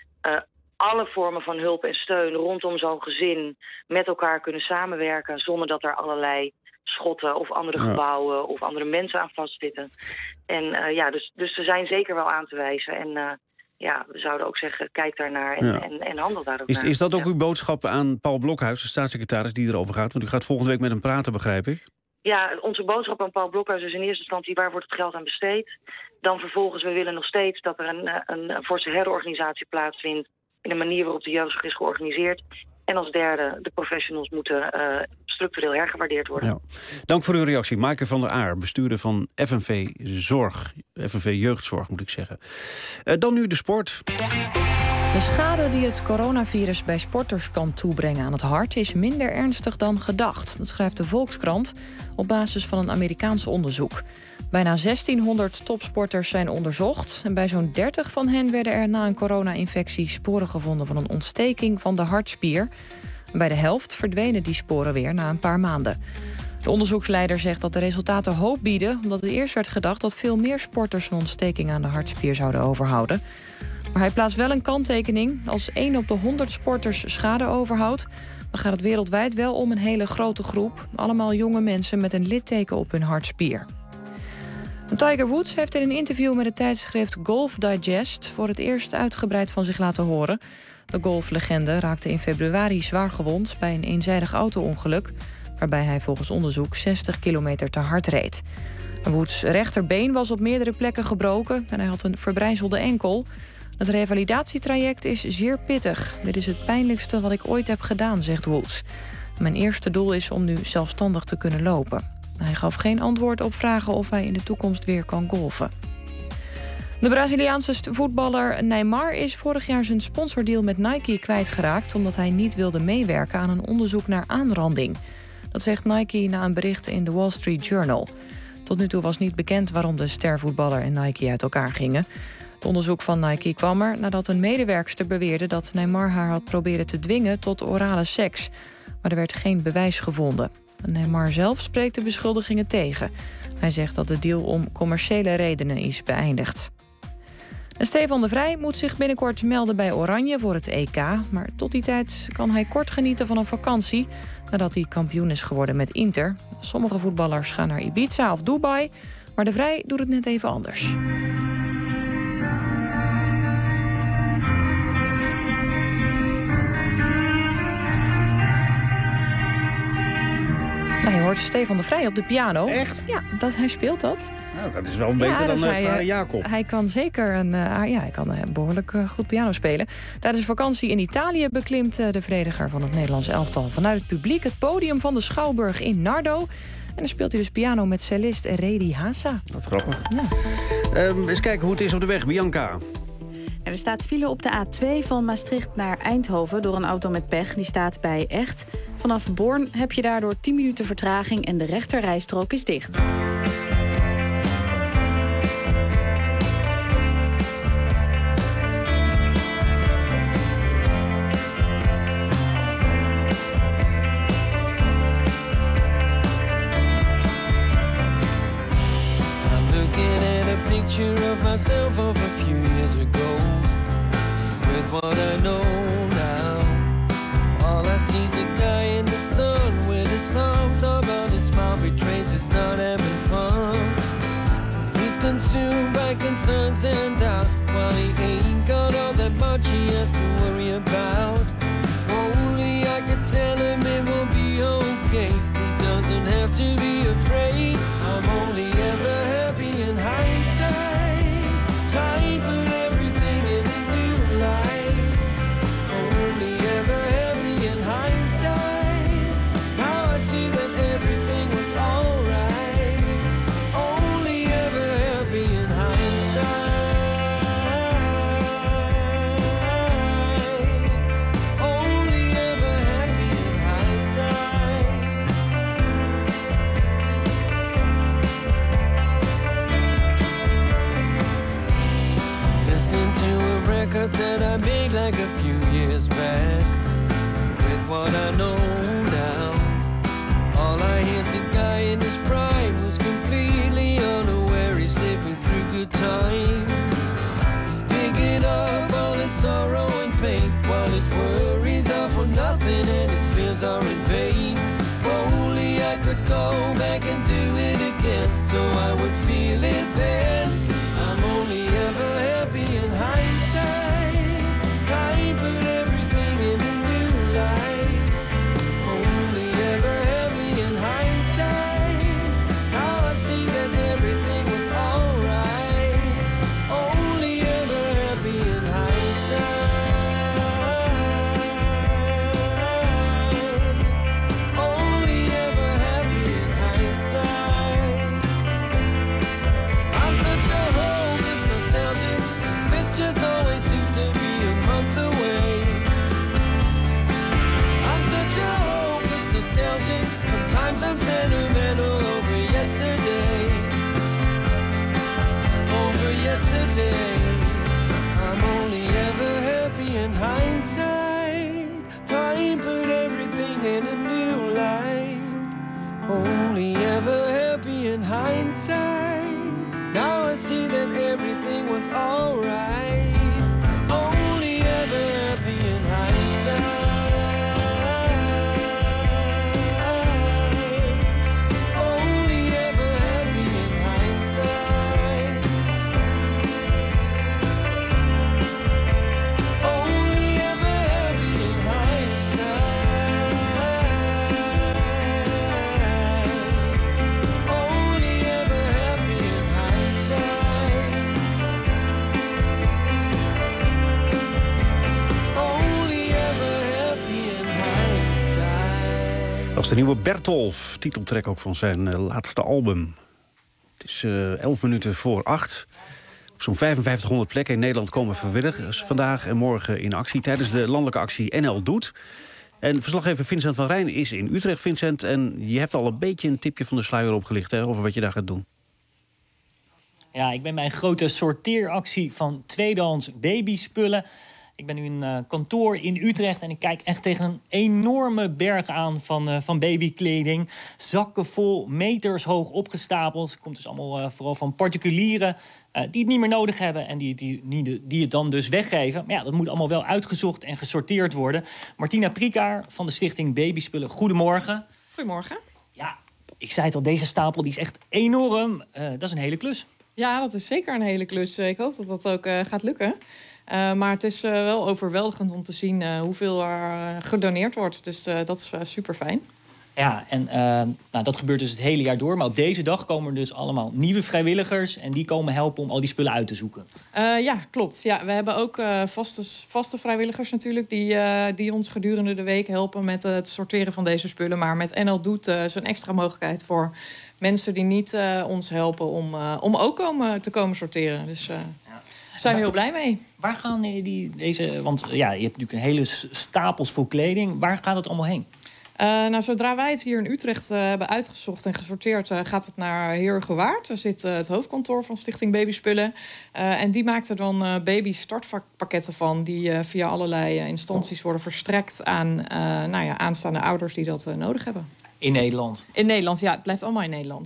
alle vormen van hulp en steun rondom zo'n gezin met elkaar kunnen samenwerken zonder dat er allerlei schotten of andere gebouwen of andere mensen aan vastzitten. En dus er zijn zeker wel aan te wijzen. En we zouden ook zeggen, kijk daarnaar en handel daar ook naar. Is dat ook uw boodschap aan Paul Blokhuis, de staatssecretaris die erover gaat? Want u gaat volgende week met hem praten, begrijp ik. Ja, onze boodschap aan Paul Blokhuis is in eerste instantie waar wordt het geld aan besteed. Dan vervolgens, we willen nog steeds dat er een forse herorganisatie plaatsvindt in de manier waarop de jeugdzorg is georganiseerd. En als derde, de professionals moeten structureel hergewaardeerd worden. Ja. Dank voor uw reactie. Maaike van der Aar, bestuurder van FNV Zorg. FNV Jeugdzorg, moet ik zeggen. Dan nu de sport. De schade die het coronavirus bij sporters kan toebrengen aan het hart is minder ernstig dan gedacht. Dat schrijft de Volkskrant op basis van een Amerikaans onderzoek. Bijna 1600 topsporters zijn onderzocht. En bij zo'n 30 van hen werden er na een corona-infectie sporen gevonden van een ontsteking van de hartspier. Bij de helft verdwenen die sporen weer na een paar maanden. De onderzoeksleider zegt dat de resultaten hoop bieden, omdat er eerst werd gedacht dat veel meer sporters een ontsteking aan de hartspier zouden overhouden. Maar hij plaatst wel een kanttekening. Als 1 op de 100 sporters schade overhoudt, dan gaat het wereldwijd wel om een hele grote groep. Allemaal jonge mensen met een litteken op hun hartspier. Tiger Woods heeft in een interview met het tijdschrift Golf Digest voor het eerst uitgebreid van zich laten horen. De golflegende raakte in februari zwaar gewond bij een eenzijdig auto-ongeluk, waarbij hij volgens onderzoek 60 kilometer te hard reed. Woods' rechterbeen was op meerdere plekken gebroken en hij had een verbrijzelde enkel. Het revalidatietraject is zeer pittig. Dit is het pijnlijkste wat ik ooit heb gedaan, zegt Woods. Mijn eerste doel is om nu zelfstandig te kunnen lopen. Hij gaf geen antwoord op vragen of hij in de toekomst weer kan golfen. De Braziliaanse voetballer Neymar is vorig jaar zijn sponsordeal met Nike kwijtgeraakt, omdat hij niet wilde meewerken aan een onderzoek naar aanranding. Dat zegt Nike na een bericht in de Wall Street Journal. Tot nu toe was niet bekend waarom de stervoetballer en Nike uit elkaar gingen. Het onderzoek van Nike kwam er nadat een medewerkster beweerde dat Neymar haar had proberen te dwingen tot orale seks. Maar er werd geen bewijs gevonden. Neymar zelf spreekt de beschuldigingen tegen. Hij zegt dat de deal om commerciële redenen is beëindigd. En Stefan de Vrij moet zich binnenkort melden bij Oranje voor het EK. Maar tot die tijd kan hij kort genieten van een vakantie, nadat hij kampioen is geworden met Inter. Sommige voetballers gaan naar Ibiza of Dubai, maar de Vrij doet het net even anders. Nou, je hoort Stefan de Vrij op de piano. Echt? Ja, hij speelt dat. Nou, dat is wel beter dan vader Jacob. Hij kan zeker hij kan behoorlijk goed piano spelen. Tijdens vakantie in Italië beklimt de verdediger van het Nederlands elftal vanuit het publiek het podium van de Schouwburg in Nardo. En dan speelt hij dus piano met cellist Redi Hassa. Wat grappig. Ja. Eens kijken hoe het is op de weg. Bianca. Er staat file op de A2 van Maastricht naar Eindhoven door een auto met pech. Die staat bij Echt. Vanaf Born heb je daardoor 10 minuten vertraging en de rechterrijstrook is dicht. myself of a few years ago. With what I know now, all I see is a guy in the sun with his thumbs up, but his smile betrays he's not having fun. He's consumed by concerns and doubts, while he ain't got all that much he has to worry about. If only I could tell him it will be okay, he doesn't have to be afraid. I'm only ever happy in hindsight. Time put everything in a new light. Only ever happy in hindsight. Now I see that everything was alright. Only ever happy in hindsight. Only ever happy in hindsight. Listening to a record that I made like a few years back. With what I know now, all I hear is a guy in his prime who's completely unaware he's living through good times. He's digging up all his sorrow and pain, while his worries are for nothing and his fears are in vain. If only I could go back and do it again, so I would feel it then. I'm only ever happy in hindsight. Time put everything in a new light. Only ever happy in hindsight. Now I see that everything was alright. Only ever happy in hindsight. Only ever happy in hindsight. I'm such a hopeless nostalgic. This just always seems to be a month away. I'm such a hopeless nostalgic. Sometimes I'm sentimental over yesterday. Over yesterday. I'm only ever happy in hindsight. Time put everything in a new light. Only ever happy in hindsight. Now I see that everything was alright. Only ever happy in hindsight. Only ever happy in hindsight. Only ever happy in hindsight. Only ever happy in hindsight. Only ever happy in hindsight. Dat is de nieuwe Bertolf, titeltrack ook van zijn laatste album. Het is 11 minuten voor 8. Op zo'n 5500 plekken in Nederland komen vrijwilligers vandaag en morgen in actie tijdens de landelijke actie NL Doet. En verslaggever Vincent van Rijn is in Utrecht, Vincent. En je hebt al een beetje een tipje van de sluier opgelicht, hè, over wat je daar gaat doen. Ja, ik ben bij een grote sorteeractie van tweedehands babyspullen. Ik ben nu in een kantoor in Utrecht en ik kijk echt tegen een enorme berg aan van babykleding. Zakken vol, meters hoog opgestapeld. Het komt dus allemaal vooral van particulieren die het niet meer nodig hebben en die het dan dus weggeven. Maar ja, dat moet allemaal wel uitgezocht en gesorteerd worden. Martina Prikaar van de stichting Babyspullen, goedemorgen. Goedemorgen. Ja, ik zei het al, deze stapel die is echt enorm. Dat is een hele klus. Ja, dat is zeker een hele klus. Ik hoop dat dat ook gaat lukken. Maar het is wel overweldigend om te zien hoeveel er gedoneerd wordt. Dus dat is super fijn. Ja, en dat gebeurt dus het hele jaar door. Maar op deze dag komen er dus allemaal nieuwe vrijwilligers. En die komen helpen om al die spullen uit te zoeken. Ja, klopt. Ja, we hebben ook vaste vrijwilligers natuurlijk die ons gedurende de week helpen met het sorteren van deze spullen. Maar met NL Doet is een extra mogelijkheid voor mensen die niet ons helpen om ook te komen sorteren. Dus daar zijn we heel blij mee. Waar gaan deze... Want ja, je hebt natuurlijk een hele stapels vol kleding. Waar gaat het allemaal heen? Zodra wij het hier in Utrecht hebben uitgezocht en gesorteerd, gaat het naar Heerhugowaard. Daar zit het hoofdkantoor van Stichting Babyspullen. En die maakt er dan baby startpakketten van, die via allerlei instanties worden verstrekt aan aanstaande ouders die dat nodig hebben. In Nederland? In Nederland, ja. Het blijft allemaal in Nederland, ja.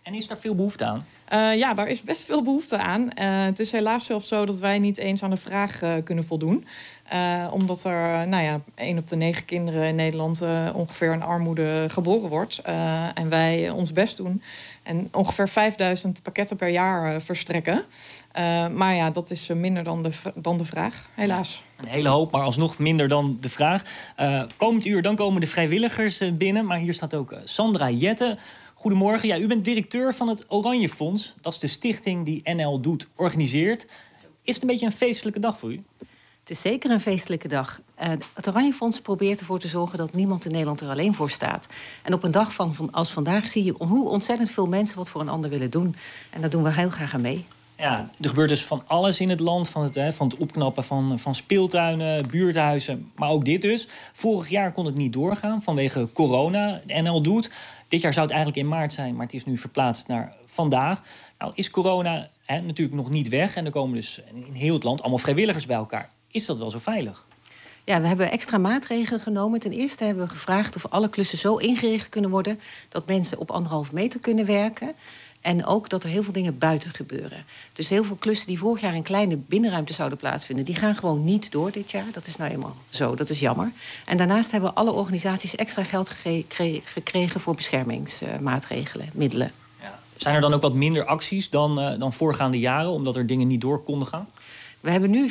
En is daar veel behoefte aan? Ja, daar is best veel behoefte aan. Het is helaas zelfs zo dat wij niet eens aan de vraag kunnen voldoen. Omdat er 1 op de 9 kinderen in Nederland ongeveer in armoede geboren wordt. En wij ons best doen en ongeveer 5000 pakketten per jaar verstrekken. Maar ja, dat is minder dan de vraag, helaas. Een hele hoop, maar alsnog minder dan de vraag. Komend uur dan komen de vrijwilligers binnen. Maar hier staat ook Sandra Jette. Goedemorgen. Ja, u bent directeur van het Oranje Fonds. Dat is de stichting die NL Doet organiseert. Is het een beetje een feestelijke dag voor u? Het is zeker een feestelijke dag. Het Oranje Fonds probeert ervoor te zorgen dat niemand in Nederland er alleen voor staat. En op een dag als vandaag zie je hoe ontzettend veel mensen wat voor een ander willen doen. En daar doen we heel graag aan mee. Ja, er gebeurt dus van alles in het land. Van het opknappen van speeltuinen, buurthuizen. Maar ook dit dus. Vorig jaar kon het niet doorgaan vanwege corona. De NL Doet. Dit jaar zou het eigenlijk in maart zijn, maar het is nu verplaatst naar vandaag. Nou is corona natuurlijk nog niet weg. En er komen dus in heel het land allemaal vrijwilligers bij elkaar. Is dat wel zo veilig? Ja, we hebben extra maatregelen genomen. Ten eerste hebben we gevraagd of alle klussen zo ingericht kunnen worden dat mensen op 1,5 meter kunnen werken. En ook dat er heel veel dingen buiten gebeuren. Dus heel veel klussen die vorig jaar in kleine binnenruimte zouden plaatsvinden, die gaan gewoon niet door dit jaar. Dat is nou eenmaal zo, dat is jammer. En daarnaast hebben alle organisaties extra geld gekregen voor beschermingsmaatregelen, middelen. Ja. Zijn er dan ook wat minder acties dan voorgaande jaren, omdat er dingen niet door konden gaan? We hebben nu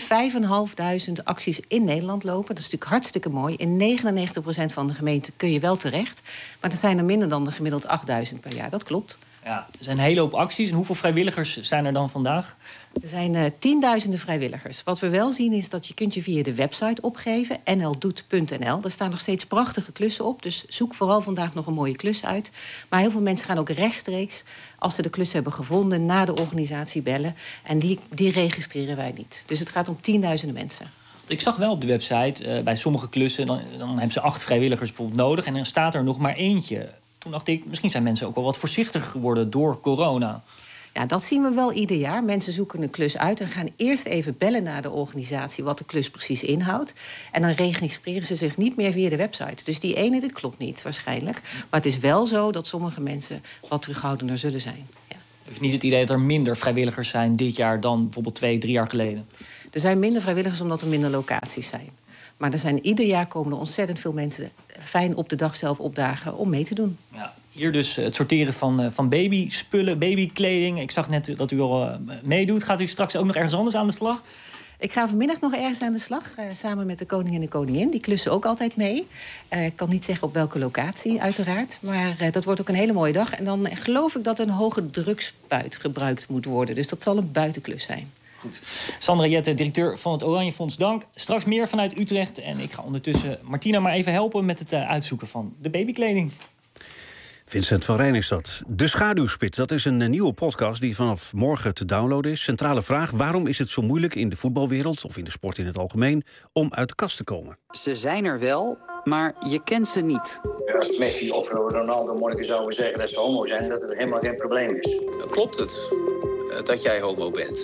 5.500 acties in Nederland lopen. Dat is natuurlijk hartstikke mooi. In 99% van de gemeenten kun je wel terecht. Maar er zijn er minder dan de gemiddeld 8.000 per jaar. Dat klopt. Ja, er zijn een hele hoop acties. En hoeveel vrijwilligers zijn er dan vandaag? Er zijn tienduizenden vrijwilligers. Wat we wel zien is dat je kunt je via de website opgeven, nldoet.nl. Daar staan nog steeds prachtige klussen op. Dus zoek vooral vandaag nog een mooie klus uit. Maar heel veel mensen gaan ook rechtstreeks, als ze de klus hebben gevonden, naar de organisatie bellen. En die registreren wij niet. Dus het gaat om tienduizenden mensen. Ik zag wel op de website, bij sommige klussen, dan hebben ze 8 vrijwilligers bijvoorbeeld nodig. En dan staat er nog maar eentje. Toen dacht ik, misschien zijn mensen ook wel wat voorzichtiger geworden door corona. Ja, dat zien we wel ieder jaar. Mensen zoeken een klus uit en gaan eerst even bellen naar de organisatie wat de klus precies inhoudt. En dan registreren ze zich niet meer via de website. Dus die ene, dit klopt niet waarschijnlijk. Maar het is wel zo dat sommige mensen wat terughoudender zullen zijn. Ja. Heb je niet het idee dat er minder vrijwilligers zijn dit jaar dan bijvoorbeeld 2-3 jaar geleden? Er zijn minder vrijwilligers omdat er minder locaties zijn. Maar ieder jaar komen er ontzettend veel mensen fijn op de dag zelf opdagen om mee te doen. Ja, hier dus het sorteren van babyspullen, babykleding. Ik zag net dat u al meedoet. Gaat u straks ook nog ergens anders aan de slag? Ik ga vanmiddag nog ergens aan de slag, samen met de koning en de koningin. Die klussen ook altijd mee. Ik kan niet zeggen op welke locatie, uiteraard. Maar dat wordt ook een hele mooie dag. En dan geloof ik dat een hoge drukspuit gebruikt moet worden. Dus dat zal een buitenklus zijn. Goed. Sandra Jette, directeur van het Oranje Fonds, dank. Straks meer vanuit Utrecht. En ik ga ondertussen Martina maar even helpen met het uitzoeken van de babykleding. Vincent van Rijn is dat. De Schaduwspits, dat is een nieuwe podcast die vanaf morgen te downloaden is. Centrale vraag, waarom is het zo moeilijk in de voetbalwereld, of in de sport in het algemeen, om uit de kast te komen? Ze zijn er wel, maar je kent ze niet. Als Messi of Ronaldo morgen zouden zeggen dat ze homo zijn, dat het helemaal geen probleem is. Klopt het dat jij homo bent?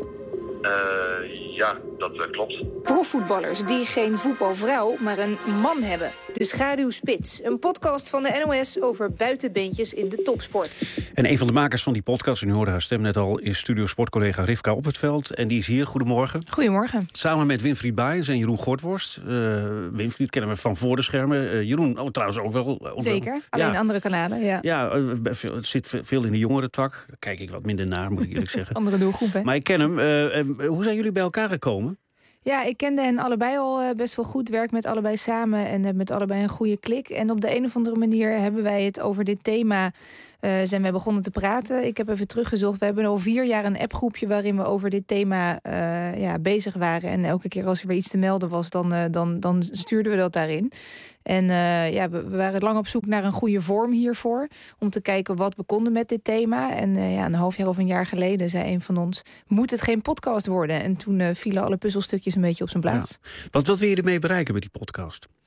Ja, dat klopt. Profvoetballers die geen voetbalvrouw, maar een man hebben. De Schaduwspits, een podcast van de NOS over buitenbeentjes in de topsport. En een van de makers van die podcast, en u hoorde haar stem net al, is studiosportcollega Rivka Oppertveld. En die is hier. Goedemorgen. Goedemorgen. Samen met Winfried Baijens en Jeroen Gortworst. Winfried kennen we van voor de schermen. Jeroen trouwens ook wel. Zeker, alleen andere kanalen. Ja, ja, het zit veel in de jongerentak. Daar kijk ik wat minder naar, moet ik eerlijk zeggen. Andere doelgroep, hè? Maar ik ken hem. Hoe zijn jullie bij elkaar gekomen? Ja, ik kende hen allebei al best wel goed. Werk met allebei samen en heb met allebei een goede klik. En op de een of andere manier hebben wij het over dit thema. Zijn we begonnen te praten. Ik heb even teruggezocht. We hebben al 4 jaar een appgroepje waarin we over dit thema bezig waren. En elke keer als er weer iets te melden was, dan stuurden we dat daarin. En we waren lang op zoek naar een goede vorm hiervoor. Om te kijken wat we konden met dit thema. En een half jaar of een jaar geleden zei een van ons, moet het geen podcast worden? En toen vielen alle puzzelstukjes een beetje op zijn plaats. Ja. Wat wil je ermee bereiken met die podcast?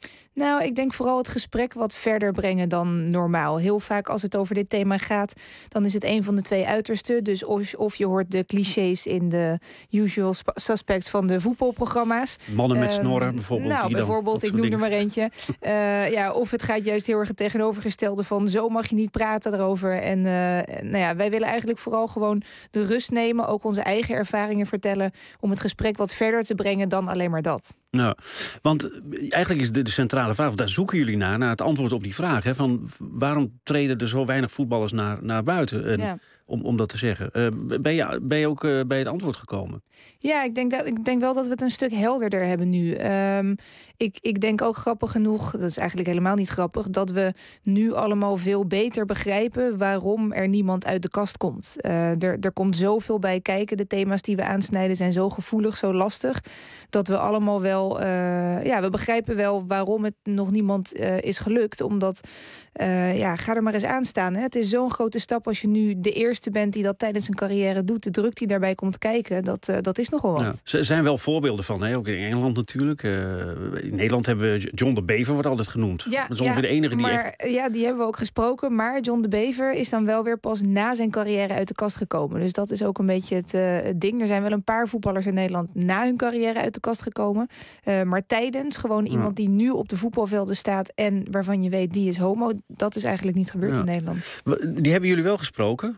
Nou, ik denk vooral het gesprek wat verder brengen dan normaal. Heel vaak als het over dit thema gaat, dan is het een van de twee uitersten. Dus of je hoort de clichés in de usual suspects van de voetbalprogramma's. Mannen met snorren bijvoorbeeld. Nou, bijvoorbeeld, ik noem er maar eentje. Of het gaat juist heel erg het tegenovergestelde van zo mag je niet praten erover. En wij willen eigenlijk vooral gewoon de rust nemen, ook onze eigen ervaringen vertellen, om het gesprek wat verder te brengen dan alleen maar dat. Nou, want eigenlijk is de centrale vraag, daar zoeken jullie naar het antwoord op die vraag. Hè, van waarom treden er zo weinig voetballers naar buiten? En, om dat te zeggen. Ben je ook bij het antwoord gekomen? Ja, ik denk wel dat we het een stuk helderder hebben nu. Ik denk ook grappig genoeg, dat is eigenlijk helemaal niet grappig, dat we nu allemaal veel beter begrijpen waarom er niemand uit de kast komt. Er komt zoveel bij kijken. De thema's die we aansnijden zijn zo gevoelig, zo lastig, dat we allemaal wel, we begrijpen wel waarom het nog niemand is gelukt. Omdat, ga er maar eens aan staan. Hè. Het is zo'n grote stap als je nu de eerste bent die dat tijdens een carrière doet. De druk die daarbij komt kijken, dat is nogal wat. Ja, er zijn wel voorbeelden van, hè? Ook in Engeland natuurlijk. In Nederland hebben we John de Bever, wordt altijd genoend. Ja, dat is ongeveer de enige die echt... Ja, die hebben we ook gesproken. Maar John de Bever is dan wel weer pas na zijn carrière uit de kast gekomen. Dus dat is ook een beetje het ding. Er zijn wel een paar voetballers in Nederland na hun carrière uit de kast gekomen. Maar tijdens gewoon iemand die nu op de voetbalvelden staat en waarvan je weet die is homo, dat is eigenlijk niet gebeurd in Nederland. Die hebben jullie wel gesproken?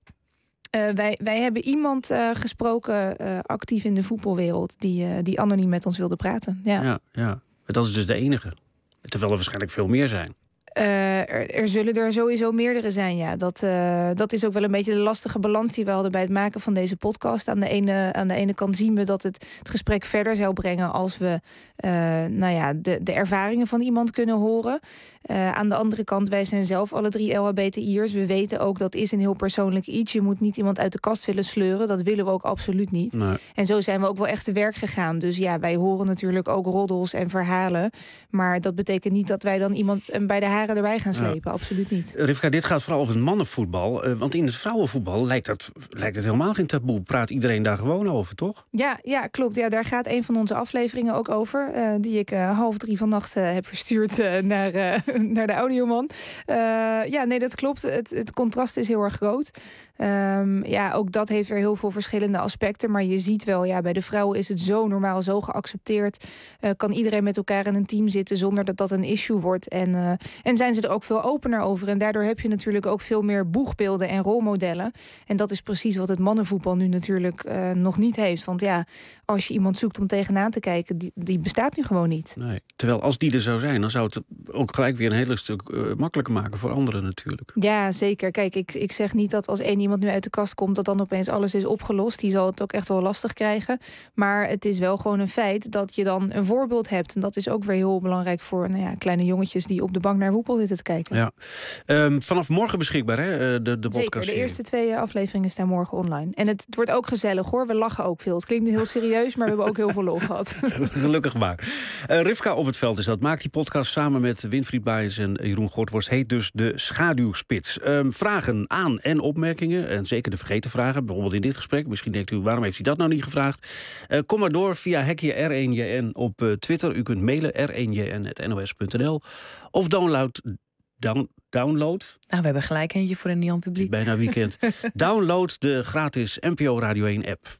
Wij hebben iemand gesproken, actief in de voetbalwereld, die anoniem met ons wilde praten. Ja. Maar dat is dus de enige. Terwijl er waarschijnlijk veel meer zijn. Er zullen er sowieso meerdere zijn, ja. Dat is ook wel een beetje de lastige balans die we hadden bij het maken van deze podcast. Aan de ene kant zien we dat het gesprek verder zou brengen als we de ervaringen van iemand kunnen horen. Aan de andere kant, wij zijn zelf alle 3 LHBTI'ers. We weten ook dat is een heel persoonlijk iets. Je moet niet iemand uit de kast willen sleuren. Dat willen we ook absoluut niet. Nee. En zo zijn we ook wel echt te werk gegaan. Dus ja, wij horen natuurlijk ook roddels en verhalen. Maar dat betekent niet dat wij dan iemand bij de haren erbij gaan slepen. Absoluut niet. Rivka, dit gaat vooral over het mannenvoetbal. Want in het vrouwenvoetbal lijkt het helemaal geen taboe. Praat iedereen daar gewoon over, toch? Ja, klopt. Ja, daar gaat een van onze afleveringen ook over. Die ik 2:30 vannacht heb verstuurd naar de audioman. Dat klopt. Het contrast is heel erg groot. Ook dat heeft weer heel veel verschillende aspecten. Maar je ziet wel, bij de vrouwen is het zo normaal, zo geaccepteerd. Kan iedereen met elkaar in een team zitten zonder dat dat een issue wordt. En zijn ze er ook veel opener over. En daardoor heb je natuurlijk ook veel meer boegbeelden en rolmodellen. En dat is precies wat het mannenvoetbal nu natuurlijk nog niet heeft. Want als je iemand zoekt om tegenaan te kijken, die bestaat nu gewoon niet. Nee. Terwijl als die er zou zijn, dan zou het ook gelijk weer een hele stuk makkelijker maken voor anderen natuurlijk. Ja, zeker. Kijk, ik zeg niet dat als één iemand nu uit de kast komt, dat dan opeens alles is opgelost. Die zal het ook echt wel lastig krijgen. Maar het is wel gewoon een feit dat je dan een voorbeeld hebt. En dat is ook weer heel belangrijk voor kleine jongetjes die op de bank naar voetbal zitten te kijken. Ja. Vanaf morgen beschikbaar, hè? De podcast. Zeker, de eerste 2 afleveringen staan morgen online. En het wordt ook gezellig, hoor. We lachen ook veel. Het klinkt nu heel serieus, maar we hebben ook heel veel lol gehad. Gelukkig maar. Rivka op het veld is dat. Maakt die podcast samen met Winfried Baijens en Jeroen Gortworst. Heet dus De Schaduwspits. Vragen aan en opmerkingen. En zeker de vergeten vragen. Bijvoorbeeld in dit gesprek. Misschien denkt u, waarom heeft hij dat nou niet gevraagd? Kom maar door via hekje R1JN op Twitter. U kunt mailen r1jn@nos.nl. Of download. Nou, we hebben gelijk eentje voor een Nederland publiek. Bijna weekend. Download de gratis NPO Radio 1 app.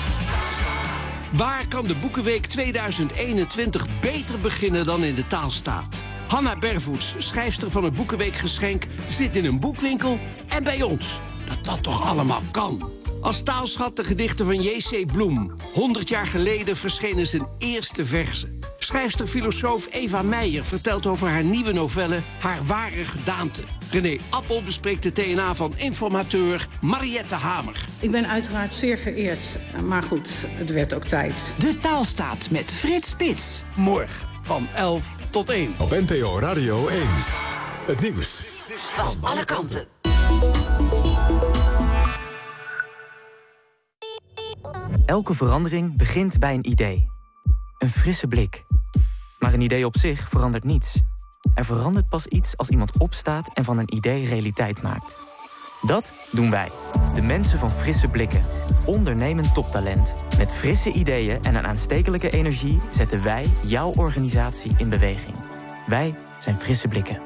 Waar kan de Boekenweek 2021 beter beginnen dan in de Taalstaat? Hanna Bervoets, schrijfster van het Boekenweekgeschenk, zit in een boekwinkel en bij ons. Dat toch allemaal kan? Als taalschat de gedichten van J.C. Bloem. 100 jaar geleden verschenen zijn eerste verzen. Schrijfster-filosoof Eva Meijer vertelt over haar nieuwe novelle Haar ware gedaante. René Appel bespreekt de TNA van informateur Mariette Hamer. Ik ben uiteraard zeer vereerd, maar goed, het werd ook tijd. De Taalstaat met Frits Spits. Morgen van 11 tot 1. Op NPO Radio 1. Het nieuws van alle kanten. Elke verandering begint bij een idee. Een frisse blik. Maar een idee op zich verandert niets. Er verandert pas iets als iemand opstaat en van een idee realiteit maakt. Dat doen wij, de mensen van Frisse Blikken. Ondernemend toptalent. Met frisse ideeën en een aanstekelijke energie zetten wij jouw organisatie in beweging. Wij zijn Frisse Blikken.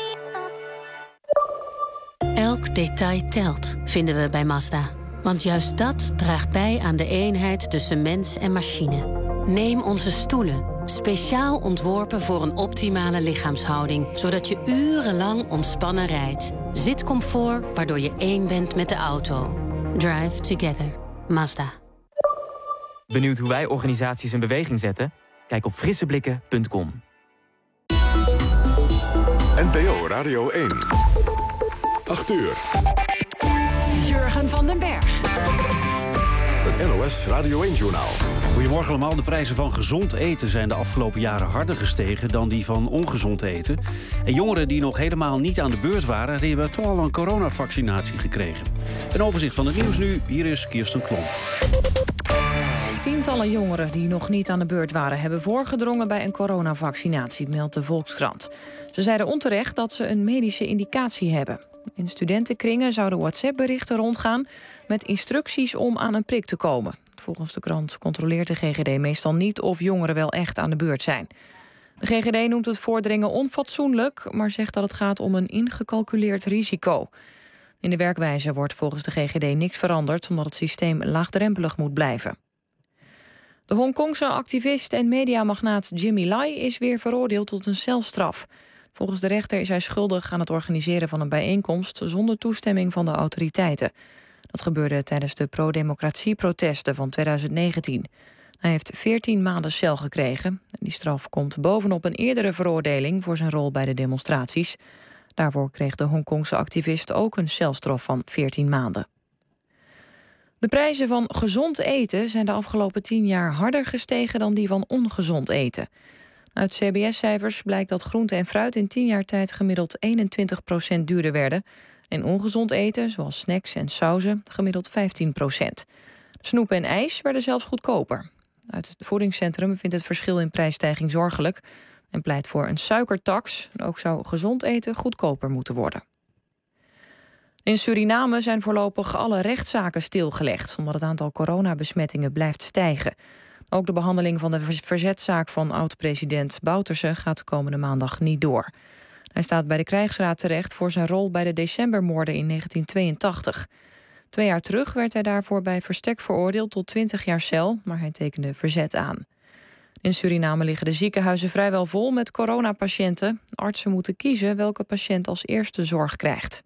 Elk detail telt, vinden we bij Mazda. Want juist dat draagt bij aan de eenheid tussen mens en machine. Neem onze stoelen. Speciaal ontworpen voor een optimale lichaamshouding, zodat je urenlang ontspannen rijdt. Zitcomfort, waardoor je één bent met de auto. Drive together. Mazda. Benieuwd hoe wij organisaties in beweging zetten? Kijk op frisseblikken.com. NPO Radio 1. 8 uur. Jurgen van den Berg. Het NOS Radio 1-journaal. Goedemorgen allemaal. De prijzen van gezond eten zijn de afgelopen jaren harder gestegen dan die van ongezond eten. En jongeren die nog helemaal niet aan de beurt waren, die hebben toch al een coronavaccinatie gekregen. Een overzicht van het nieuws nu. Hier is Kirsten Klom. Tientallen jongeren die nog niet aan de beurt waren, hebben voorgedrongen bij een coronavaccinatie, meldt de Volkskrant. Ze zeiden onterecht dat ze een medische indicatie hebben. In studentenkringen zouden WhatsApp-berichten rondgaan met instructies om aan een prik te komen. Volgens de krant controleert de GGD meestal niet of jongeren wel echt aan de beurt zijn. De GGD noemt het voordringen onfatsoenlijk, maar zegt dat het gaat om een ingecalculeerd risico. In de werkwijze wordt volgens de GGD niks veranderd, omdat het systeem laagdrempelig moet blijven. De Hongkongse activist en mediamagnaat Jimmy Lai is weer veroordeeld tot een celstraf. Volgens de rechter is hij schuldig aan het organiseren van een bijeenkomst zonder toestemming van de autoriteiten. Dat gebeurde tijdens de pro-democratie-protesten van 2019. Hij heeft 14 maanden cel gekregen. Die straf komt bovenop een eerdere veroordeling voor zijn rol bij de demonstraties. Daarvoor kreeg de Hongkongse activist ook een celstraf van 14 maanden. De prijzen van gezond eten zijn de afgelopen 10 jaar harder gestegen dan die van ongezond eten. Uit CBS-cijfers blijkt dat groente en fruit in 10 jaar tijd gemiddeld 21% duurder werden. En ongezond eten, zoals snacks en sauzen, gemiddeld 15%. Snoep en ijs werden zelfs goedkoper. Uit het voedingscentrum vindt het verschil in prijsstijging zorgelijk en pleit voor een suikertax. Ook zou gezond eten goedkoper moeten worden. In Suriname zijn voorlopig alle rechtszaken stilgelegd, omdat het aantal coronabesmettingen blijft stijgen. Ook de behandeling van de verzetzaak van oud-president Bouterse gaat komende maandag niet door. Hij staat bij de krijgsraad terecht voor zijn rol bij de decembermoorden in 1982. 2 jaar terug werd hij daarvoor bij verstek veroordeeld tot 20 jaar cel, maar hij tekende verzet aan. In Suriname liggen de ziekenhuizen vrijwel vol met coronapatiënten. Artsen moeten kiezen welke patiënt als eerste zorg krijgt.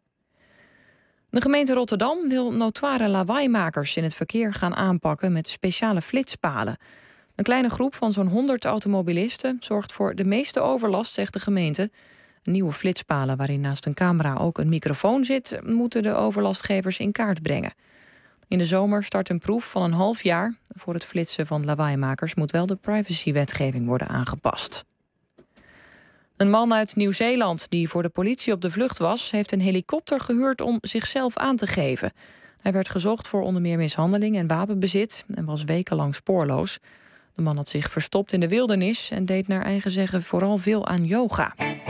De gemeente Rotterdam wil notoire lawaaimakers in het verkeer gaan aanpakken met speciale flitspalen. Een kleine groep van zo'n 100 automobilisten zorgt voor de meeste overlast, zegt de gemeente. Nieuwe flitspalen waarin naast een camera ook een microfoon zit, moeten de overlastgevers in kaart brengen. In de zomer start een proef van een half jaar. Voor het flitsen van lawaaimakers moet wel de privacywetgeving worden aangepast. Een man uit Nieuw-Zeeland die voor de politie op de vlucht was, heeft een helikopter gehuurd om zichzelf aan te geven. Hij werd gezocht voor onder meer mishandeling en wapenbezit en was wekenlang spoorloos. De man had zich verstopt in de wildernis en deed naar eigen zeggen vooral veel aan yoga.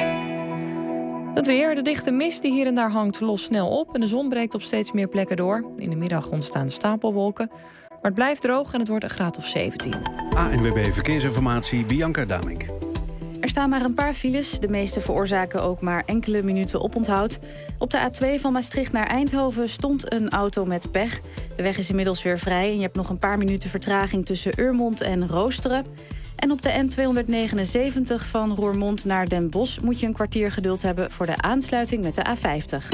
Het weer, de dichte mist die hier en daar hangt, lost snel op en de zon breekt op steeds meer plekken door. In de middag ontstaan stapelwolken, maar het blijft droog en het wordt een graad of 17. ANWB Verkeersinformatie, Bianca Damink. Er staan maar een paar files. De meeste veroorzaken ook maar enkele minuten oponthoud. Op de A2 van Maastricht naar Eindhoven stond een auto met pech. De weg is inmiddels weer vrij en je hebt nog een paar minuten vertraging tussen Urmond en Roosteren. En op de N279 van Roermond naar Den Bosch moet je een kwartier geduld hebben voor de aansluiting met de A50.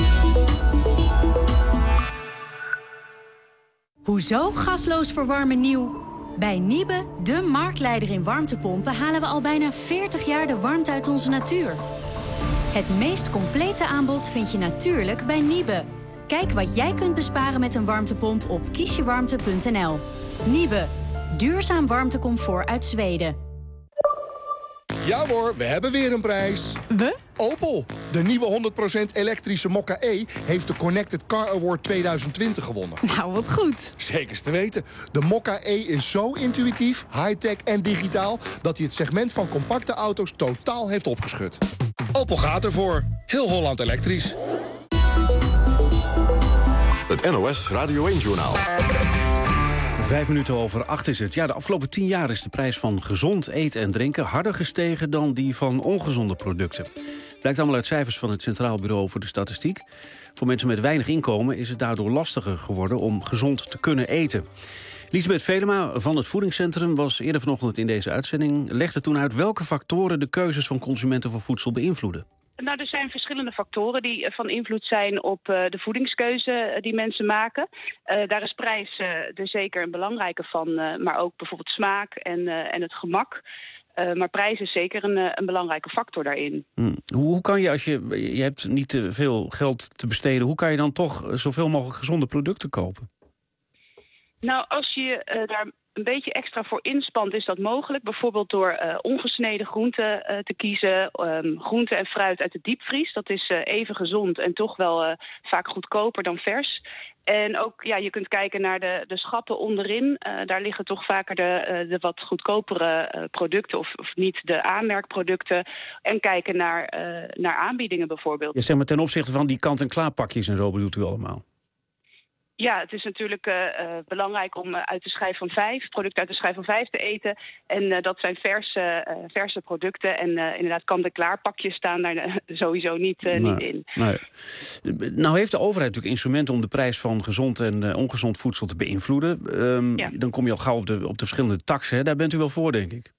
Hoezo gasloos verwarmen nieuw? Bij Niebe, de marktleider in warmtepompen, halen we al bijna 40 jaar de warmte uit onze natuur. Het meest complete aanbod vind je natuurlijk bij Niebe. Kijk wat jij kunt besparen met een warmtepomp op kiesjewarmte.nl. Niebe, duurzaam warmtecomfort uit Zweden. Ja hoor, we hebben weer een prijs. We? Opel. De nieuwe 100% elektrische Mokka E heeft de Connected Car Award 2020 gewonnen. Nou, wat goed. Zeker te weten. De Mokka E is zo intuïtief, high-tech en digitaal dat hij het segment van compacte auto's totaal heeft opgeschud. Opel gaat ervoor. Heel Holland elektrisch. Het NOS Radio 1-journaal. 7:05 is het. Ja, de afgelopen 10 jaar is de prijs van gezond eten en drinken harder gestegen dan die van ongezonde producten. Blijkt allemaal uit cijfers van het Centraal Bureau voor de Statistiek. Voor mensen met weinig inkomen is het daardoor lastiger geworden om gezond te kunnen eten. Liesbeth Velema van het Voedingscentrum was eerder vanochtend in deze uitzending. Legde toen uit welke factoren de keuzes van consumenten voor voedsel beïnvloeden. Nou, er zijn verschillende factoren die van invloed zijn op de voedingskeuze die mensen maken. Daar is prijs er zeker een belangrijke van, maar ook bijvoorbeeld smaak en het gemak. Maar prijs is zeker een belangrijke factor daarin. Hoe kan je, als je hebt niet te veel geld te besteden, hoe kan je dan toch zoveel mogelijk gezonde producten kopen? Nou, als je daar een beetje extra voor inspant, is dat mogelijk. Bijvoorbeeld door ongesneden groenten te kiezen. Groenten en fruit uit de diepvries. Dat is even gezond en toch wel vaak goedkoper dan vers. En ook, ja, je kunt kijken naar de schappen onderin. Daar liggen toch vaker de wat goedkopere producten of niet de aanmerkproducten. En kijken naar aanbiedingen bijvoorbeeld. Ja, zeg maar ten opzichte van die kant-en-klaar pakjes en zo bedoelt u allemaal? Ja, het is natuurlijk belangrijk om uit de schijf van 5, producten uit de schijf van 5 te eten. En dat zijn verse producten. En inderdaad, kant-en-klaar pakjes staan daar sowieso niet in. Nee. Nou heeft de overheid natuurlijk instrumenten om de prijs van gezond en ongezond voedsel te beïnvloeden. Dan kom je al gauw op de verschillende taksen. Hè? Daar bent u wel voor, denk ik.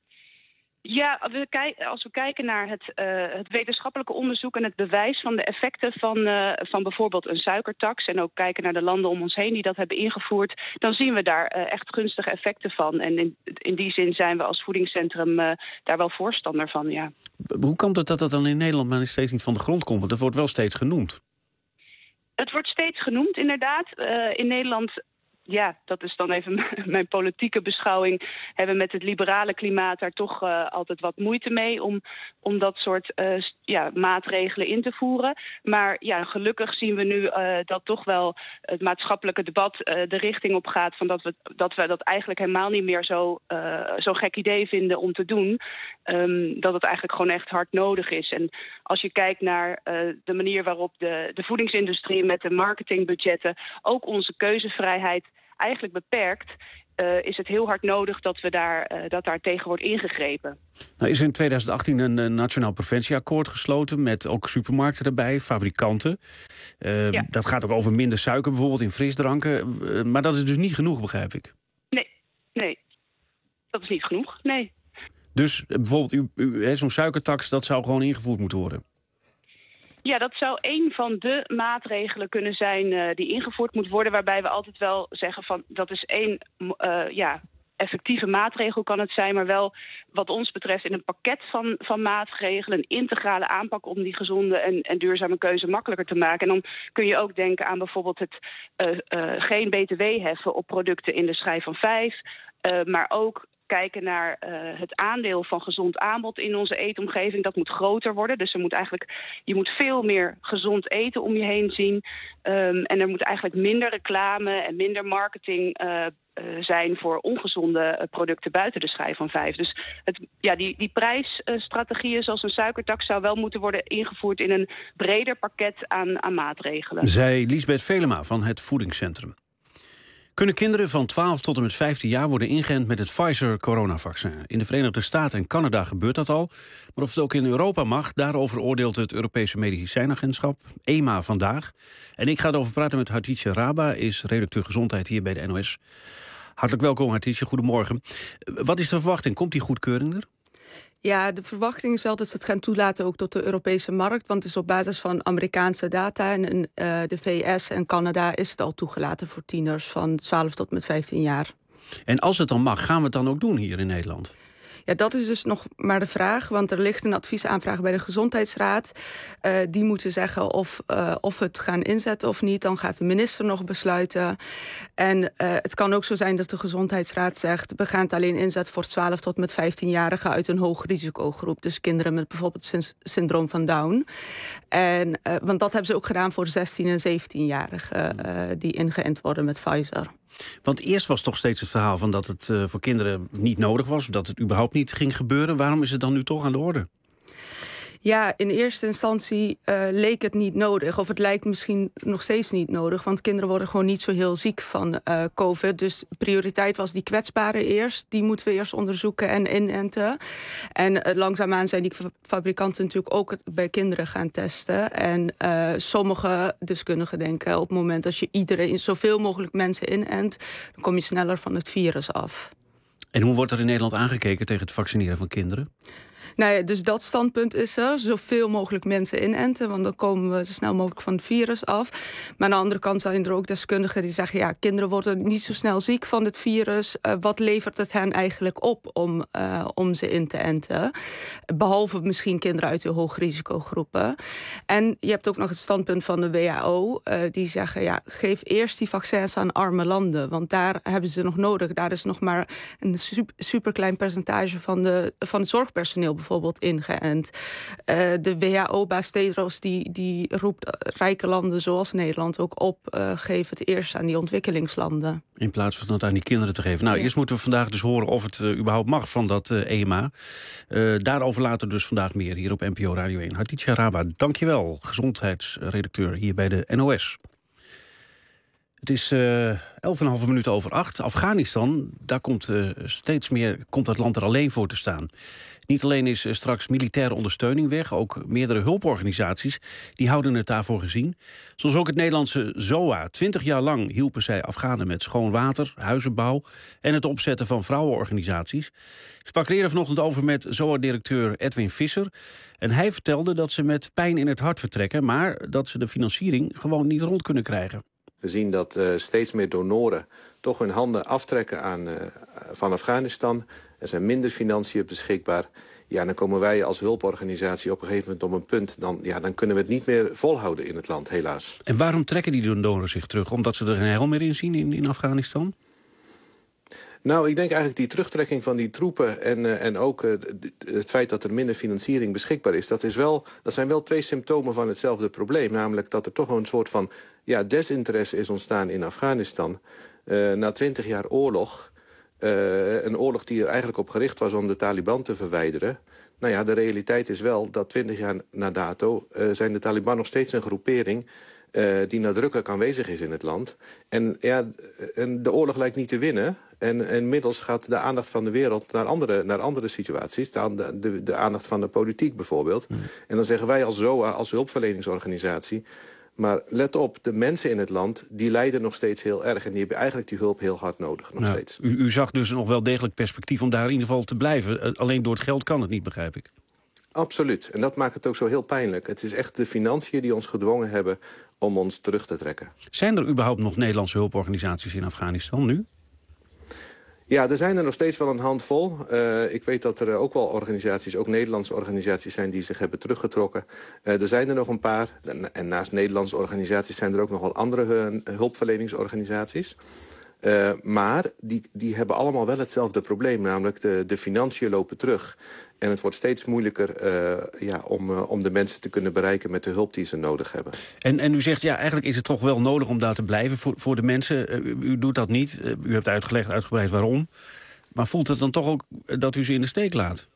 Ja, als we kijken naar het wetenschappelijke onderzoek en het bewijs van de effecten van bijvoorbeeld een suikertax, en ook kijken naar de landen om ons heen die dat hebben ingevoerd, dan zien we daar echt gunstige effecten van. En in die zin zijn we als voedingscentrum daar wel voorstander van, ja. Hoe komt het dat dan in Nederland maar steeds niet van de grond komt? Want dat wordt wel steeds genoemd. Het wordt steeds genoemd, inderdaad. In Nederland... Ja, dat is dan even mijn politieke beschouwing. Hebben met het liberale klimaat daar toch altijd wat moeite mee om dat soort maatregelen in te voeren. Maar ja, gelukkig zien we nu dat toch wel het maatschappelijke debat de richting op gaat van dat we dat eigenlijk helemaal niet meer zo'n gek idee vinden om te doen. Dat het eigenlijk gewoon echt hard nodig is. En als je kijkt naar de manier waarop de voedingsindustrie met de marketingbudgetten ook onze keuzevrijheid eigenlijk beperkt, is het heel hard nodig dat daar tegen wordt ingegrepen. Nou, is er in 2018 een nationaal preventieakkoord gesloten met ook supermarkten erbij, fabrikanten. Dat gaat ook over minder suiker bijvoorbeeld in frisdranken. Maar dat is dus niet genoeg, begrijp ik. Nee. Dat is niet genoeg, nee. Dus bijvoorbeeld zo'n suikertax, dat zou gewoon ingevoerd moeten worden? Ja, dat zou één van de maatregelen kunnen zijn die ingevoerd moet worden, waarbij we altijd wel zeggen van dat is één effectieve maatregel kan het zijn, maar wel wat ons betreft in een pakket van maatregelen, een integrale aanpak om die gezonde en duurzame keuze makkelijker te maken. En dan kun je ook denken aan bijvoorbeeld het geen BTW heffen op producten in de schijf van 5, maar ook kijken naar het aandeel van gezond aanbod in onze eetomgeving. Dat moet groter worden. Dus je moet veel meer gezond eten om je heen zien. En er moet eigenlijk minder reclame en minder marketing zijn voor ongezonde producten buiten de schijf van 5. Dus die prijsstrategieën zoals een suikertax zou wel moeten worden ingevoerd in een breder pakket aan maatregelen. Zei Liesbeth Velema van het Voedingscentrum. Kunnen kinderen van 12 tot en met 15 jaar worden ingeënt met het Pfizer-coronavaccin? In de Verenigde Staten en Canada gebeurt dat al. Maar of het ook in Europa mag, daarover oordeelt het Europese Medicijnagentschap, EMA, vandaag. En ik ga erover praten met Hatice Raba, is redacteur gezondheid hier bij de NOS. Hartelijk welkom, Hatice. Goedemorgen. Wat is de verwachting? Komt die goedkeuring er? Ja, de verwachting is wel dat ze het gaan toelaten ook tot de Europese markt. Want het is op basis van Amerikaanse data. En in de VS en Canada is het al toegelaten voor tieners van 12 tot met 15 jaar. En als het dan mag, gaan we het dan ook doen hier in Nederland? Ja, dat is dus nog maar de vraag. Want er ligt een adviesaanvraag bij de Gezondheidsraad. Die moeten zeggen of het gaan inzetten of niet. Dan gaat de minister nog besluiten. En het kan ook zo zijn dat de Gezondheidsraad zegt, we gaan het alleen inzetten voor 12 tot met 15-jarigen uit een hoog risicogroep. Dus kinderen met bijvoorbeeld syndroom van Down. Want dat hebben ze ook gedaan voor 16 en 17-jarigen die ingeënt worden met Pfizer. Want eerst was toch steeds het verhaal van dat het voor kinderen niet nodig was, dat het überhaupt niet ging gebeuren. Waarom is het dan nu toch aan de orde? Ja, in eerste instantie leek het niet nodig. Of het lijkt misschien nog steeds niet nodig. Want kinderen worden gewoon niet zo heel ziek van COVID. Dus prioriteit was die kwetsbaren eerst. Die moeten we eerst onderzoeken en inenten. En langzaamaan zijn die fabrikanten natuurlijk ook bij kinderen gaan testen. En sommige deskundigen denken op het moment dat je iedereen, zoveel mogelijk mensen inent, dan kom je sneller van het virus af. En hoe wordt er in Nederland aangekeken tegen het vaccineren van kinderen? Nou ja, dus dat standpunt is er. Zoveel mogelijk mensen inenten, want dan komen we zo snel mogelijk van het virus af. Maar aan de andere kant zijn er ook deskundigen die zeggen, ja, kinderen worden niet zo snel ziek van het virus. Wat levert het hen eigenlijk op om ze in te enten? Behalve misschien kinderen uit de hoogrisicogroepen. En je hebt ook nog het standpunt van de WHO. Die zeggen, ja, geef eerst die vaccins aan arme landen. Want daar hebben ze nog nodig. Daar is nog maar een superklein percentage van het zorgpersoneel bijvoorbeeld ingeënt. De WHO-baas Tedros die roept rijke landen zoals Nederland ook op, geef het eerst aan die ontwikkelingslanden. In plaats van het aan die kinderen te geven. Nou, eerst moeten we vandaag dus horen of het überhaupt mag van dat EMA. Daarover later dus vandaag meer hier op NPO Radio 1. Hatice Raba, dankjewel. Gezondheidsredacteur hier bij de NOS. Het is 11,5 minuten over 8. Afghanistan, daar komt steeds meer dat land er alleen voor te staan. Niet alleen is straks militaire ondersteuning weg, ook meerdere hulporganisaties die houden het daarvoor gezien. Zoals ook het Nederlandse ZOA. 20 jaar lang hielpen zij Afghanen met schoon water, huizenbouw en het opzetten van vrouwenorganisaties. Ik sprak er eerder vanochtend over met ZOA-directeur Edwin Visser. En hij vertelde dat ze met pijn in het hart vertrekken, maar dat ze de financiering gewoon niet rond kunnen krijgen. We zien dat steeds meer donoren toch hun handen aftrekken van Afghanistan. Er zijn minder financiën beschikbaar. Ja, dan komen wij als hulporganisatie op een gegeven moment op een punt. Dan kunnen we het niet meer volhouden in het land, helaas. En waarom trekken die donoren zich terug? Omdat ze er geen heil meer in zien in Afghanistan? Nou, ik denk eigenlijk die terugtrekking van die troepen en ook het feit dat er minder financiering beschikbaar is, dat zijn wel twee symptomen van hetzelfde probleem. Namelijk dat er toch een soort van desinteresse is ontstaan in Afghanistan. Na 20 jaar oorlog, een oorlog die er eigenlijk op gericht was om de Taliban te verwijderen. Nou ja, de realiteit is wel dat 20 jaar na dato zijn de Taliban nog steeds een groepering die nadrukkelijk aanwezig is in het land. En de oorlog lijkt niet te winnen. En inmiddels gaat de aandacht van de wereld naar andere situaties. De aandacht van de politiek bijvoorbeeld. En dan zeggen wij als ZOA, als hulpverleningsorganisatie, maar let op, de mensen in het land, die lijden nog steeds heel erg. En die hebben eigenlijk die hulp heel hard nodig, nog steeds. U zag dus nog wel degelijk perspectief om daar in ieder geval te blijven. Alleen door het geld kan het niet, begrijp ik. Absoluut. En dat maakt het ook zo heel pijnlijk. Het is echt de financiën die ons gedwongen hebben om ons terug te trekken. Zijn er überhaupt nog Nederlandse hulporganisaties in Afghanistan nu? Ja, er zijn er nog steeds wel een handvol. Ik weet dat er ook wel organisaties, ook Nederlandse organisaties zijn die zich hebben teruggetrokken. Er zijn er nog een paar. En naast Nederlandse organisaties zijn er ook nog wel andere hulpverleningsorganisaties. Maar die hebben allemaal wel hetzelfde probleem. Namelijk de financiën lopen terug. En het wordt steeds moeilijker om de mensen te kunnen bereiken met de hulp die ze nodig hebben. En u zegt, eigenlijk is het toch wel nodig om daar te blijven voor de mensen. U doet dat niet. U hebt uitgebreid waarom. Maar voelt het dan toch ook dat u ze in de steek laat?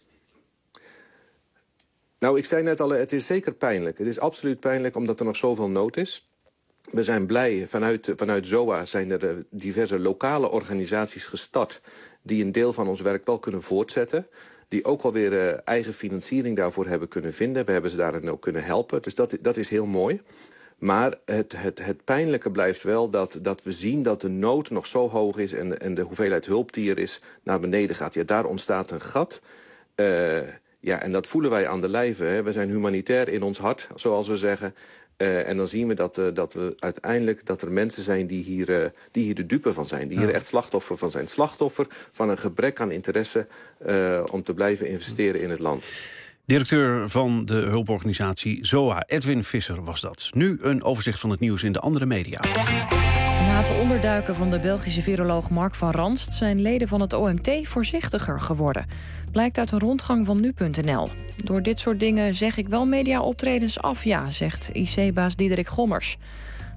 Nou, ik zei net al, het is zeker pijnlijk. Het is absoluut pijnlijk omdat er nog zoveel nood is. We zijn blij, vanuit ZOA zijn er diverse lokale organisaties gestart die een deel van ons werk wel kunnen voortzetten. Die ook wel weer eigen financiering daarvoor hebben kunnen vinden. We hebben ze daarin ook kunnen helpen. Dus dat is heel mooi. Maar het pijnlijke blijft wel dat we zien dat de nood nog zo hoog is en de hoeveelheid hulp die er is naar beneden gaat. Ja, daar ontstaat een gat. En dat voelen wij aan de lijve. Hè. We zijn humanitair in ons hart, zoals we zeggen. En dan zien we dat we uiteindelijk dat er mensen zijn die hier de dupe van zijn. Die hier echt slachtoffer van zijn. Slachtoffer van een gebrek aan interesse om te blijven investeren in het land. Directeur van de hulporganisatie ZOA, Edwin Visser, was dat. Nu een overzicht van het nieuws in de andere media. Na het onderduiken van de Belgische viroloog Mark van Ranst zijn leden van het OMT voorzichtiger geworden. Blijkt uit een rondgang van nu.nl. Door dit soort dingen zeg ik wel mediaoptredens af, zegt IC-baas Diederik Gommers.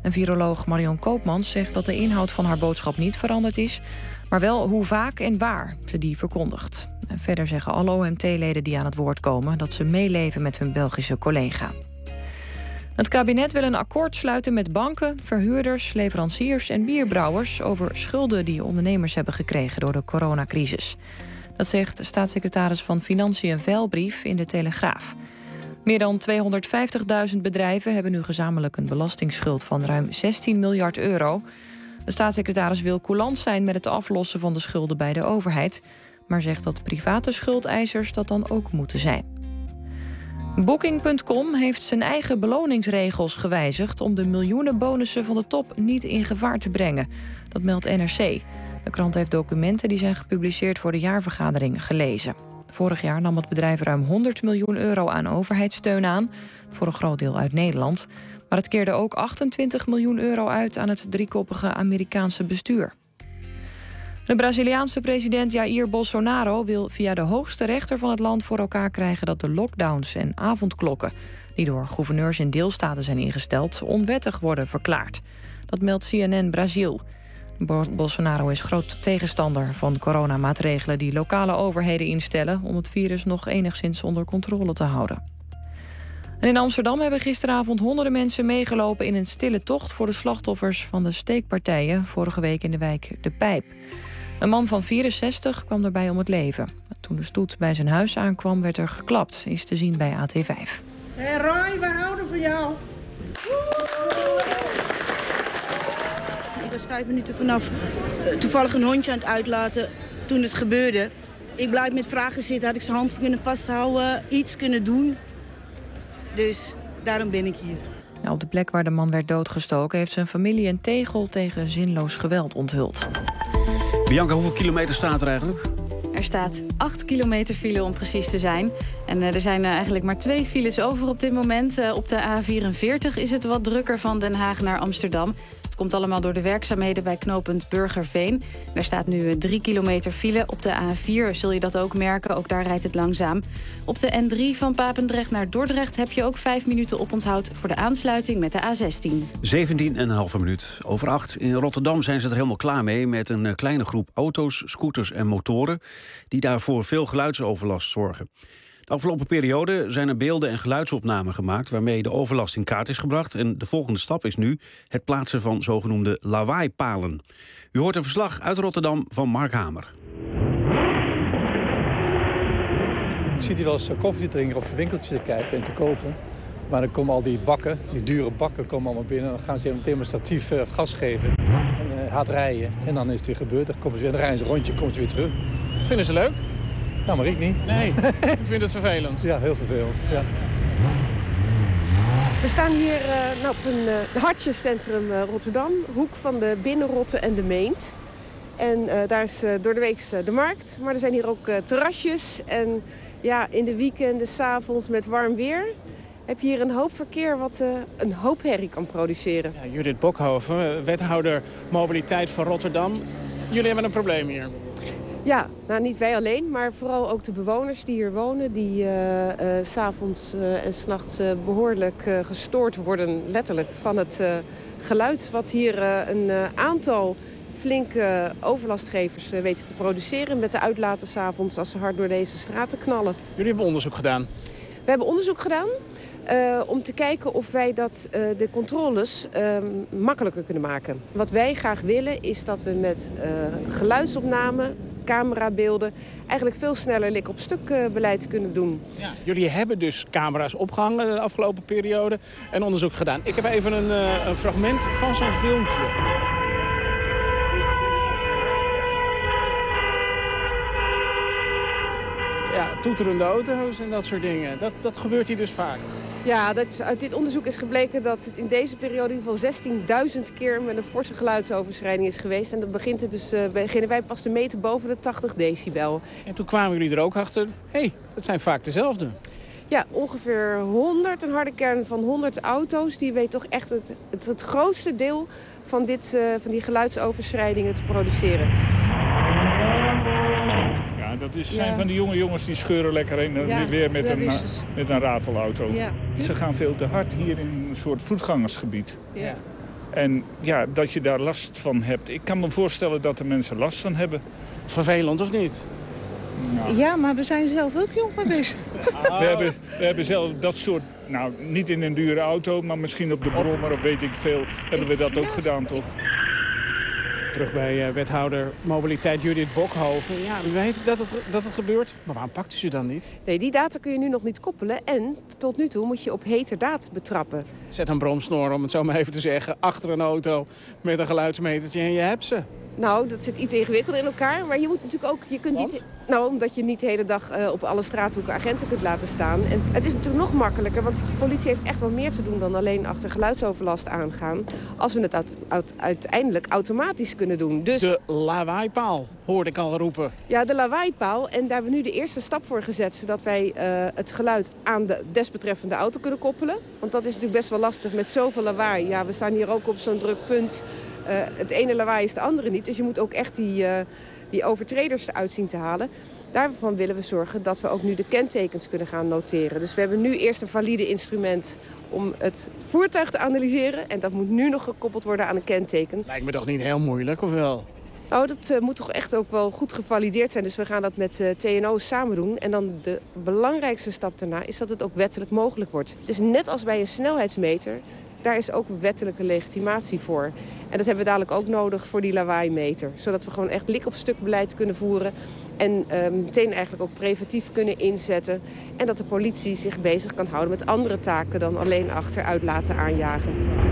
En viroloog Marion Koopmans zegt dat de inhoud van haar boodschap niet veranderd is, maar wel hoe vaak en waar ze die verkondigt. En verder zeggen alle OMT-leden die aan het woord komen dat ze meeleven met hun Belgische collega. Het kabinet wil een akkoord sluiten met banken, verhuurders, leveranciers en bierbrouwers over schulden die ondernemers hebben gekregen door de coronacrisis. Dat zegt staatssecretaris van Financiën en Veilbrief in de Telegraaf. Meer dan 250.000 bedrijven hebben nu gezamenlijk een belastingsschuld van ruim 16 miljard euro. De staatssecretaris wil coulant zijn met het aflossen van de schulden bij de overheid, maar zegt dat private schuldeisers dat dan ook moeten zijn. Booking.com heeft zijn eigen beloningsregels gewijzigd om de miljoenen bonussen van de top niet in gevaar te brengen. Dat meldt NRC. De krant heeft documenten die zijn gepubliceerd voor de jaarvergadering gelezen. Vorig jaar nam het bedrijf ruim 100 miljoen euro aan overheidssteun aan, voor een groot deel uit Nederland. Maar het keerde ook 28 miljoen euro uit aan het driekoppige Amerikaanse bestuur. De Braziliaanse president Jair Bolsonaro wil via de hoogste rechter van het land voor elkaar krijgen dat de lockdowns en avondklokken, die door gouverneurs in deelstaten zijn ingesteld, onwettig worden verklaard. Dat meldt CNN Brazil. Bolsonaro is groot tegenstander van coronamaatregelen die lokale overheden instellen om het virus nog enigszins onder controle te houden. En in Amsterdam hebben gisteravond honderden mensen meegelopen in een stille tocht voor de slachtoffers van de steekpartijen vorige week in de wijk De Pijp. Een man van 64 kwam daarbij om het leven. Toen de stoet bij zijn huis aankwam, werd er geklapt, is te zien bij AT5. Hé Roy, we houden van jou. Ik was 5 minuten vanaf toevallig een hondje aan het uitlaten toen het gebeurde. Ik blijf met vragen zitten, had ik zijn hand kunnen vasthouden, iets kunnen doen. Dus daarom ben ik hier. Nou, op de plek waar de man werd doodgestoken heeft zijn familie een tegel tegen zinloos geweld onthuld. Bianca, hoeveel kilometer staat er eigenlijk? Er staat 8 kilometer file om precies te zijn. En er zijn eigenlijk maar 2 files over op dit moment. Op de A44 is het wat drukker van Den Haag naar Amsterdam. Het komt allemaal door de werkzaamheden bij knooppunt Burgerveen. Er staat nu 3 kilometer file. Op de A4 zul je dat ook merken. Ook daar rijdt het langzaam. Op de N3 van Papendrecht naar Dordrecht heb je ook 5 minuten oponthoud voor de aansluiting met de A16. 17,5 minuut over 8. In Rotterdam zijn ze er helemaal klaar mee met een kleine groep auto's, scooters en motoren die daarvoor veel geluidsoverlast zorgen. De afgelopen periode zijn er beelden en geluidsopnamen gemaakt waarmee de overlast in kaart is gebracht. En de volgende stap is nu het plaatsen van zogenoemde lawaaipalen. U hoort een verslag uit Rotterdam van Mark Hamer. Ik zie die wel eens koffie te drinken of winkeltjes te kijken en te kopen. Maar dan komen al die bakken, die dure bakken komen allemaal binnen. Dan gaan ze demonstratief gas geven en hard rijden. En dan is het weer gebeurd. Dan komen ze weer, dan rijden ze een rondje, komen ze weer terug. Vinden ze leuk? Nou, maar ik niet. Nee, ik vind het vervelend. Ja, heel vervelend. Ja. We staan hier op een hartjescentrum Rotterdam. Hoek van de Binnenrotte en de Meent. En daar is door de week de markt. Maar er zijn hier ook terrasjes. En ja, in de weekenden, 's avonds met warm weer, heb je hier een hoop verkeer wat een hoop herrie kan produceren. Ja, Judith Bokhoven, wethouder mobiliteit van Rotterdam. Jullie hebben een probleem hier. Ja, nou niet wij alleen, maar vooral ook de bewoners die hier wonen, die 's avonds en 's nachts behoorlijk gestoord worden, letterlijk, van het geluid wat hier een aantal flinke overlastgevers weten te produceren met de uitlaten 's avonds als ze hard door deze straten knallen. Jullie hebben onderzoek gedaan? We hebben onderzoek gedaan om te kijken of wij de controles makkelijker kunnen maken. Wat wij graag willen is dat we met geluidsopname, camerabeelden eigenlijk veel sneller lik-op-stuk beleid kunnen doen. Ja, jullie hebben dus camera's opgehangen de afgelopen periode en onderzoek gedaan. Ik heb even een fragment van zo'n filmpje. Ja, toeterende auto's en dat soort dingen. Dat gebeurt hier dus vaak. Ja, uit dit onderzoek is gebleken dat het in deze periode in ieder geval 16.000 keer met een forse geluidsoverschrijding is geweest. En dat begint het dus, beginnen wij pas te meten boven de 80 decibel. En toen kwamen jullie er ook achter, hé, dat zijn vaak dezelfde. Ja, ongeveer 100, een harde kern van 100 auto's. Die weet toch echt het grootste deel van die geluidsoverschrijdingen te produceren. Dat zijn van die jonge jongens die scheuren lekker heen weer met een ratelauto. Ja. Ze gaan veel te hard hier in een soort voetgangersgebied. Ja. En ja, dat je daar last van hebt. Ik kan me voorstellen dat er mensen last van hebben. Vervelend of niet? Nou. Ja, maar we zijn zelf ook jong geweest. We hebben zelf dat soort, nou niet in een dure auto, maar misschien op de brommer of weet ik veel, hebben we dat ook gedaan, toch? Terug bij wethouder mobiliteit Judith Bokhoven. Ja, u weet dat het gebeurt, maar waarom pakt u ze dan niet? Nee, die data kun je nu nog niet koppelen. En tot nu toe moet je op heterdaad betrappen. Zet een bromsnor, om het zo maar even te zeggen, achter een auto met een geluidsmetertje en je hebt ze. Nou, dat zit iets ingewikkelder in elkaar. Maar je moet natuurlijk ook... Je kunt niet, nou, omdat je niet de hele dag op alle straathoeken agenten kunt laten staan. En het is natuurlijk nog makkelijker, want de politie heeft echt wel meer te doen dan alleen achter geluidsoverlast aangaan. Als we het uiteindelijk automatisch kunnen doen. Dus, de lawaaipaal, hoorde ik al roepen. Ja, de lawaaipaal. En daar hebben we nu de eerste stap voor gezet, zodat wij het geluid aan de desbetreffende auto kunnen koppelen. Want dat is natuurlijk best wel lastig met zoveel lawaai. Ja, we staan hier ook op zo'n druk punt. Het ene lawaai is de andere niet. Dus je moet ook echt die overtreders eruit zien te halen. Daarvan willen we zorgen dat we ook nu de kentekens kunnen gaan noteren. Dus we hebben nu eerst een valide instrument om het voertuig te analyseren. En dat moet nu nog gekoppeld worden aan een kenteken. Lijkt me toch niet heel moeilijk, of wel? Nou, dat moet toch echt ook wel goed gevalideerd zijn. Dus we gaan dat met TNO's samen doen. En dan de belangrijkste stap daarna is dat het ook wettelijk mogelijk wordt. Dus net als bij een snelheidsmeter, daar is ook wettelijke legitimatie voor. En dat hebben we dadelijk ook nodig voor die lawaaimeter. Zodat we gewoon echt lik op stuk beleid kunnen voeren. En meteen eigenlijk ook preventief kunnen inzetten. En dat de politie zich bezig kan houden met andere taken dan alleen achteruit laten aanjagen.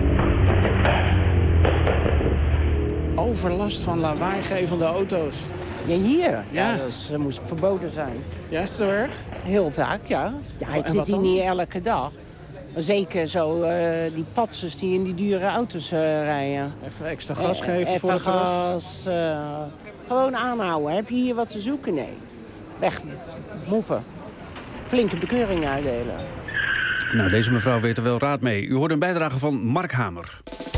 Overlast van lawaaigevende auto's. Ja, hier? Ja, dat moest verboden zijn. Ja, is het zo erg? Heel vaak, ja. Ja, het zit hier niet elke dag. Maar zeker zo die patsers die in die dure auto's rijden. Even extra gas geven even voor het gas. Gewoon aanhouden. Heb je hier wat te zoeken? Nee. Weg, moeven. Flinke bekeuring uitdelen. Nou, deze mevrouw weet er wel raad mee. U hoort een bijdrage van Mark Hamer.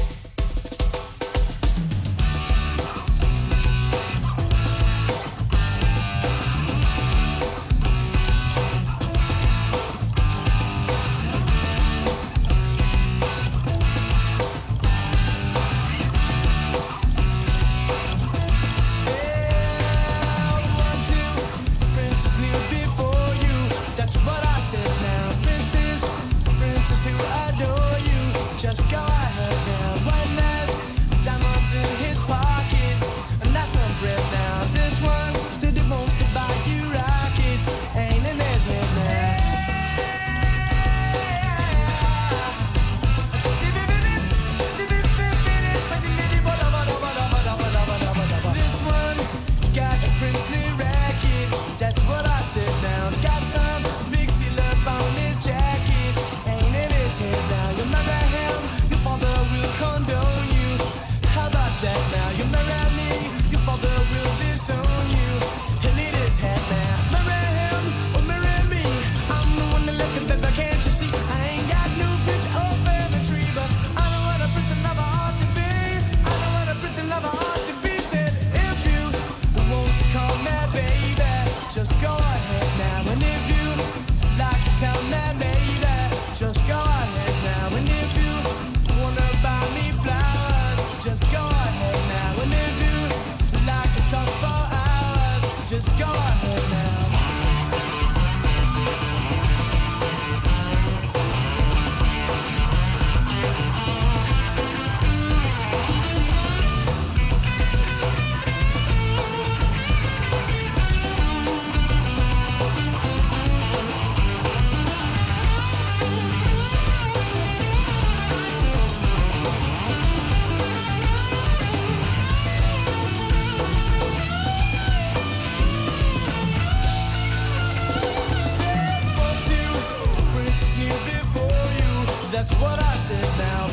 That's what I said now.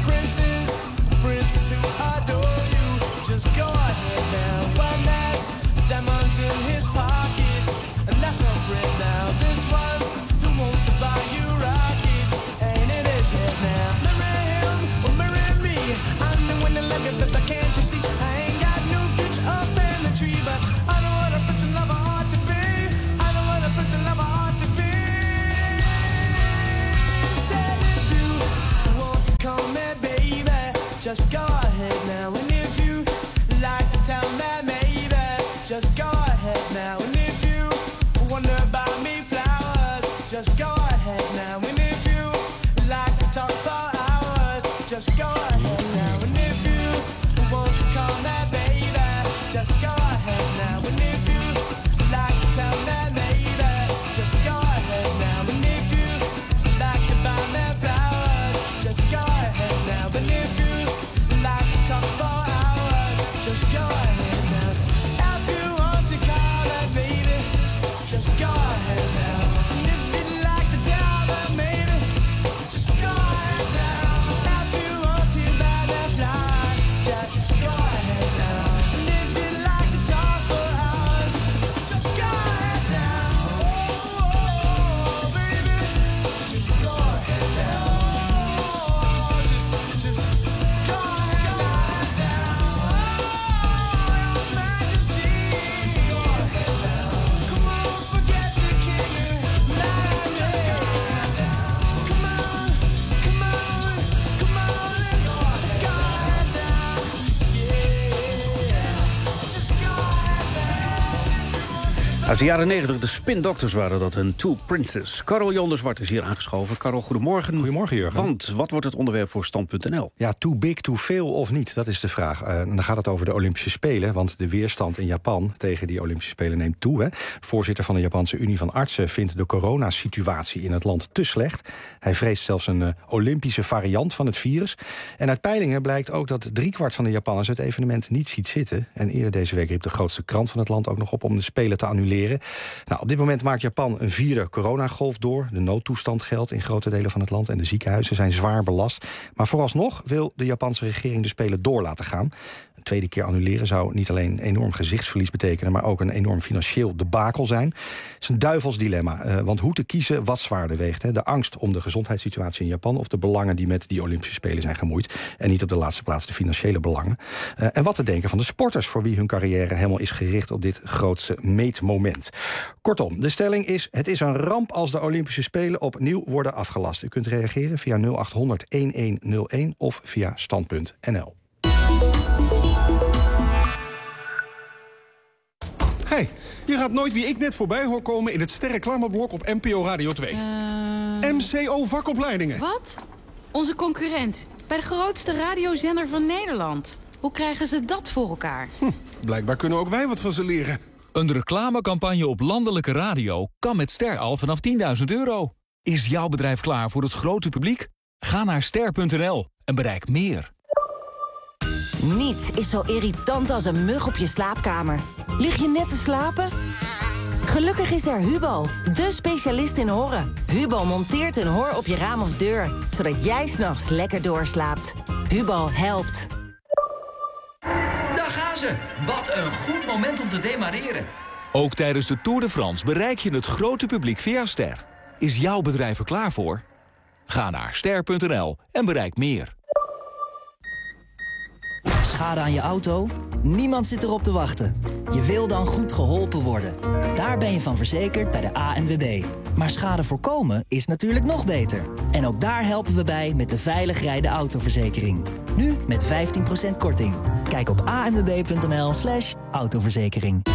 Princess who adore you. Just go ahead now. One has diamonds in his pockets, and that's a friend now. This one who wants to buy you rockets, ain't in his head now. Marry him or marry me. I'm the one that love you, but can't you see? I ain't got no future up in the tree, but I know what a pretty lover ought to be. I know what a pretty lover ought to be. Said if you want to call me baby, just go ahead. just go ahead now. And if you like to talk for hours, just go ahead now. And if you want to call me baby, just go ahead now. And if you like to tell me maybe, just go ahead now. And if you like to buy me flowers, just go ahead now. And if you like to talk for hours, just go ahead now. If you want to call me baby, just go ahead now. And if you like to tell me maybe, just go ahead now. If you want to buy me flowers, just go ahead now. And if you like to talk for hours, just go ahead now. Oh, baby, just go ahead now. Just go ahead now. Oh, your Majesty, just go ahead now. Come on, forget the king and just go ahead now. Come on, come on, come on, let's go ahead now. Yeah, just go ahead now. Uit de jaren 90, de Spin Doctors waren dat, een Two Princes. Karel Jan de Zwart is hier aangeschoven. Karel, goedemorgen. Goedemorgen, Jurgen. Want wat wordt het onderwerp voor Stand.nl? Ja, too big, too veel of niet? Dat is de vraag. Dan gaat het over de Olympische Spelen. Want de weerstand in Japan tegen die Olympische Spelen neemt toe. Hè. Voorzitter van de Japanse Unie van Artsen vindt de coronasituatie in het land te slecht. Hij vreest zelfs een Olympische variant van het virus. En uit peilingen blijkt ook dat 3/4 van de Japanners het evenement niet ziet zitten. En eerder deze week riep de grootste krant van het land ook nog op om de Spelen te annuleren. Nou, op dit moment maakt Japan een 4e coronagolf door. De noodtoestand geldt in grote delen van het land en de ziekenhuizen zijn zwaar belast. Maar vooralsnog wil de Japanse regering de Spelen door laten gaan. Een tweede keer annuleren zou niet alleen enorm gezichtsverlies betekenen, maar ook een enorm financieel debakel zijn. Het is een duivels dilemma, want hoe te kiezen wat zwaarder weegt. Hè? De angst om de gezondheidssituatie in Japan of de belangen die met die Olympische Spelen zijn gemoeid. En niet op de laatste plaats de financiële belangen. En wat te denken van de sporters voor wie hun carrière helemaal is gericht op dit grootste meetmoment. Kortom, de stelling is: het is een ramp als de Olympische Spelen opnieuw worden afgelast. U kunt reageren via 0800 1101 of via stand.nl. Hey, je gaat nooit wie ik net voorbij hoor komen in het sterreclameblok op NPO Radio 2. MCO vakopleidingen. Wat? Onze concurrent. Bij de grootste radiozender van Nederland. Hoe krijgen ze dat voor elkaar? Blijkbaar kunnen ook wij wat van ze leren. Een reclamecampagne op landelijke radio kan met Ster al vanaf €10.000. Is jouw bedrijf klaar voor het grote publiek? Ga naar ster.nl en bereik meer. Niets is zo irritant als een mug op je slaapkamer. Lig je net te slapen? Gelukkig is er Hubo, de specialist in horen. Hubo monteert een hor op je raam of deur, zodat jij 's nachts lekker doorslaapt. Hubo helpt. Daar gaan ze! Wat een goed moment om te demareren. Ook tijdens de Tour de France bereik je het grote publiek via Ster. Is jouw bedrijf er klaar voor? Ga naar ster.nl en bereik meer. Schade aan je auto? Niemand zit erop te wachten. Je wil dan goed geholpen worden. Daar ben je van verzekerd bij de ANWB. Maar schade voorkomen is natuurlijk nog beter. En ook daar helpen we bij met de veilig rijden autoverzekering. Nu met 15% korting. Kijk op anwb.nl/autoverzekering.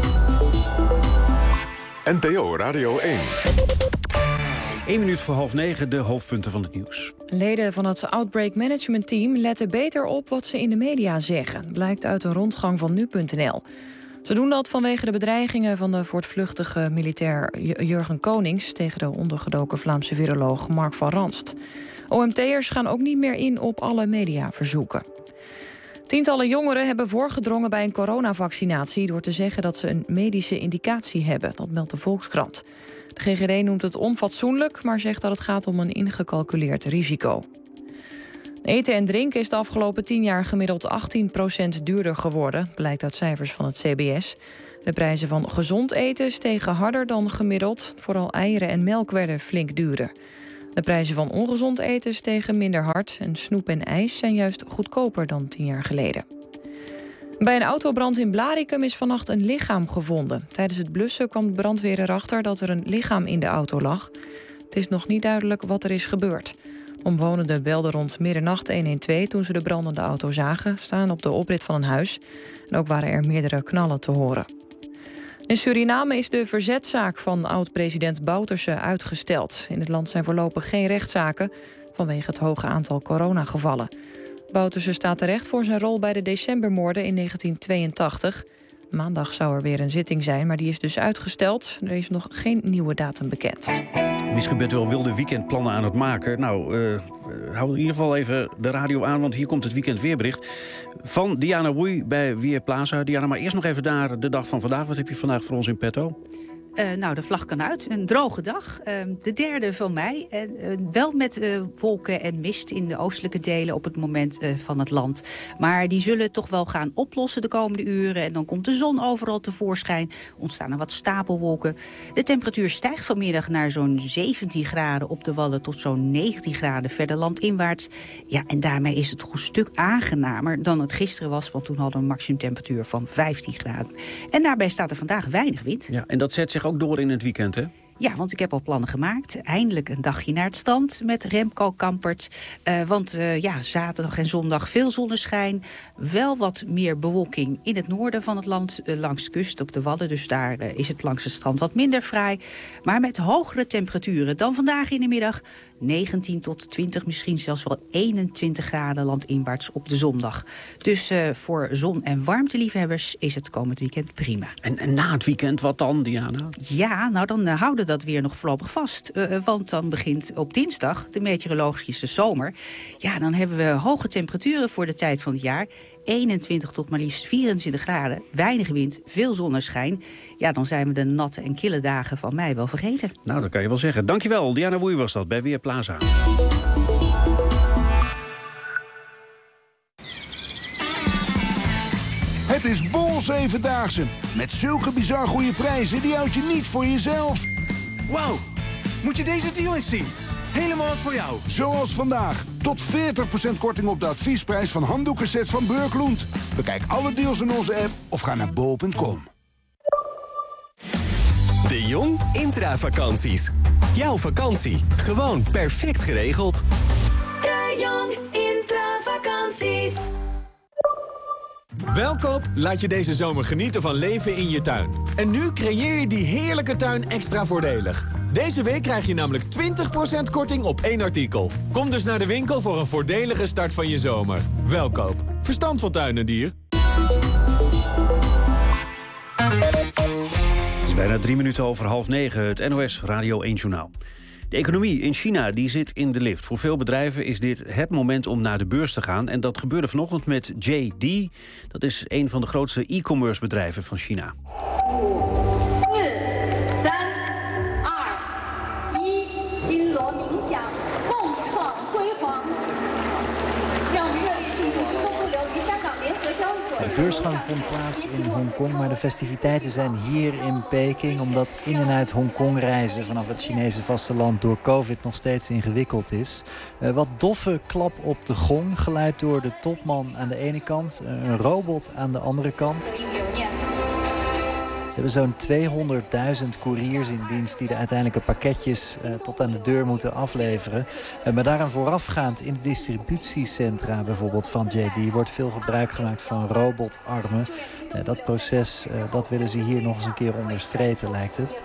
NPO Radio 1. 1 minuut voor 8:30, de hoofdpunten van het nieuws. Leden van het Outbreak Management Team letten beter op wat ze in de media zeggen. Blijkt uit een rondgang van nu.nl. Ze doen dat vanwege de bedreigingen van de voortvluchtige militair Jurgen Konings tegen de ondergedoken Vlaamse viroloog Mark van Ranst. OMT'ers gaan ook niet meer in op alle mediaverzoeken. Tientallen jongeren hebben voorgedrongen bij een coronavaccinatie door te zeggen dat ze een medische indicatie hebben. Dat meldt de Volkskrant. De GGD noemt het onfatsoenlijk, maar zegt dat het gaat om een ingecalculeerd risico. Eten en drinken is de afgelopen 10 jaar gemiddeld 18% duurder geworden, blijkt uit cijfers van het CBS. De prijzen van gezond eten stegen harder dan gemiddeld. Vooral eieren en melk werden flink duurder. De prijzen van ongezond eten stegen minder hard en snoep en ijs zijn juist goedkoper dan 10 jaar geleden. Bij een autobrand in Blaricum is vannacht een lichaam gevonden. Tijdens het blussen kwam de brandweer erachter dat er een lichaam in de auto lag. Het is nog niet duidelijk wat er is gebeurd. Omwonenden belden rond middernacht 112 toen ze de brandende auto zagen staan op de oprit van een huis. En ook waren er meerdere knallen te horen. In Suriname is de verzetzaak van oud-president Bouterse uitgesteld. In het land zijn voorlopig geen rechtszaken vanwege het hoge aantal coronagevallen. Bouterse staat terecht voor zijn rol bij de decembermoorden in 1982. Maandag zou er weer een zitting zijn, maar die is dus uitgesteld. Er is nog geen nieuwe datum bekend. Misschien bent u wel wilde weekendplannen aan het maken. Nou, hou in ieder geval even de radio aan, want hier komt het weekendweerbericht van Diana Woei bij Weerplaza. Diana, maar eerst nog even naar de dag van vandaag. Wat heb je vandaag voor ons in petto? De vlag kan uit. Een droge dag. De 3e van mei. Wel met wolken en mist in de oostelijke delen op het moment van het land. Maar die zullen toch wel gaan oplossen de komende uren. En dan komt de zon overal tevoorschijn. Ontstaan er wat stapelwolken. De temperatuur stijgt vanmiddag naar zo'n 17 graden op de Wadden tot zo'n 19 graden verder landinwaarts. Ja, en daarmee is het toch een stuk aangenamer dan het gisteren was. Want toen hadden we een maximumtemperatuur van 15 graden. En daarbij staat er vandaag weinig wind. Ja, en dat zet zich ook door in het weekend, hè? Ja, want ik heb al plannen gemaakt. Eindelijk een dagje naar het strand met Remco Kampert. Want zaterdag en zondag veel zonneschijn. Wel wat meer bewolking in het noorden van het land. Langs de kust op de Wadden. Dus daar is het langs het strand wat minder fraai. Maar met hogere temperaturen dan vandaag in de middag. 19 tot 20, misschien zelfs wel 21 graden landinwaarts op de zondag. Dus voor zon- en warmteliefhebbers is het komend weekend prima. En na het weekend, wat dan, Diana? Ja, nou dan houden dat weer nog voorlopig vast. Want dan begint op dinsdag de meteorologische zomer. Ja, dan hebben we hoge temperaturen voor de tijd van het jaar. 21 tot maar liefst 24 graden. Weinig wind, veel zonneschijn. Ja, dan zijn we de natte en kille dagen van mei wel vergeten. Nou, dat kan je wel zeggen. Dankjewel, Diana Woei was dat bij Weerplaza. Het is Bol 7-daagse. Met zulke bizar goede prijzen, die houd je niet voor jezelf. Wauw, moet je deze deal eens zien. Helemaal wat voor jou. Zoals vandaag. Tot 40% korting op de adviesprijs van handdoekensets van Burkloend. Bekijk alle deals in onze app of ga naar bol.com. De Jong Intravakanties. Jouw vakantie, gewoon perfect geregeld. De Jong Intravakanties. Welkoop laat je deze zomer genieten van leven in je tuin. En nu creëer je die heerlijke tuin extra voordelig. Deze week krijg je namelijk 20% korting op 1 artikel. Kom dus naar de winkel voor een voordelige start van je zomer. Welkoop. Verstand van tuin en dier. Het is bijna 3 minuten over 8:30, het NOS Radio 1 Journaal. De economie in China die zit in de lift. Voor veel bedrijven is dit het moment om naar de beurs te gaan. En dat gebeurde vanochtend met JD. Dat is een van de grootste e-commerce bedrijven van China. 'De beursgang vond plaats in Hongkong, maar de festiviteiten zijn hier in Peking, omdat in en uit Hongkong reizen vanaf het Chinese vasteland door COVID nog steeds ingewikkeld is. Wat doffe klap op de gong, geleid door de topman aan de ene kant, een robot aan de andere kant. Ze hebben zo'n 200.000 couriers in dienst die de uiteindelijke pakketjes tot aan de deur moeten afleveren. Maar daaraan voorafgaand in de distributiecentra bijvoorbeeld van JD wordt veel gebruik gemaakt van robotarmen. Dat proces dat willen ze hier nog eens een keer onderstrepen, lijkt het.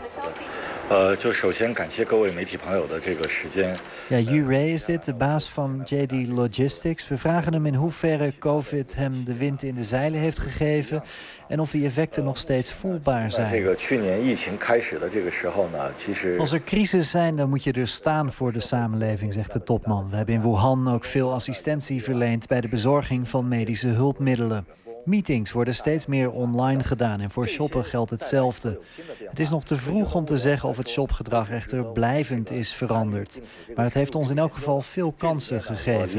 Ja, Yu Rei is dit, de baas van JD Logistics. We vragen hem in hoeverre COVID hem de wind in de zeilen heeft gegeven en of die effecten nog steeds voelbaar zijn. Als er crisis zijn, dan moet je er staan voor de samenleving, zegt de topman. We hebben in Wuhan ook veel assistentie verleend bij de bezorging van medische hulpmiddelen. Meetings worden steeds meer online gedaan en voor shoppen geldt hetzelfde. Het is nog te vroeg om te zeggen of het shopgedrag echter blijvend is veranderd. Maar het heeft ons in elk geval veel kansen gegeven.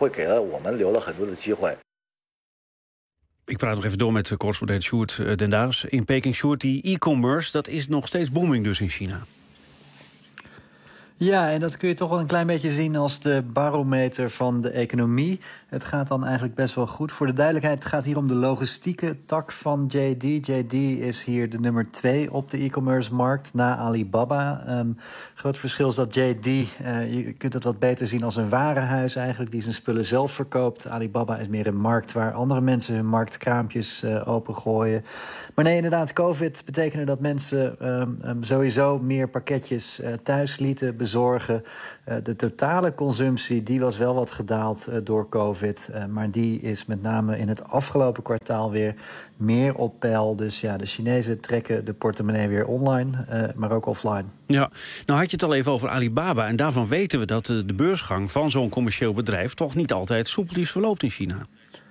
Ik praat nog even door met correspondent Sjoerd Den Daas in Peking. Sjoerd, die e-commerce, dat is nog steeds booming dus in China. Ja, en dat kun je toch wel een klein beetje zien als de barometer van de economie. Het gaat dan eigenlijk best wel goed. Voor de duidelijkheid, het gaat hier om de logistieke tak van JD. JD is hier de nummer 2 op de e-commerce markt na Alibaba. Groot verschil is dat JD, je kunt het wat beter zien als een warenhuis eigenlijk, die zijn spullen zelf verkoopt. Alibaba is meer een markt waar andere mensen hun marktkraampjes opengooien. Maar nee, inderdaad, COVID betekende dat mensen sowieso meer pakketjes thuis lieten bezorgen. De totale consumptie die was wel wat gedaald door COVID. Maar die is met name in het afgelopen kwartaal weer meer op peil. Dus ja, de Chinezen trekken de portemonnee weer online, maar ook offline. Ja, nou had je het al even over Alibaba. En daarvan weten we dat de beursgang van zo'n commercieel bedrijf toch niet altijd soepeltjes verloopt in China.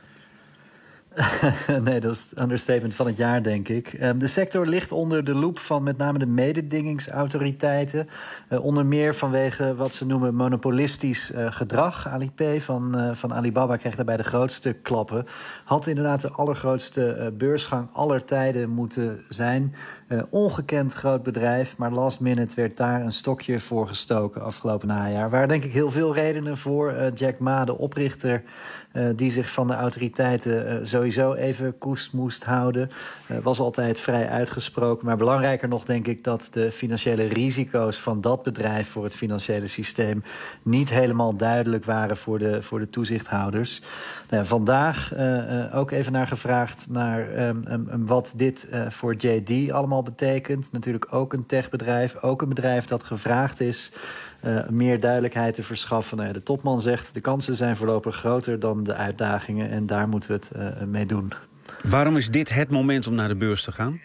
Nee, dat is het understatement van het jaar, denk ik. De sector ligt onder de loep van met name de mededingingsautoriteiten. Onder meer vanwege wat ze noemen monopolistisch gedrag. Alipay van Alibaba krijgt daarbij de grootste klappen. Had inderdaad de allergrootste beursgang aller tijden moeten zijn. Ongekend groot bedrijf, maar last minute werd daar een stokje voor gestoken afgelopen najaar. Waar denk ik heel veel redenen voor. Jack Ma, de oprichter, die zich van de autoriteiten sowieso even koest moest houden. Was altijd vrij uitgesproken. Maar belangrijker nog denk ik dat de financiële risico's van dat bedrijf voor het financiële systeem niet helemaal duidelijk waren voor de toezichthouders. Vandaag ook even naar gevraagd naar wat dit voor JD allemaal betekent. Natuurlijk ook een techbedrijf, ook een bedrijf dat gevraagd is meer duidelijkheid te verschaffen. De topman zegt, de kansen zijn voorlopig groter dan de uitdagingen en daar moeten we het mee doen. Waarom is dit het moment om naar de beurs te gaan?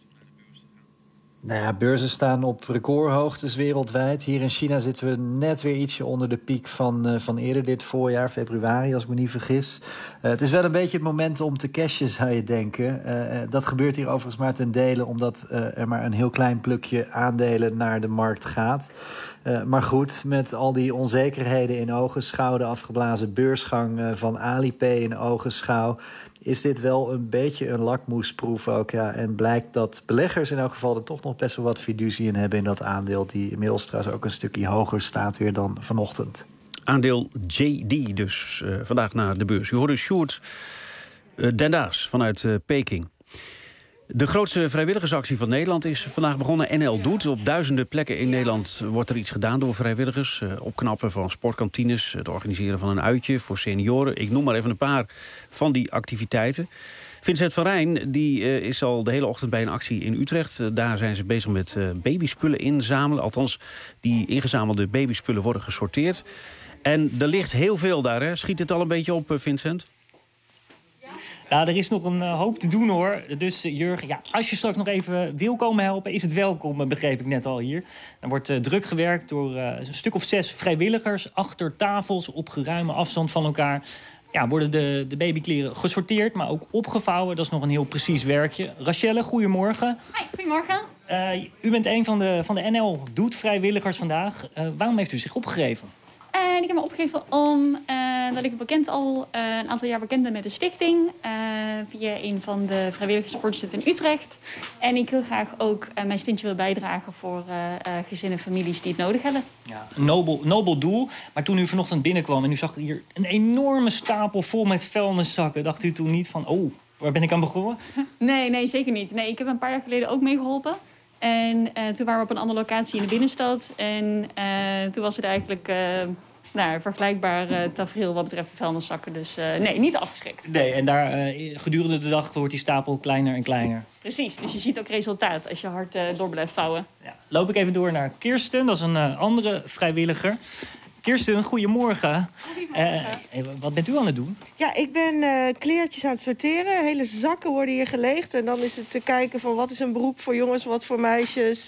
Nou ja, beurzen staan op recordhoogtes wereldwijd. Hier in China zitten we net weer ietsje onder de piek van eerder dit voorjaar, februari, als ik me niet vergis. Het is wel een beetje het moment om te cashen, zou je denken. Dat gebeurt hier overigens maar ten dele omdat er maar een heel klein plukje aandelen naar de markt gaat. Maar goed, met al die onzekerheden in ogenschouw, de afgeblazen beursgang van Alipay in ogenschouw, is dit wel een beetje een lakmoesproef ook. Ja. En blijkt dat beleggers in elk geval er toch nog best wel wat fiducie in hebben in dat aandeel, die inmiddels trouwens ook een stukje hoger staat weer dan vanochtend. Aandeel JD dus vandaag naar de beurs. U hoorde Sjoerd Dendaas vanuit Peking. De grootste vrijwilligersactie van Nederland is vandaag begonnen. NL Doet. Op duizenden plekken in Nederland wordt er iets gedaan door vrijwilligers. Opknappen van sportkantines, het organiseren van een uitje voor senioren. Ik noem maar even een paar van die activiteiten. Vincent van Rijn die is al de hele ochtend bij een actie in Utrecht. Daar zijn ze bezig met babyspullen inzamelen. Althans, die ingezamelde babyspullen worden gesorteerd. En er ligt heel veel daar, hè? Schiet het al een beetje op, Vincent? Ja, er is nog een hoop te doen, hoor. Dus Jurgen, ja, als je straks nog even wil komen helpen, is het welkom, begreep ik net al hier. Er wordt druk gewerkt door een stuk of 6 vrijwilligers achter tafels op geruime afstand van elkaar. Ja, worden de babykleren gesorteerd, maar ook opgevouwen. Dat is nog een heel precies werkje. Rachelle, goedemorgen. Hoi, goedemorgen. U bent een van de NL Doet vrijwilligers vandaag. Waarom heeft u zich opgegeven? Ik heb me opgegeven omdat ik een aantal jaar bekend ben met de stichting. Via een van de vrijwilligersvoorzitters in Utrecht. En ik heel graag ook mijn steentje wil bijdragen voor gezinnen en families die het nodig hebben. Ja, een nobel doel. Maar toen u vanochtend binnenkwam en u zag hier een enorme stapel vol met vuilniszakken, dacht u toen niet van, oh, waar ben ik aan begonnen? Nee, zeker niet. Nee, ik heb een paar jaar geleden ook meegeholpen. En toen waren we op een andere locatie in de binnenstad. En toen was het eigenlijk vergelijkbaar tafereel wat betreft vuilniszakken. Dus nee, niet afgeschrikt. Nee, en daar gedurende de dag wordt die stapel kleiner en kleiner. Precies, dus je ziet ook resultaat als je hard door blijft vouwen. Ja. Loop ik even door naar Kirsten, dat is een andere vrijwilliger. Kirsten, goedemorgen. Wat bent u aan het doen? Ja, ik ben kleertjes aan het sorteren. Hele zakken worden hier geleegd. En dan is het te kijken van wat is een broek voor jongens, wat voor meisjes.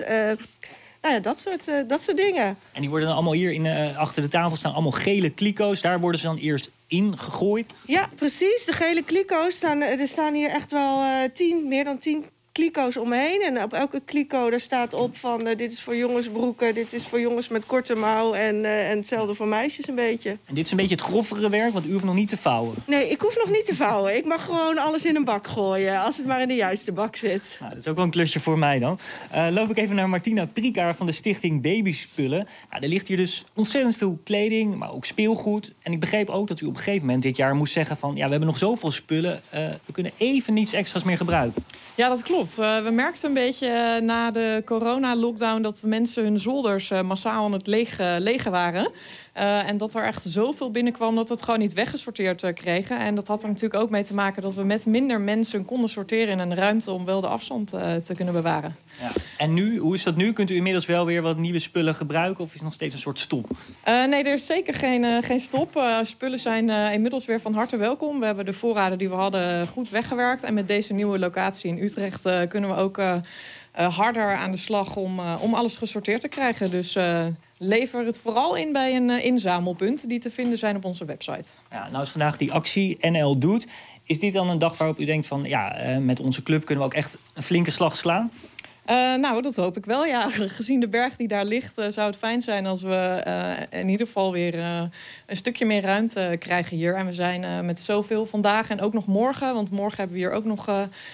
Dat soort dingen. En die worden dan allemaal hier achter de tafel staan allemaal gele kliko's. Daar worden ze dan eerst in gegooid? Ja, precies. De gele kliko's staan hier echt wel meer dan 10 kliko's omheen. En op elke kliko daar staat op van dit is voor jongensbroeken, dit is voor jongens met korte mouw en hetzelfde voor meisjes een beetje. En dit is een beetje het grovere werk, want u hoeft nog niet te vouwen. Nee, ik hoef nog niet te vouwen. Ik mag gewoon alles in een bak gooien, als het maar in de juiste bak zit. Nou, dat is ook wel een klusje voor mij dan. Loop ik even naar Martina Prikaar van de stichting Babyspullen. Nou, er ligt hier dus ontzettend veel kleding, maar ook speelgoed. En ik begreep ook dat u op een gegeven moment dit jaar moest zeggen van... ja, we hebben nog zoveel spullen, we kunnen even niets extra's meer gebruiken. Ja, dat klopt. We merkten een beetje na de corona-lockdown... dat de mensen hun zolders massaal aan het legen waren. En dat er echt zoveel binnenkwam dat we het gewoon niet weggesorteerd kregen. En dat had er natuurlijk ook mee te maken dat we met minder mensen konden sorteren in een ruimte om wel de afstand te kunnen bewaren. Ja. En nu, hoe is dat nu? Kunt u inmiddels wel weer wat nieuwe spullen gebruiken of is het nog steeds een soort stop? Nee, er is zeker geen stop. Spullen zijn inmiddels weer van harte welkom. We hebben de voorraden die we hadden goed weggewerkt. En met deze nieuwe locatie in Utrecht kunnen we ook harder aan de slag om alles gesorteerd te krijgen. Dus lever het vooral in bij een inzamelpunt die te vinden zijn op onze website. Ja, nou is vandaag die actie NL Doet. Is dit dan een dag waarop u denkt van ja, met onze club kunnen we ook echt een flinke slag slaan? Nou, dat hoop ik wel, ja. Gezien de berg die daar ligt, zou het fijn zijn als we in ieder geval weer een stukje meer ruimte krijgen hier. En we zijn met zoveel vandaag en ook nog morgen, want morgen hebben we hier ook nog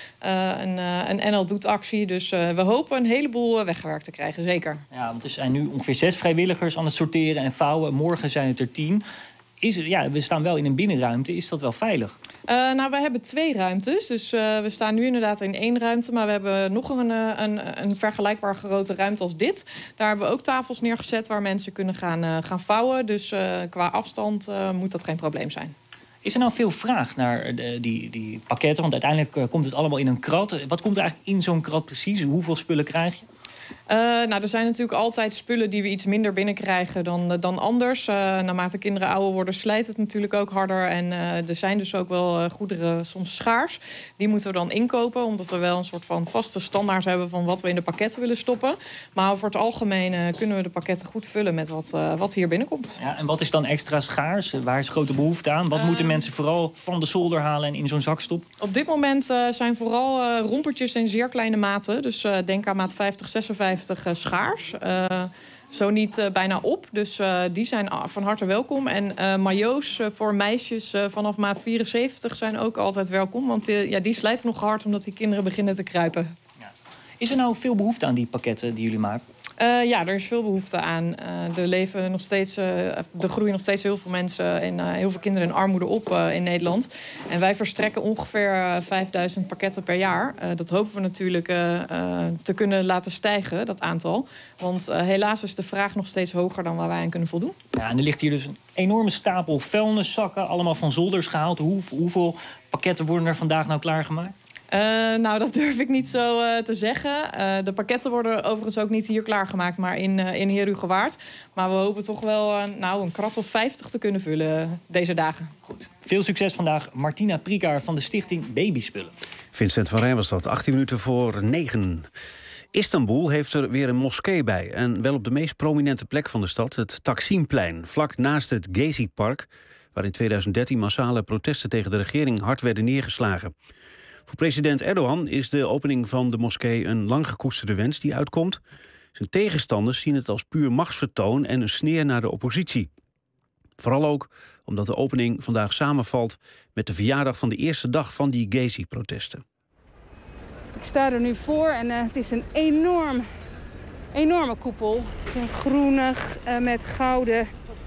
een NL Doet actie. Dus we hopen een heleboel weggewerkt te krijgen, zeker. Ja, want er zijn nu ongeveer 6 vrijwilligers aan het sorteren en vouwen. Morgen zijn het er 10. We staan wel in een binnenruimte. Is dat wel veilig? Nou, we hebben 2 ruimtes. Dus we staan nu inderdaad in 1 ruimte. Maar we hebben nog een vergelijkbaar grote ruimte als dit. Daar hebben we ook tafels neergezet waar mensen kunnen gaan vouwen. Dus qua afstand moet dat geen probleem zijn. Is er nou veel vraag naar die pakketten? Want uiteindelijk komt het allemaal in een krat. Wat komt er eigenlijk in zo'n krat precies? Hoeveel spullen krijg je? Nou, er zijn natuurlijk altijd spullen die we iets minder binnenkrijgen dan anders. Naarmate kinderen ouder worden, slijt het natuurlijk ook harder. En er zijn dus ook wel goederen soms schaars. Die moeten we dan inkopen, omdat we wel een soort van vaste standaard hebben van wat we in de pakketten willen stoppen. Maar voor het algemeen kunnen we de pakketten goed vullen met wat hier binnenkomt. Ja, en wat is dan extra schaars? Waar is grote behoefte aan? Wat moeten mensen vooral van de zolder halen en in zo'n zak stoppen? Op dit moment zijn vooral rompertjes in zeer kleine maten. Dus denk aan maat 50, 56 schaars. Zo niet bijna op. Dus die zijn van harte welkom. En maillots voor meisjes vanaf maat 74 zijn ook altijd welkom. Want die slijten nog hard omdat die kinderen beginnen te kruipen. Ja. Is er nou veel behoefte aan die pakketten die jullie maken? Ja, er is veel behoefte aan. Er groeien nog steeds heel veel mensen en heel veel kinderen in armoede op in Nederland. En wij verstrekken ongeveer 5000 pakketten per jaar. Dat hopen we natuurlijk te kunnen laten stijgen, dat aantal. Want helaas is de vraag nog steeds hoger dan waar wij aan kunnen voldoen. Ja, en er ligt hier dus een enorme stapel vuilniszakken, allemaal van zolders gehaald. Hoeveel pakketten worden er vandaag nou klaargemaakt? Nou, dat durf ik niet zo te zeggen. De pakketten worden overigens ook niet hier klaargemaakt, maar in Heerhugowaard. Maar we hopen toch wel een krat of 50 te kunnen vullen deze dagen. Goed. Veel succes vandaag, Martina Prikaar van de stichting Babyspullen. Vincent van Rijn was dat, 18 minuten voor 9. Istanbul heeft er weer een moskee bij. En wel op de meest prominente plek van de stad, het Taksimplein. Vlak naast het Gezi-park, waar in 2013 massale protesten tegen de regering hard werden neergeslagen. Voor president Erdogan is de opening van de moskee een lang gekoesterde wens die uitkomt. Zijn tegenstanders zien het als puur machtsvertoon en een sneer naar de oppositie. Vooral ook omdat de opening vandaag samenvalt met de verjaardag van de eerste dag van die Gezi-protesten. Ik sta er nu voor en het is een enorme koepel. Groenig met gouden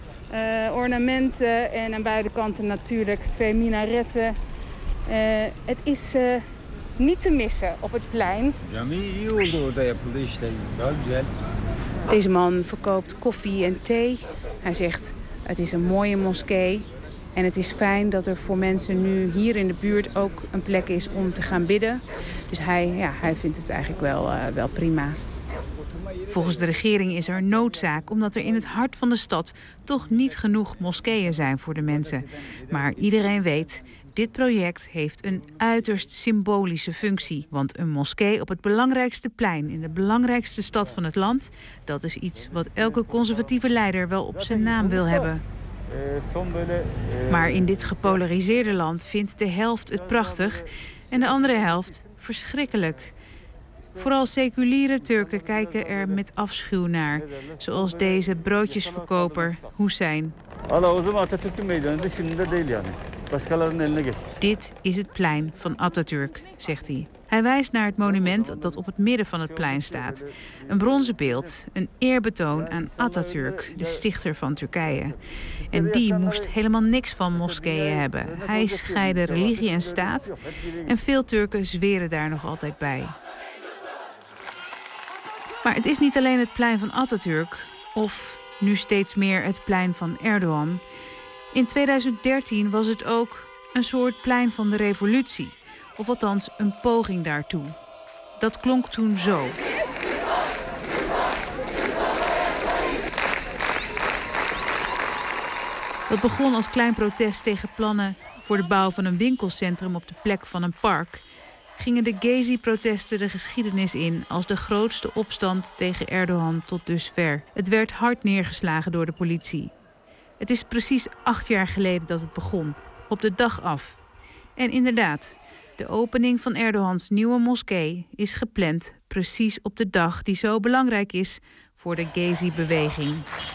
ornamenten en aan beide kanten natuurlijk 2 minaretten. Het is niet te missen op het plein. Deze man verkoopt koffie en thee. Hij zegt, het is een mooie moskee. En het is fijn dat er voor mensen nu hier in de buurt ook een plek is om te gaan bidden. Dus hij vindt het eigenlijk wel prima. Volgens de regering is er noodzaak omdat er in het hart van de stad toch niet genoeg moskeeën zijn voor de mensen. Maar iedereen weet, dit project heeft een uiterst symbolische functie. Want een moskee op het belangrijkste plein in de belangrijkste stad van het land, dat is iets wat elke conservatieve leider wel op zijn naam wil hebben. Maar in dit gepolariseerde land vindt de helft het prachtig en de andere helft verschrikkelijk. Vooral seculiere Turken kijken er met afschuw naar. Zoals deze broodjesverkoper Hussein. Dit is het plein van Atatürk, zegt hij. Hij wijst naar het monument dat op het midden van het plein staat. Een bronzen beeld, een eerbetoon aan Atatürk, de stichter van Turkije. En die moest helemaal niks van moskeeën hebben. Hij scheidde religie en staat en veel Turken zweren daar nog altijd bij. Maar het is niet alleen het plein van Atatürk of nu steeds meer het plein van Erdogan. In 2013 was het ook een soort plein van de revolutie. Of althans een poging daartoe. Dat klonk toen zo. Dat begon als klein protest tegen plannen voor de bouw van een winkelcentrum op de plek van een park. Gingen de Gezi-protesten de geschiedenis in als de grootste opstand tegen Erdogan tot dusver. Het werd hard neergeslagen door de politie. Het is precies 8 jaar geleden dat het begon, op de dag af. En inderdaad, de opening van Erdogans nieuwe moskee is gepland precies op de dag die zo belangrijk is voor de Gezi-beweging.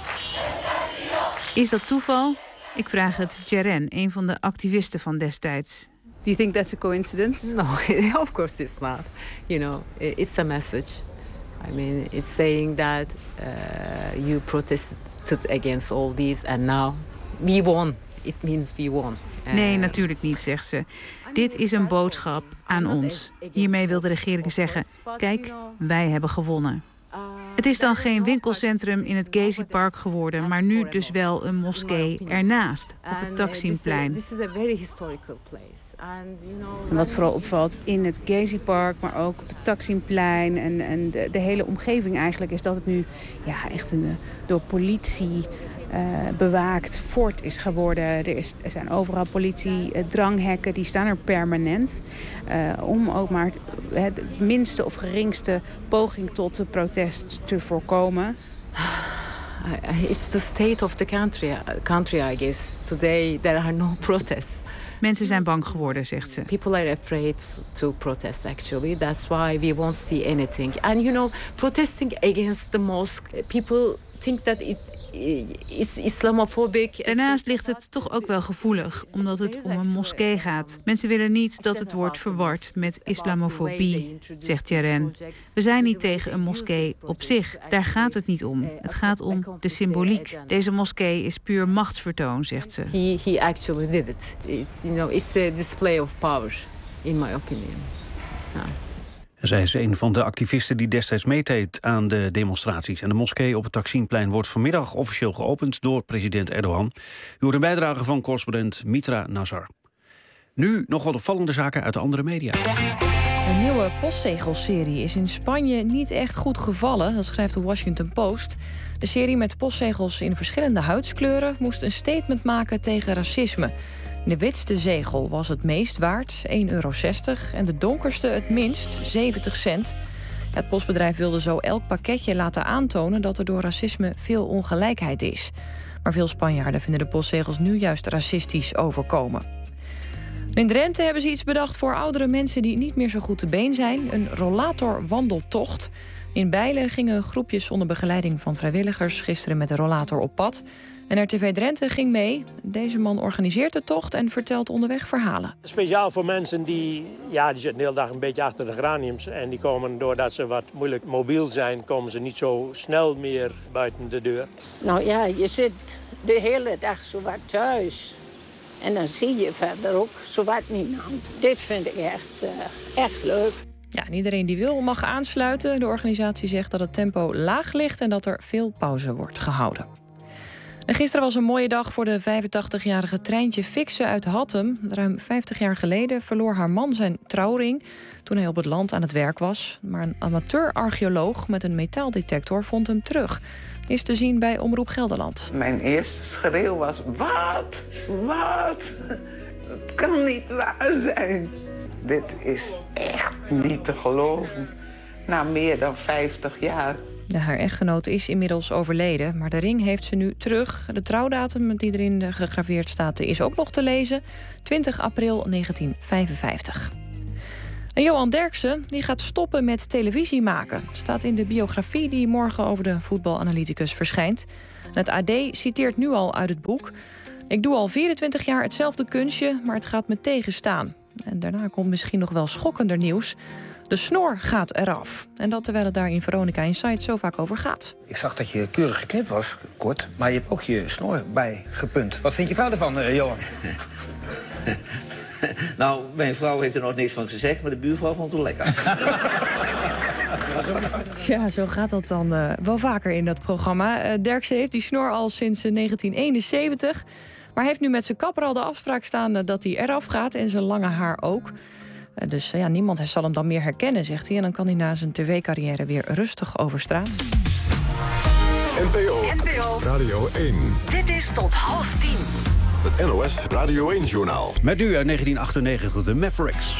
Is dat toeval? Ik vraag het Ceren, een van de activisten van destijds. Do you think that's a coincidence? No, of course it's not. You know, it's a message. I mean, it's saying that you protested against all these and now we won. It means we won. Nee, natuurlijk niet, zegt ze. Dit is een boodschap aan ons. Hiermee wil de regering zeggen, kijk, wij hebben gewonnen. Het is dan geen winkelcentrum in het Gezi-park geworden, maar nu dus wel een moskee ernaast, op het Taksimplein. En wat vooral opvalt in het Gezi-park, maar ook op het Taksimplein en de hele omgeving eigenlijk, is dat het nu echt een door politie bewaakt fort is geworden. Er zijn overal politie-dranghekken, die staan er permanent. Om ook maar het minste of geringste poging tot protest te voorkomen. It's the state of the country, I guess. Today there are no protests. Mensen zijn bang geworden, zegt ze. People are afraid to protest, actually. That's why we won't see anything. And you know, protesting against the mosque, people think that it's Islamofobic. Daarnaast ligt het toch ook wel gevoelig, omdat het om een moskee gaat. Mensen willen niet dat het wordt verward met islamofobie, zegt Ceren. We zijn niet tegen een moskee op zich. Daar gaat het niet om. Het gaat om de symboliek. Deze moskee is puur machtsvertoon, zegt ze. He actually did it. It's a display of power, in my opinion. Zij is een van de activisten die destijds meedeed aan de demonstraties. En de moskee op het Taksimplein wordt vanmiddag officieel geopend door president Erdogan. U hoort een bijdrage van correspondent Mitra Nazar. Nu nog wat opvallende zaken uit de andere media. Een nieuwe postzegelserie is in Spanje niet echt goed gevallen, dat schrijft de Washington Post. De serie met postzegels in verschillende huidskleuren moest een statement maken tegen racisme. De witste zegel was het meest waard, €1,60 en de donkerste het minst, 70 cent. Het postbedrijf wilde zo elk pakketje laten aantonen dat er door racisme veel ongelijkheid is. Maar veel Spanjaarden vinden de postzegels nu juist racistisch overkomen. In Drenthe hebben ze iets bedacht voor oudere mensen die niet meer zo goed te been zijn. Een rollatorwandeltocht. In Bijlen gingen groepjes onder begeleiding van vrijwilligers gisteren met de rollator op pad. En RTV Drenthe ging mee. Deze man organiseert de tocht en vertelt onderweg verhalen. Speciaal voor mensen die zitten de hele dag een beetje achter de geraniums. En die komen, doordat ze wat moeilijk mobiel zijn, komen ze niet zo snel meer buiten de deur. Nou ja, je zit de hele dag zo wat thuis. En dan zie je verder ook zo wat niemand. Dit vind ik echt leuk. Ja, en iedereen die wil mag aansluiten. De organisatie zegt dat het tempo laag ligt en dat er veel pauze wordt gehouden. En gisteren was een mooie dag voor de 85-jarige Treintje Fikse uit Hattem. Ruim 50 jaar geleden verloor haar man zijn trouwring toen hij op het land aan het werk was. Maar een amateur-archeoloog met een metaaldetector vond hem terug. Is te zien bij Omroep Gelderland. Mijn eerste schreeuw was: wat? Wat? Het kan niet waar zijn. Dit is echt niet te geloven. Na meer dan 50 jaar. Haar echtgenoot is inmiddels overleden, maar de ring heeft ze nu terug. De trouwdatum die erin gegraveerd staat is ook nog te lezen. 20 april 1955. En Johan Derksen die gaat stoppen met televisie maken. Staat in de biografie die morgen over de voetbalanalyticus verschijnt. Het AD citeert nu al uit het boek: ik doe al 24 jaar hetzelfde kunstje, maar het gaat me tegenstaan. En daarna komt misschien nog wel schokkender nieuws. De snor gaat eraf. En dat terwijl het daar in Veronica Inside zo vaak over gaat. Ik zag dat je keurig geknipt was, kort. Maar je hebt ook je snor bijgepunt. Wat vindt je vrouw ervan, Johan? Nou, mijn vrouw heeft er nog niks van gezegd, maar de buurvrouw vond het lekker. Ja, zo gaat dat dan wel vaker in dat programma. Derksen heeft die snor al sinds 1971. Maar heeft nu met zijn kapper al de afspraak staan dat hij eraf gaat. En zijn lange haar ook. Dus niemand zal hem dan meer herkennen, zegt hij. En dan kan hij na zijn tv-carrière weer rustig over straat. NPO Radio 1. Dit is tot 9:30. Het NOS Radio 1-journaal. Met nu uit 1998 de Mavericks.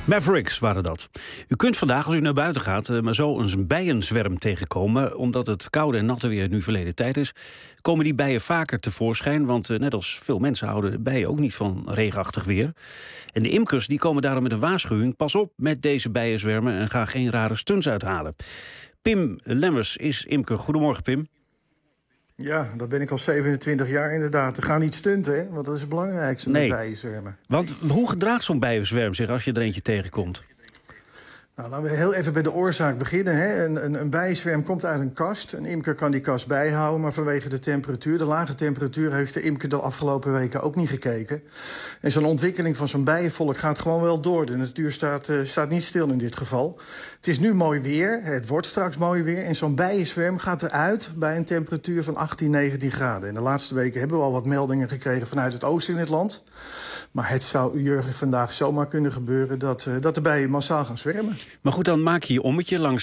Mavericks waren dat. U kunt vandaag, als u naar buiten gaat, maar zo een bijenzwerm tegenkomen. Omdat het koude en natte weer nu verleden tijd is, komen die bijen vaker tevoorschijn. Want net als veel mensen houden bijen ook niet van regenachtig weer. En de imkers die komen daarom met een waarschuwing. Pas op met deze bijenzwermen en ga geen rare stunts uithalen. Pim Lemmers is imker. Goedemorgen, Pim. Ja, dat ben ik al 27 jaar inderdaad. Ga niet stunten, hè? Want dat is het belangrijkste met bijenzwermen. Want hoe gedraagt zo'n bijenzwerm zich als je er eentje tegenkomt? Nou, laten we heel even bij de oorzaak beginnen. Hè. Een bijenzwerm komt uit een kast. Een imker kan die kast bijhouden, maar vanwege de temperatuur, de lage temperatuur, heeft de imker de afgelopen weken ook niet gekeken. En zo'n ontwikkeling van zo'n bijenvolk gaat gewoon wel door. De natuur staat niet stil in dit geval. Het is nu mooi weer, het wordt straks mooi weer. En zo'n bijenzwerm gaat eruit bij een temperatuur van 18, 19 graden. In de laatste weken hebben we al wat meldingen gekregen vanuit het oosten in het land. Maar het zou, Jurgen, vandaag zomaar kunnen gebeuren dat de bijen massaal gaan zwermen. Maar goed, dan maak je je ommetje langs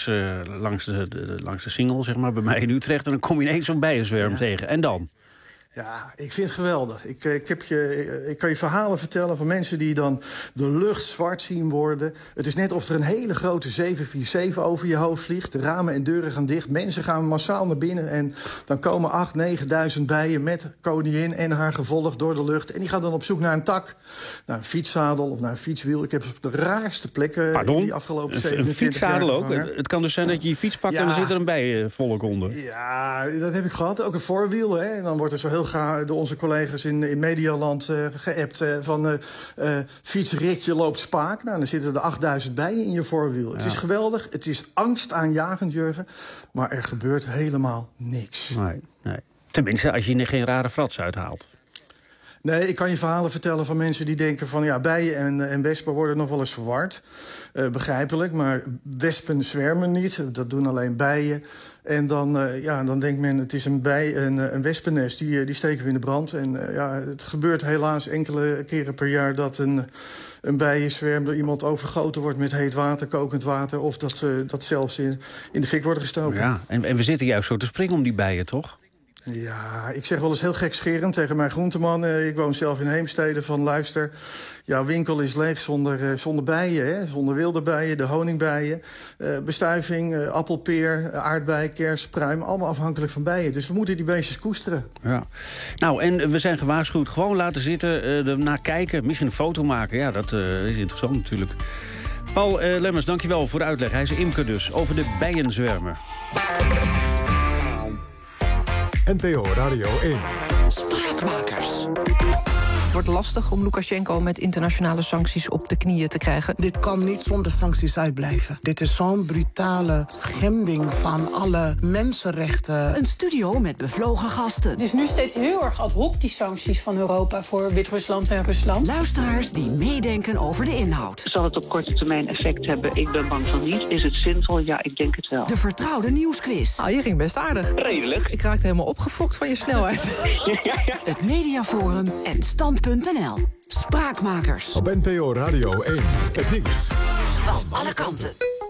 de Singel, zeg maar, bij mij in Utrecht. En dan kom je ineens zo'n bijenzwerm tegen. En dan? Ja, ik vind het geweldig. Ik kan je verhalen vertellen van mensen die dan de lucht zwart zien worden. Het is net of er een hele grote 747 over je hoofd vliegt. De ramen en deuren gaan dicht. Mensen gaan massaal naar binnen. En dan komen 8.000, 9.000 bijen met koningin en haar gevolg door de lucht. En die gaan dan op zoek naar een tak, naar een fietszadel of naar een fietswiel. Ik heb op de raarste plekken die afgelopen 27 jaar een fietszadel ook? gevangen. Het kan dus zijn dat je je fiets pakt en dan zit er een bijenvolk onder. Ja, dat heb ik gehad. Ook een voorwiel. Hè. En dan wordt er zo heel door onze collega's in Medialand geappt van fietsritje loopt spaak. Nou, dan zitten er 8.000 bijen in je voorwiel. Ja. Het is geweldig, het is angstaanjagend, Jurgen. Maar er gebeurt helemaal niks. Nee. Tenminste, als je geen rare frats uithaalt. Nee, ik kan je verhalen vertellen van mensen die denken van ja, bijen en wespen worden nog wel eens verward. Begrijpelijk, maar wespen zwermen niet. Dat doen alleen bijen. En dan denkt men, het is een wespennest, die steken we in de brand. En het gebeurt helaas enkele keren per jaar dat een bijenzwerm door iemand overgoten wordt met heet water, kokend water. Of dat zelfs in de fik wordt gestoken. Ja, en we zitten juist zo te springen om die bijen, toch? Ja, ik zeg wel eens heel gekscherend tegen mijn groenteman. Ik woon zelf in Heemstede van luister. Jouw winkel is leeg zonder bijen, hè? Zonder wilde bijen, de honingbijen. Bestuiving, appelpeer, aardbei, kers, pruim. Allemaal afhankelijk van bijen. Dus we moeten die beestjes koesteren. Ja. Nou, en we zijn gewaarschuwd. Gewoon laten zitten, ernaar kijken, misschien een foto maken. Ja, dat is interessant natuurlijk. Paul Lemmers, dankjewel voor de uitleg. Hij is een imker dus, over de bijenzwermen. NPO Radio 1. Spraakmakers. Het wordt lastig om Lukasjenko met internationale sancties op de knieën te krijgen. Dit kan niet zonder sancties uitblijven. Dit is zo'n brutale schending van alle mensenrechten. Een studio met bevlogen gasten. Het is nu steeds heel erg ad hoc, die sancties van Europa voor Wit-Rusland en Rusland. Luisteraars die meedenken over de inhoud. Zal het op korte termijn effect hebben? Ik ben bang van niet. Is het zinvol? Ja, ik denk het wel. De vertrouwde nieuwsquiz. Je ging best aardig. Redelijk. Ik raakte helemaal opgefokt van je snelheid. Het Mediaforum en Stand.nl. Spraakmakers. Op NPO Radio 1. Het nieuws van alle kanten.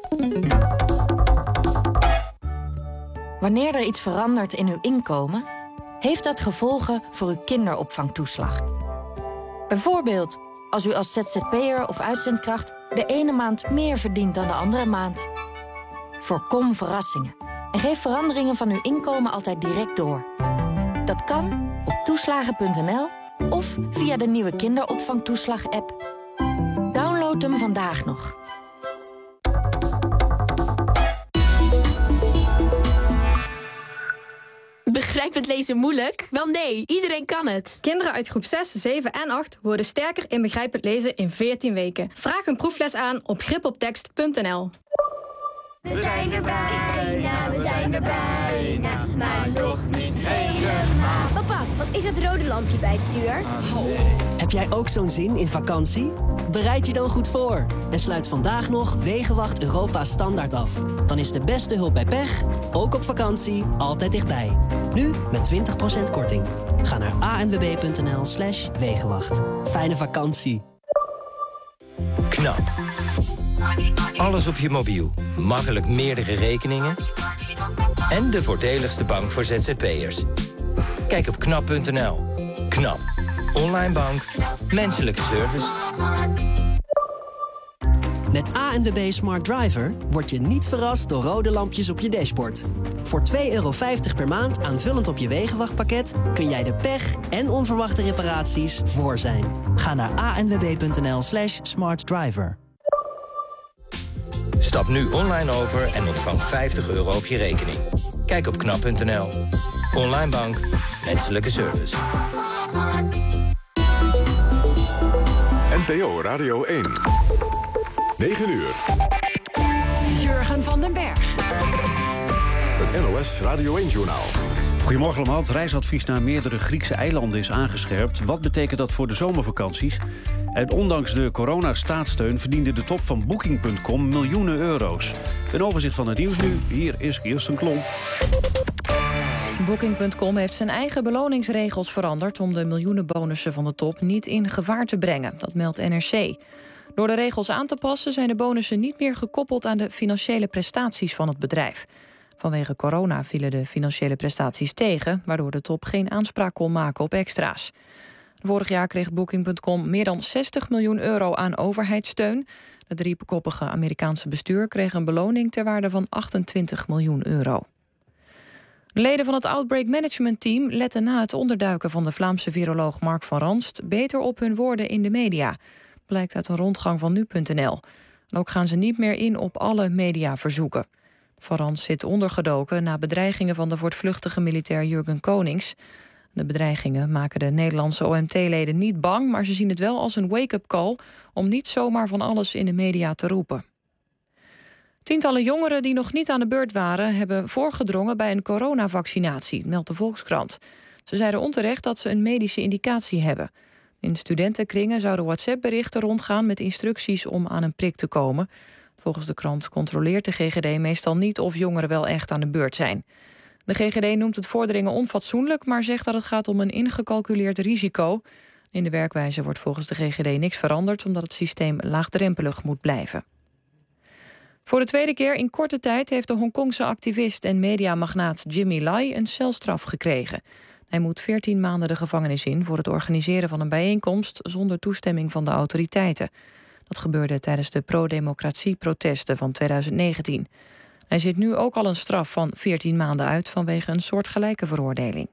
Wanneer er iets verandert in uw inkomen, heeft dat gevolgen voor uw kinderopvangtoeslag. Bijvoorbeeld als u als ZZP'er of uitzendkracht de ene maand meer verdient dan de andere maand. Voorkom verrassingen en geef veranderingen van uw inkomen altijd direct door. Dat kan op toeslagen.nl of via de nieuwe kinderopvangtoeslag-app. Download hem vandaag nog. Begrijpend lezen moeilijk? Wel nee, iedereen kan het. Kinderen uit groep 6, 7 en 8 worden sterker in begrijpend lezen in 14 weken. Vraag een proefles aan op gripoptekst.nl. We zijn er bijna, we zijn er bijna, maar nog niet helemaal. Papa, wat is het rode lampje bij het stuur? Heb jij ook zo'n zin in vakantie? Bereid je dan goed voor en sluit vandaag nog Wegenwacht Europa Standaard af. Dan is de beste hulp bij pech, ook op vakantie, altijd dichtbij. Nu met 20% korting. Ga naar anwb.nl/wegenwacht. Fijne vakantie. KNAP. Alles op je mobiel. Makkelijk meerdere rekeningen. En de voordeligste bank voor ZZP'ers. Kijk op knap.nl. KNAP. Online bank. Menselijke service. Met ANWB Smart Driver word je niet verrast door rode lampjes op je dashboard. Voor €2,50 per maand aanvullend op je wegenwachtpakket kun jij de pech en onverwachte reparaties voor zijn. Ga naar anwb.nl/smartdriver. Stap nu online over en ontvang €50 op je rekening. Kijk op knap.nl. Online bank, menselijke service. NPO Radio 1. 9 uur. Jurgen van den Berg. Het NOS Radio 1-journaal. Goedemorgen allemaal. Het reisadvies naar meerdere Griekse eilanden is aangescherpt. Wat betekent dat voor de zomervakanties? En ondanks de coronastaatssteun verdiende de top van Booking.com miljoenen euro's. Een overzicht van het nieuws nu. Hier is Kirsten Klomp. Booking.com heeft zijn eigen beloningsregels veranderd om de miljoenenbonussen van de top niet in gevaar te brengen. Dat meldt NRC. Door de regels aan te passen zijn de bonussen niet meer gekoppeld aan de financiële prestaties van het bedrijf. Vanwege corona vielen de financiële prestaties tegen, waardoor de top geen aanspraak kon maken op extra's. Vorig jaar kreeg Booking.com meer dan 60 miljoen euro aan overheidssteun. Het driekoppige Amerikaanse bestuur kreeg een beloning ter waarde van 28 miljoen euro. De leden van het Outbreak Management Team letten na het onderduiken van de Vlaamse viroloog Mark van Ranst beter op hun woorden in de media. Blijkt uit een rondgang van nu.nl. En ook gaan ze niet meer in op alle mediaverzoeken. Van Ranst zit ondergedoken na bedreigingen van de voortvluchtige militair Jurgen Konings. De bedreigingen maken de Nederlandse OMT-leden niet bang, maar ze zien het wel als een wake-up call om niet zomaar van alles in de media te roepen. Tientallen jongeren die nog niet aan de beurt waren hebben voorgedrongen bij een coronavaccinatie, meldt de Volkskrant. Ze zeiden onterecht dat ze een medische indicatie hebben. In studentenkringen zouden WhatsApp-berichten rondgaan met instructies om aan een prik te komen. Volgens de krant controleert de GGD meestal niet of jongeren wel echt aan de beurt zijn. De GGD noemt het vorderingen onfatsoenlijk, maar zegt dat het gaat om een ingecalculeerd risico. In de werkwijze wordt volgens de GGD niks veranderd, omdat het systeem laagdrempelig moet blijven. Voor de tweede keer in korte tijd heeft de Hongkongse activist en mediamagnaat Jimmy Lai een celstraf gekregen. Hij moet 14 maanden de gevangenis in voor het organiseren van een bijeenkomst zonder toestemming van de autoriteiten. Dat gebeurde tijdens de pro-democratie-protesten van 2019. Hij zit nu ook al een straf van 14 maanden uit vanwege een soortgelijke veroordeling.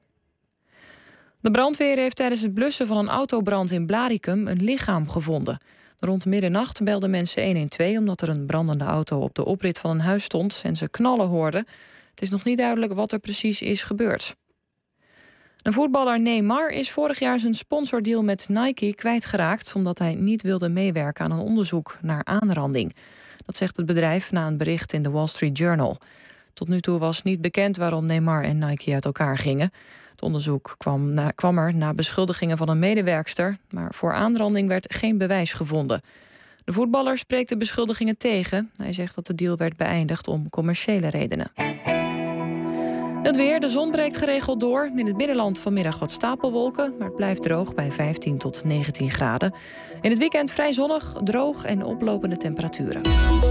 De brandweer heeft tijdens het blussen van een autobrand in Blaricum een lichaam gevonden. Rond middernacht belden mensen 112 omdat er een brandende auto op de oprit van een huis stond en ze knallen hoorden. Het is nog niet duidelijk wat er precies is gebeurd. Een voetballer Neymar is vorig jaar zijn sponsordeal met Nike kwijtgeraakt omdat hij niet wilde meewerken aan een onderzoek naar aanranding. Dat zegt het bedrijf na een bericht in de Wall Street Journal. Tot nu toe was niet bekend waarom Neymar en Nike uit elkaar gingen. Het onderzoek kwam er na beschuldigingen van een medewerkster, maar voor aanranding werd geen bewijs gevonden. De voetballer spreekt de beschuldigingen tegen. Hij zegt dat de deal werd beëindigd om commerciële redenen. Het weer, de zon breekt geregeld door. In het binnenland vanmiddag wat stapelwolken, maar het blijft droog bij 15 tot 19 graden. In het weekend vrij zonnig, droog en oplopende temperaturen.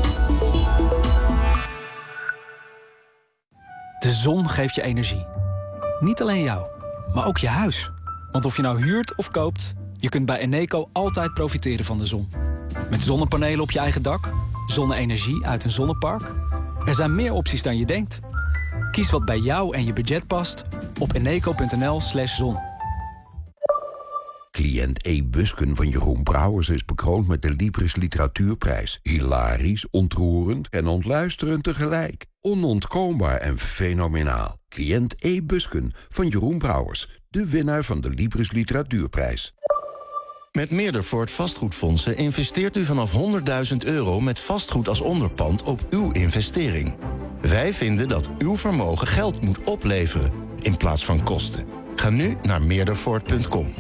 De zon geeft je energie. Niet alleen jou, maar ook je huis. Want of je nou huurt of koopt, je kunt bij Eneco altijd profiteren van de zon. Met zonnepanelen op je eigen dak, zonne-energie uit een zonnepark. Er zijn meer opties dan je denkt. Kies wat bij jou en je budget past op eneco.nl/zon. Cliënt E. Busken van Jeroen Brouwers is bekroond met de Libris Literatuurprijs. Hilarisch, ontroerend en ontluisterend tegelijk. Onontkoombaar en fenomenaal. Cliënt E. Busken van Jeroen Brouwers, de winnaar van de Libris Literatuurprijs. Met Meerdervoort vastgoedfondsen investeert u vanaf €100.000 met vastgoed als onderpand op uw investering. Wij vinden dat uw vermogen geld moet opleveren in plaats van kosten. Ga nu naar meerdervoort.com.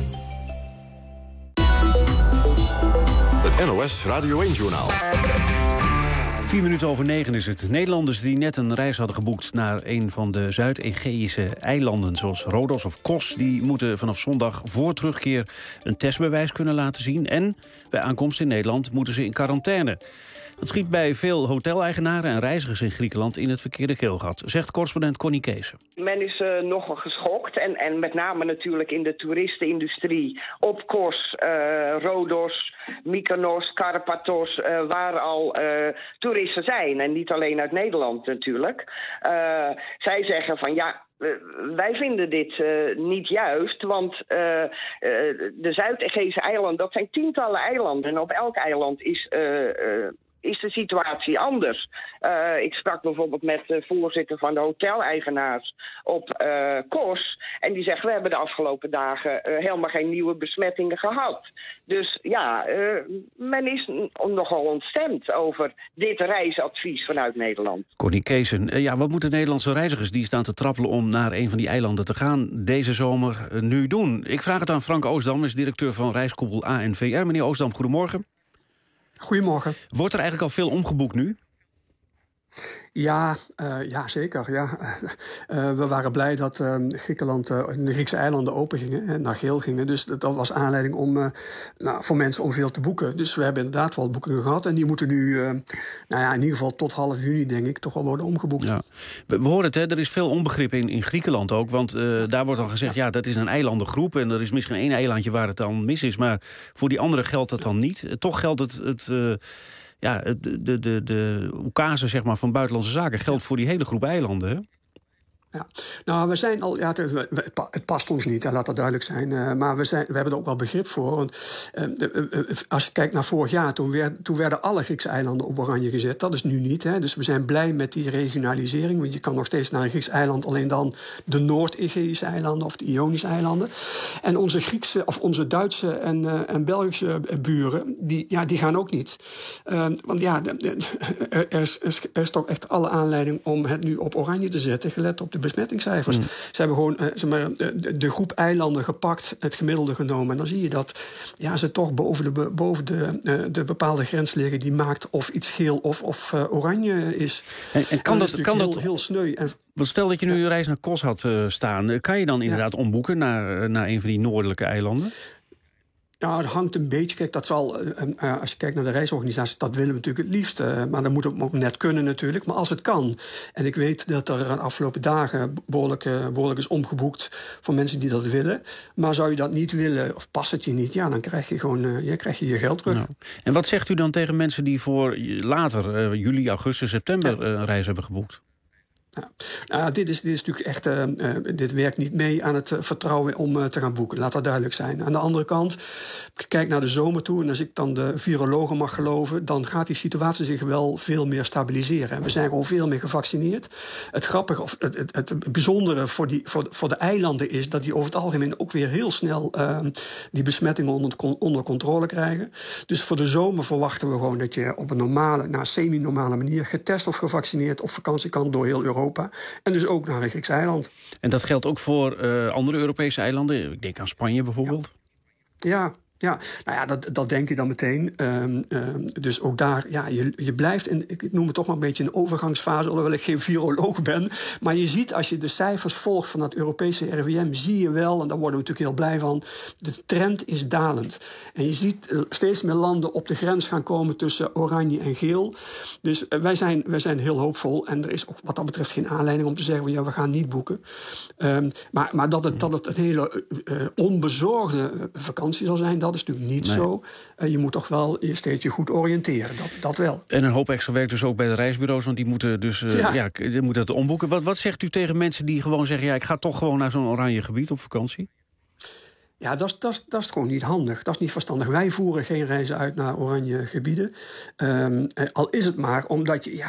Het NOS Radio 1-journaal. 8:04 is het. Nederlanders die net een reis hadden geboekt naar een van de Zuid-Egeïsche eilanden, zoals Rodos of Kos, die moeten vanaf zondag voor terugkeer een testbewijs kunnen laten zien. En bij aankomst in Nederland moeten ze in quarantaine. Dat schiet bij veel hoteleigenaren en reizigers in Griekenland in het verkeerde keelgat, zegt correspondent Connie Kees. Men is nogal geschokt en met name natuurlijk in de toeristenindustrie op Kos, Rodos, Mykonos, Karpathos, waar al toeristen zijn en niet alleen uit Nederland natuurlijk. Zij zeggen van ja, wij vinden dit niet juist, want de Zuid-Egeïsche eilanden, dat zijn tientallen eilanden en op elk eiland is de situatie anders. Ik sprak bijvoorbeeld met de voorzitter van de hoteleigenaars op Kos. En die zegt, we hebben de afgelopen dagen helemaal geen nieuwe besmettingen gehad. Dus ja, men is nogal ontstemd over dit reisadvies vanuit Nederland. Connie Keesen, ja, wat moeten Nederlandse reizigers die staan te trappelen om naar een van die eilanden te gaan deze zomer nu doen? Ik vraag het aan Frank Oostdam, is directeur van reiskoepel ANVR. Meneer Oostdam, goedemorgen. Goedemorgen. Wordt er eigenlijk al veel omgeboekt nu? Ja, zeker. Ja. We waren blij dat Griekenland, de Griekse eilanden open gingen en naar geel gingen. Dus dat was aanleiding om, voor mensen om veel te boeken. Dus we hebben inderdaad wel boekingen gehad. En die moeten nu, in ieder geval tot half juni, denk ik, toch wel worden omgeboekt. Ja. We horen het, hè, er is veel onbegrip in Griekenland ook. Want daar wordt dan gezegd, ja, dat is een eilandengroep. En er is misschien één eilandje waar het dan mis is. Maar voor die andere geldt dat dan niet. Toch geldt de oekase, zeg maar, van Buitenlandse Zaken geldt voor die hele groep eilanden, hè? Ja, nou, we zijn al. Ja, het past ons niet, laat dat duidelijk zijn. Maar we hebben er ook wel begrip voor. Want als je kijkt naar vorig jaar, toen werden alle Griekse eilanden op oranje gezet. Dat is nu niet. Hè. Dus we zijn blij met die regionalisering. Want je kan nog steeds naar een Grieks eiland, alleen dan de Noord-Egeïsche eilanden of de Ionische eilanden. En onze Griekse of onze Duitse en Belgische buren, die gaan ook niet. Want ja, er is toch echt alle aanleiding om het nu op oranje te zetten, gelet op de besmettingscijfers. Ze hebben gewoon de groep eilanden gepakt, het gemiddelde genomen. En dan zie je dat ze toch boven de bepaalde grens liggen die maakt of iets geel of oranje is. En kan dat heel sneu. Want stel dat je nu een reis naar Kos had staan, kan je dan inderdaad omboeken naar een van die noordelijke eilanden? Nou, het hangt een beetje. Kijk, dat zal, als je kijkt naar de reisorganisatie, dat willen we natuurlijk het liefst. Maar dan moet het ook net kunnen natuurlijk. Maar als het kan, en ik weet dat er de afgelopen dagen behoorlijk is omgeboekt voor mensen die dat willen. Maar zou je dat niet willen, of past het je niet, dan krijg je gewoon je geld terug. Nou. En wat zegt u dan tegen mensen die voor later, juli, augustus, september, een reis hebben geboekt? Dit is natuurlijk echt. Dit werkt niet mee aan het vertrouwen om te gaan boeken. Laat dat duidelijk zijn. Aan de andere kant, kijk naar de zomer toe. En als ik dan de virologen mag geloven, dan gaat die situatie zich wel veel meer stabiliseren. En we zijn gewoon veel meer gevaccineerd. Het grappige, of het bijzondere voor de eilanden is dat die over het algemeen ook weer heel snel die besmettingen onder controle krijgen. Dus voor de zomer verwachten we gewoon dat je op een normale, semi-normale manier getest of gevaccineerd op vakantie kan door heel Europa. En dus ook naar een Grieks eiland. En dat geldt ook voor andere Europese eilanden? Ik denk aan Spanje bijvoorbeeld. Ja, dat denk je dan meteen. Dus ook daar, je blijft ik noem het toch maar een beetje een overgangsfase, alhoewel ik geen viroloog ben. Maar je ziet, als je de cijfers volgt van het Europese RIVM, zie je wel, en daar worden we natuurlijk heel blij van, de trend is dalend. En je ziet steeds meer landen op de grens gaan komen tussen oranje en geel. Dus wij zijn heel hoopvol. En er is ook wat dat betreft geen aanleiding om te zeggen, we gaan niet boeken. Maar dat het een hele onbezorgde vakantie zal zijn, dat is natuurlijk niet zo. Je moet toch wel steeds je goed oriënteren. Dat wel. En een hoop extra werk dus ook bij de reisbureaus, want die moeten dus die moeten het omboeken. Wat zegt u tegen mensen die gewoon zeggen, ik ga toch gewoon naar zo'n oranje gebied op vakantie? Ja, dat is gewoon niet handig. Dat is niet verstandig. Wij voeren geen reizen uit naar oranje gebieden. Al is het maar omdat je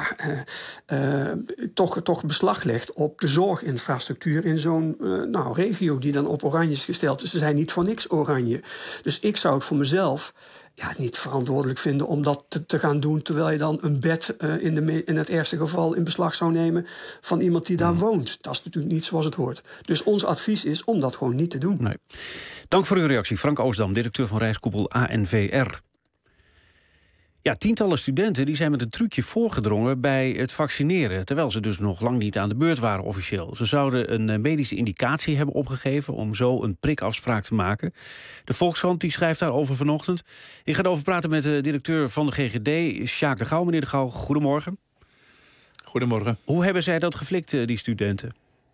toch beslag legt op de zorginfrastructuur in zo'n regio die dan op oranje is gesteld. Dus ze zijn niet voor niks oranje. Dus ik zou het voor mezelf niet verantwoordelijk vinden om dat te gaan doen, terwijl je dan een bed in het ergste geval in beslag zou nemen van iemand die daar woont. Dat is natuurlijk niet zoals het hoort. Dus ons advies is om dat gewoon niet te doen. Nee. Dank voor uw reactie. Frank Oostdam, directeur van reiskoepel ANVR. Ja, tientallen studenten die zijn met een trucje voorgedrongen bij het vaccineren, terwijl ze dus nog lang niet aan de beurt waren officieel. Ze zouden een medische indicatie hebben opgegeven om zo een prikafspraak te maken. De Volkskrant die schrijft daarover vanochtend. Ik ga erover praten met de directeur van de GGD, Sjaak de Gouw. Meneer de Gouw, goedemorgen. Goedemorgen. Hoe hebben zij dat geflikt, die studenten?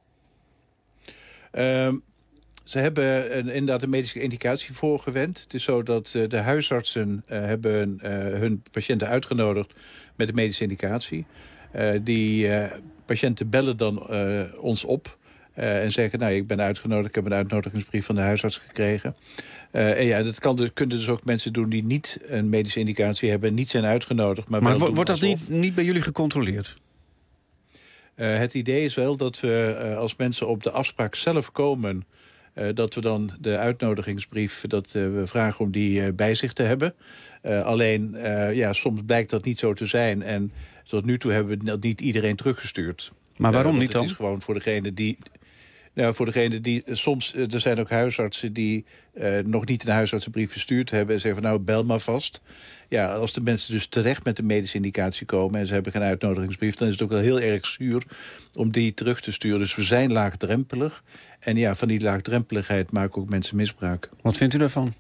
Ze hebben inderdaad een medische indicatie voorgewend. Het is zo dat de huisartsen hebben hun patiënten uitgenodigd met de medische indicatie. Die patiënten bellen dan ons op en zeggen, nou, ik ben uitgenodigd, ik heb een uitnodigingsbrief van de huisarts gekregen. En ja, dat kunnen dus ook mensen doen die niet een medische indicatie hebben en niet zijn uitgenodigd. Maar wordt dat niet bij jullie gecontroleerd? Het idee is wel dat we als mensen op de afspraak zelf komen, dat we dan de uitnodigingsbrief, dat we vragen om die bij zich te hebben. Alleen, soms blijkt dat niet zo te zijn. En tot nu toe hebben we dat niet iedereen teruggestuurd. Maar waarom niet dan? Het is gewoon voor degene die... Nou, voor degene die soms... Er zijn ook huisartsen die nog niet een huisartsenbrief verstuurd hebben en zeggen van, nou, bel maar vast. Ja, als de mensen dus terecht met een medische indicatie komen en ze hebben geen uitnodigingsbrief, dan is het ook wel heel erg zuur om die terug te sturen. Dus we zijn laagdrempelig. En ja, van die laagdrempeligheid maken ook mensen misbruik. Wat vindt u daarvan?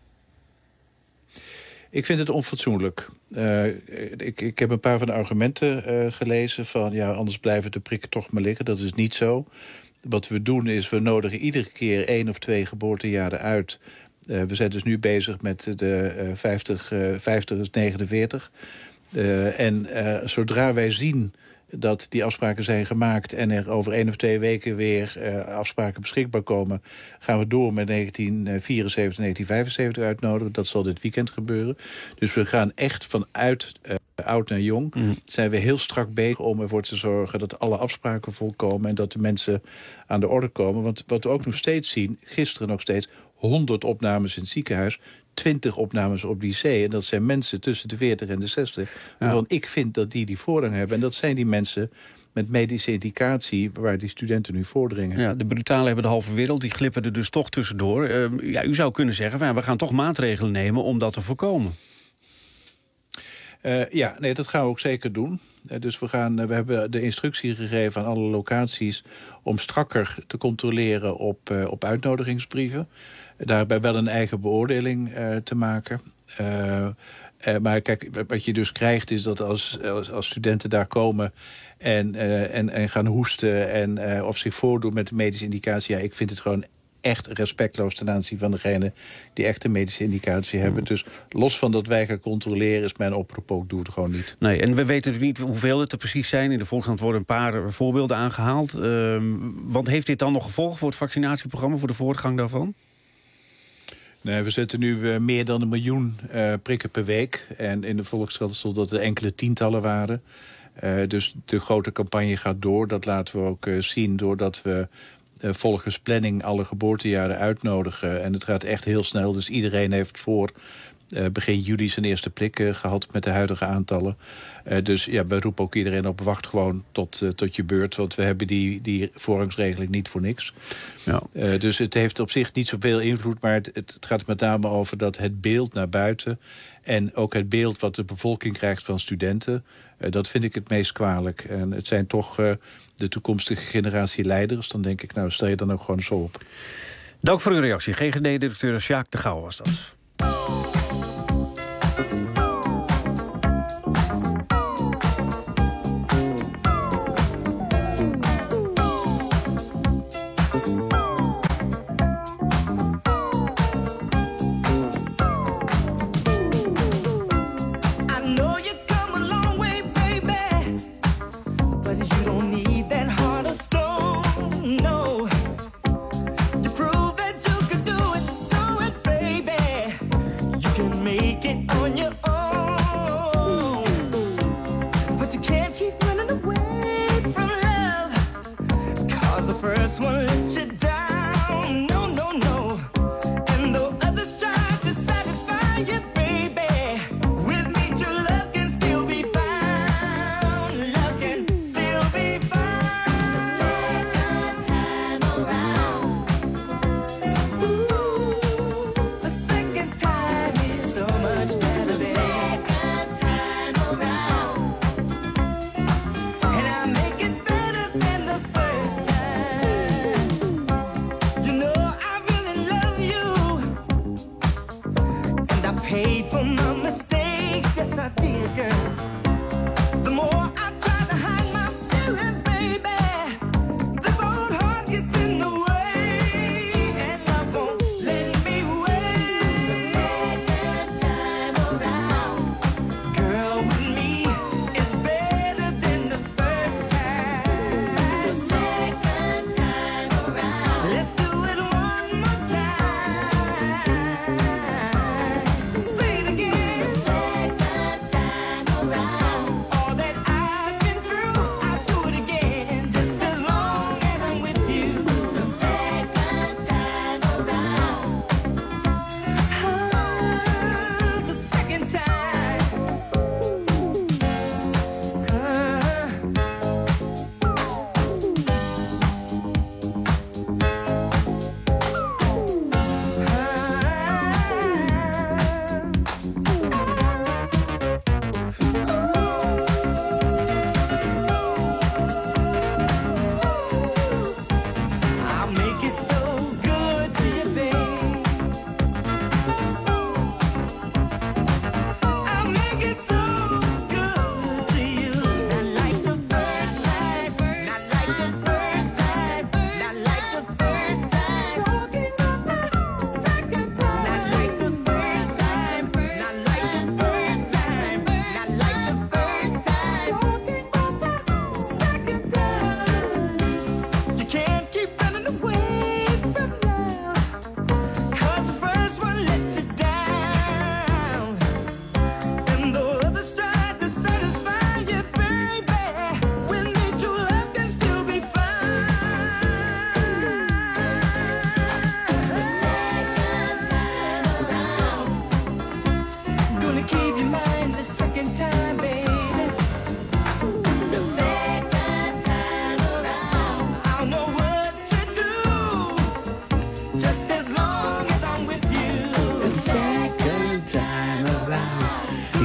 Ik vind het onfatsoenlijk. Ik heb een paar van de argumenten gelezen van, ja, anders blijven de prikken toch maar liggen. Dat is niet zo. Wat we doen is, we nodigen iedere keer 1 of 2 geboortejaren uit. We zijn dus nu bezig met de 50 is 49. En zodra wij zien dat die afspraken zijn gemaakt en er over 1 of 2 weken weer afspraken beschikbaar komen, gaan we door met 1974, 1975 uitnodigen. Dat zal dit weekend gebeuren. Dus we gaan echt vanuit oud naar jong. Zijn we heel strak bezig om ervoor te zorgen dat alle afspraken volkomen en dat de mensen aan de orde komen. Want wat we ook nog steeds zien, gisteren nog steeds, 100 opnames in het ziekenhuis, 20 opnames op die IC. En dat zijn mensen tussen de 40 en de 60. Waarvan ik vind dat die voorrang hebben. En dat zijn die mensen met medische indicatie waar die studenten nu voordringen. Ja, de brutalen hebben de halve wereld. Die glippen er dus toch tussendoor. U zou kunnen zeggen, we gaan toch maatregelen nemen om dat te voorkomen. Dat gaan we ook zeker doen. Dus we hebben de instructie gegeven aan alle locaties om strakker te controleren op uitnodigingsbrieven. Daarbij wel een eigen beoordeling te maken. Maar kijk, wat je dus krijgt is dat als studenten daar komen en gaan hoesten en of zich voordoen met de medische indicatie, ja, ik vind het gewoon echt respectloos ten aanzien van degene die echt een medische indicatie hebben. Dus los van dat wij gaan controleren is mijn oproep ook, doe het gewoon niet. Nee, en we weten natuurlijk niet hoeveel het er precies zijn. In de Volkskrant worden een paar voorbeelden aangehaald. Wat heeft dit dan nog gevolgen voor het vaccinatieprogramma, voor de voortgang daarvan? Nee, we zetten nu meer dan 1 miljoen prikken per week. En in de Volkskrant stond dat er enkele tientallen waren. Dus de grote campagne gaat door. Dat laten we ook zien doordat we volgens planning alle geboortejaren uitnodigen. En het gaat echt heel snel. Dus iedereen heeft voor begin juli zijn eerste prik gehad met de huidige aantallen. Dus ja, we roepen ook iedereen op, wacht gewoon tot je beurt. Want we hebben die voorrangsregeling niet voor niks. Ja. Dus het heeft op zich niet zoveel invloed. Maar het gaat met name over dat het beeld naar buiten en ook het beeld wat de bevolking krijgt van studenten, dat vind ik het meest kwalijk. En het zijn toch de toekomstige generatie leiders. Dan denk ik, nou, stel je dan ook gewoon zo op. Dank voor uw reactie. GGD-directeur Sjaak de Gouw was dat.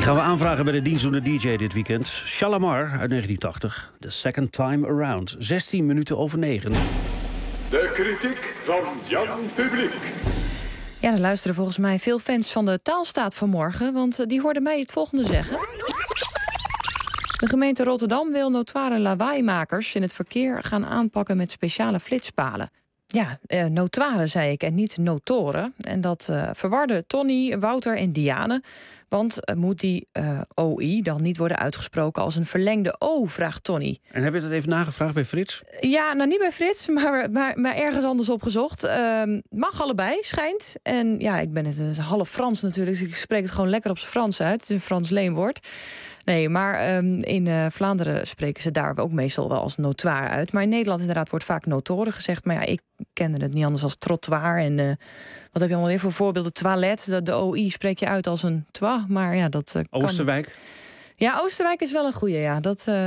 gaan we aanvragen bij de dienstdoende DJ dit weekend. Shalamar uit 1980, The Second Time Around. 16 minuten over 9. De kritiek van Jan Publiek. Ja, er luisteren volgens mij veel fans van de Taalstaat vanmorgen, want die hoorden mij het volgende zeggen. De gemeente Rotterdam wil notoire lawaaimakers in het verkeer gaan aanpakken met speciale flitspalen. Ja, notoire zei ik en niet notoren. En dat verwarde Tony, Wouter en Diane. Want moet die OI dan niet worden uitgesproken als een verlengde O, vraagt Tony. En heb je dat even nagevraagd bij Frits? Ja, nou niet bij Frits, maar ergens anders opgezocht. Mag allebei, schijnt. En ja, ik ben het half Frans natuurlijk, dus ik spreek het gewoon lekker op zijn Frans uit. Het is een Frans leenwoord. Nee, maar in Vlaanderen spreken ze daar ook meestal wel als notoire uit. Maar in Nederland inderdaad wordt vaak notoren gezegd. Maar ja, ik kende het niet anders als trottoir. En wat heb je allemaal weer voor voorbeelden? Toilet, de OI spreek je uit als een toi. Maar ja, dat Oosterwijk? Kan... Ja, Oosterwijk is wel een goeie, ja.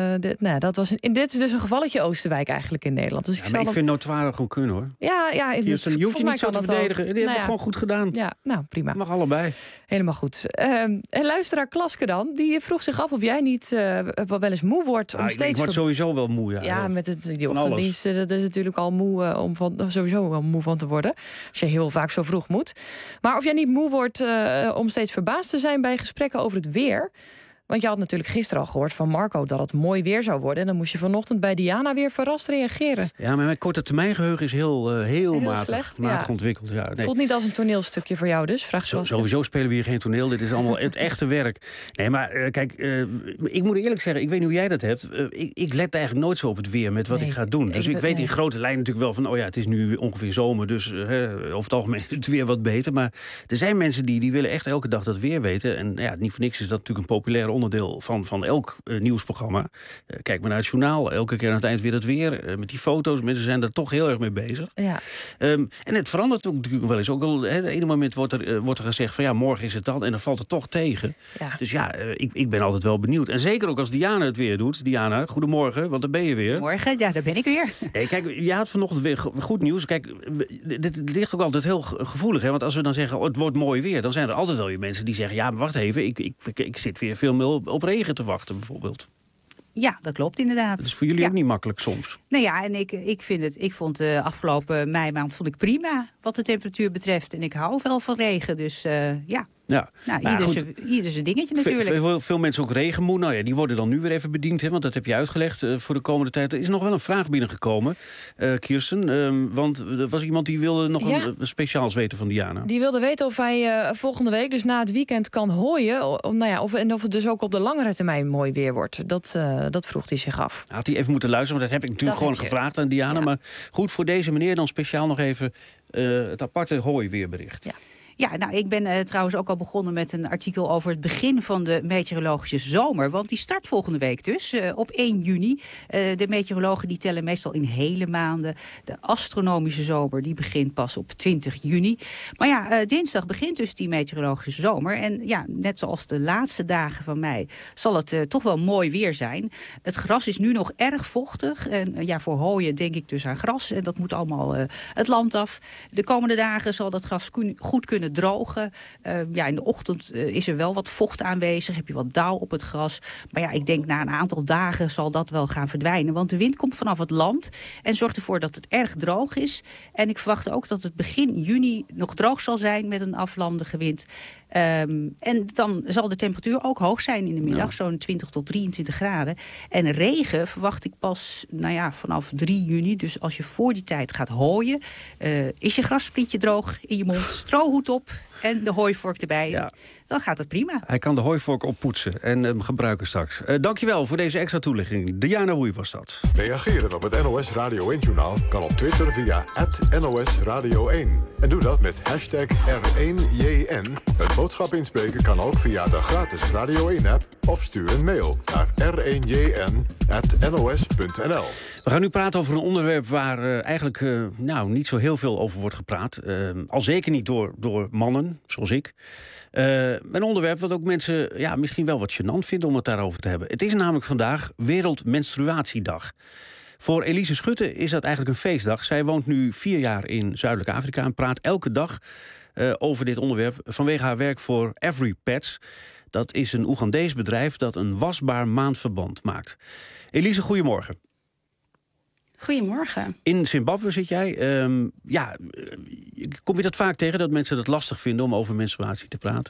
Dat was dit is dus een gevalletje Oosterwijk eigenlijk in Nederland. Dus ik vind notoire goed kunnen, hoor. Ja, je hoeft je niet zo te verdedigen. Die hebben we gewoon goed gedaan. Ja, nou, prima. Mag allebei. Helemaal goed. En luisteraar Klaske dan, die vroeg zich af of jij niet wel eens moe wordt om steeds... Ik word sowieso wel moe, ja. Ja, met die ochtenddienst, dat is natuurlijk al moe om sowieso wel moe van te worden. Als je heel vaak zo vroeg moet. Maar of jij niet moe wordt om steeds verbaasd te zijn bij gesprekken over het weer... Want je had natuurlijk gisteren al gehoord van Marco dat het mooi weer zou worden. En dan moest je vanochtend bij Diana weer verrast reageren. Ja, maar mijn korte termijngeheugen is heel matig ontwikkeld. Ja, nee. Voelt niet als een toneelstukje voor jou dus? Sowieso spelen we hier geen toneel. Dit is allemaal het echte werk. Nee, maar kijk, ik moet eerlijk zeggen, ik weet niet hoe jij dat hebt. Ik let eigenlijk nooit zo op het weer met wat ik ga doen. Dus ik weet in grote lijnen natuurlijk wel van... het is nu ongeveer zomer, dus over het algemeen is het weer wat beter. Maar er zijn mensen die willen echt elke dag dat weer weten. En ja, niet voor niks is dat natuurlijk een populaire onderdeel van elk nieuwsprogramma. Kijk maar naar het journaal. Elke keer aan het eind weer het weer. Met die foto's. Mensen zijn daar toch heel erg mee bezig. Ja. En het verandert natuurlijk wel eens. Ook al, het ene moment wordt er gezegd van morgen is het dan. En dan valt het toch tegen. Ja. Dus ik ben altijd wel benieuwd. En zeker ook als Diana het weer doet. Diana, goedemorgen, want daar ben je weer. Morgen, ja, daar ben ik weer. Nee, kijk, je had vanochtend weer goed nieuws. Kijk, dit ligt ook altijd heel gevoelig. Hè? Want als we dan zeggen, het wordt mooi weer. Dan zijn er altijd wel weer mensen die zeggen, ja, maar wacht even. Ik zit weer veel meer op regen te wachten, bijvoorbeeld. Ja, dat klopt inderdaad. Dat is voor jullie ook niet makkelijk soms. Nou ja, en ik vond de afgelopen meimaand prima wat de temperatuur betreft. En ik hou wel van regen, dus ja. Ja, ieder zijn dingetje natuurlijk. Veel mensen ook regenmoe. Nou ja, die worden dan nu weer even bediend, hè, want dat heb je uitgelegd voor de komende tijd. Er is nog wel een vraag binnengekomen, Kirsten. Want er was iemand die wilde nog een speciaals weten van Diana. Die wilde weten of hij volgende week, dus na het weekend, kan hooien. Of het dus ook op de langere termijn mooi weer wordt. Dat vroeg hij zich af. Had hij even moeten luisteren, want dat heb ik natuurlijk gevraagd aan Diana. Ja. Maar goed, voor deze meneer dan speciaal nog even het aparte hooiweerbericht. Ja. Ja, nou, ik ben trouwens ook al begonnen met een artikel over het begin van de meteorologische zomer. Want die start volgende week dus, op 1 juni. De meteorologen die tellen meestal in hele maanden. De astronomische zomer die begint pas op 20 juni. Maar ja, dinsdag begint dus die meteorologische zomer. En ja, net zoals de laatste dagen van mei zal het toch wel mooi weer zijn. Het gras is nu nog erg vochtig. En ja, voor hooien denk ik dus aan gras. En dat moet allemaal het land af. De komende dagen zal dat gras goed kunnen drogen. In de ochtend is er wel wat vocht aanwezig. Heb je wat dauw op het gras. Maar ja, ik denk na een aantal dagen zal dat wel gaan verdwijnen. Want de wind komt vanaf het land en zorgt ervoor dat het erg droog is. En ik verwacht ook dat het begin juni nog droog zal zijn met een aflandige wind. En dan zal de temperatuur ook hoog zijn in de middag. Zo'n 20 tot 23 graden. En regen verwacht ik pas vanaf 3 juni. Dus als je voor die tijd gaat hooien, is je grassprietje droog in je mond, strohoed op en de hooivork erbij. Ja. Dan gaat het prima. Hij kan de hooivork oppoetsen en hem gebruiken straks. Dankjewel voor deze extra toelichting. Diana Woei was dat. Reageren op het NOS Radio 1-journaal kan op Twitter via @NOS Radio 1. En doe dat met #R1JN. Een boodschap inspreken kan ook via de gratis Radio 1-app... of stuur een mail naar r1jn@nos.nl. We gaan nu praten over een onderwerp waar eigenlijk niet zo heel veel over wordt gepraat. Al zeker niet door mannen, zoals ik. Een onderwerp wat ook mensen misschien wel wat gênant vinden om het daarover te hebben. Het is namelijk vandaag Wereldmenstruatiedag. Voor Elise Schutte is dat eigenlijk een feestdag. Zij woont nu 4 jaar in Zuidelijk Afrika en praat elke dag over dit onderwerp vanwege haar werk voor Every Pets. Dat is een Oegandees bedrijf dat een wasbaar maandverband maakt. Elise, goedemorgen. Goedemorgen. In Zimbabwe zit jij. Kom je dat vaak tegen, dat mensen het lastig vinden om over menstruatie te praten?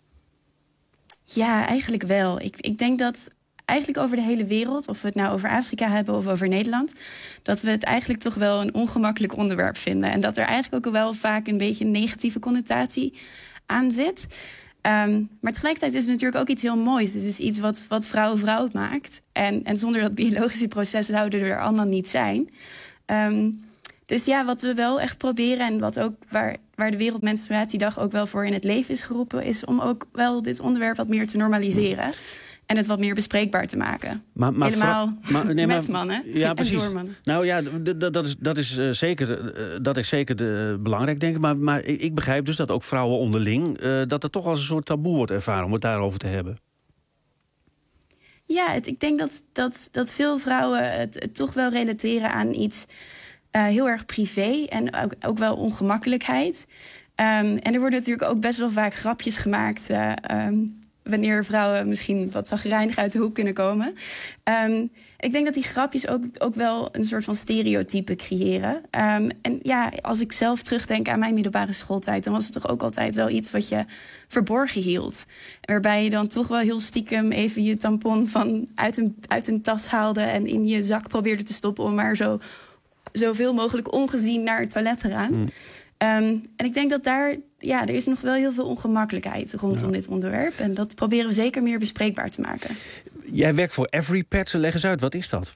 Ja, eigenlijk wel. Ik denk dat eigenlijk over de hele wereld, of we het nou over Afrika hebben of over Nederland, dat we het eigenlijk toch wel een ongemakkelijk onderwerp vinden. En dat er eigenlijk ook wel vaak een beetje een negatieve connotatie aan zit. Maar tegelijkertijd is het natuurlijk ook iets heel moois. Het is iets wat vrouw maakt. En zonder dat biologische proces zouden er allemaal niet zijn. Dus ja, wat we wel echt proberen en wat ook waar de Wereldmenstruatiedag ook wel voor in het leven is geroepen, is om ook wel dit onderwerp wat meer te normaliseren. En het wat meer bespreekbaar te maken. Helemaal met mannen en door mannen. Nou ja, dat is zeker belangrijk, denk ik. Maar ik begrijp dus dat ook vrouwen onderling dat het toch als een soort taboe wordt ervaren om het daarover te hebben. Ja, ik denk dat veel vrouwen het toch wel relateren aan iets heel erg privé en ook wel ongemakkelijkheid. En er worden natuurlijk ook best wel vaak grapjes gemaakt wanneer vrouwen misschien wat chagrijnig uit de hoek kunnen komen. Ik denk dat die grapjes ook wel een soort van stereotype creëren. En ja, als ik zelf terugdenk aan mijn middelbare schooltijd, dan was het toch ook altijd wel iets wat je verborgen hield. Waarbij je dan toch wel heel stiekem even je tampon uit een tas haalde en in je zak probeerde te stoppen om maar zoveel mogelijk ongezien naar het toilet te gaan. En ik denk dat er is nog wel heel veel ongemakkelijkheid rondom dit onderwerp. En dat proberen we zeker meer bespreekbaar te maken. Jij werkt voor EveryPet. Leg eens uit, wat is dat?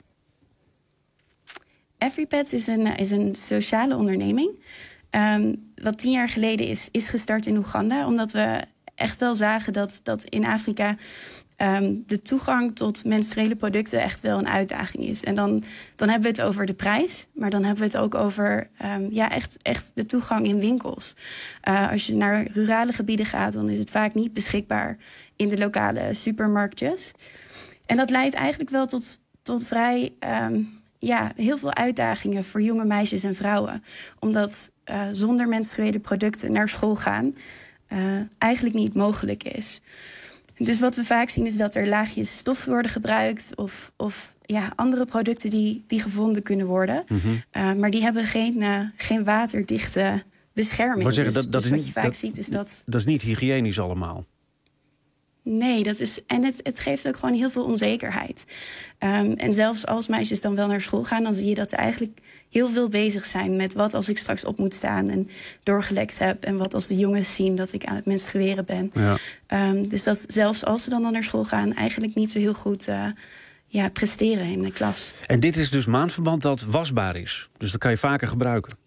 EveryPet is een sociale onderneming. Wat 10 jaar geleden is gestart in Oeganda. Omdat we echt wel zagen dat in Afrika de toegang tot menstruele producten echt wel een uitdaging is. En dan hebben we het over de prijs, maar dan hebben we het ook over echt de toegang in winkels. Als je naar rurale gebieden gaat, dan is het vaak niet beschikbaar in de lokale supermarktjes. En dat leidt eigenlijk wel tot vrij heel veel uitdagingen voor jonge meisjes en vrouwen. Omdat zonder menstruele producten naar school gaan eigenlijk niet mogelijk is. Dus wat we vaak zien is dat er laagjes stof worden gebruikt of andere producten die gevonden kunnen worden. Mm-hmm. Maar die hebben geen waterdichte bescherming. Zeggen, dus wat je vaak ziet is dat is niet hygiënisch allemaal. Nee, het geeft ook gewoon heel veel onzekerheid. En zelfs als meisjes dan wel naar school gaan, dan zie je dat ze eigenlijk heel veel bezig zijn met wat als ik straks op moet staan en doorgelekt heb. En wat als de jongens zien dat ik aan het menstrueren ben. Ja. Dus dat zelfs als ze dan naar school gaan, eigenlijk niet zo heel goed presteren in de klas. En dit is dus maandverband dat wasbaar is. Dus dat kan je vaker gebruiken.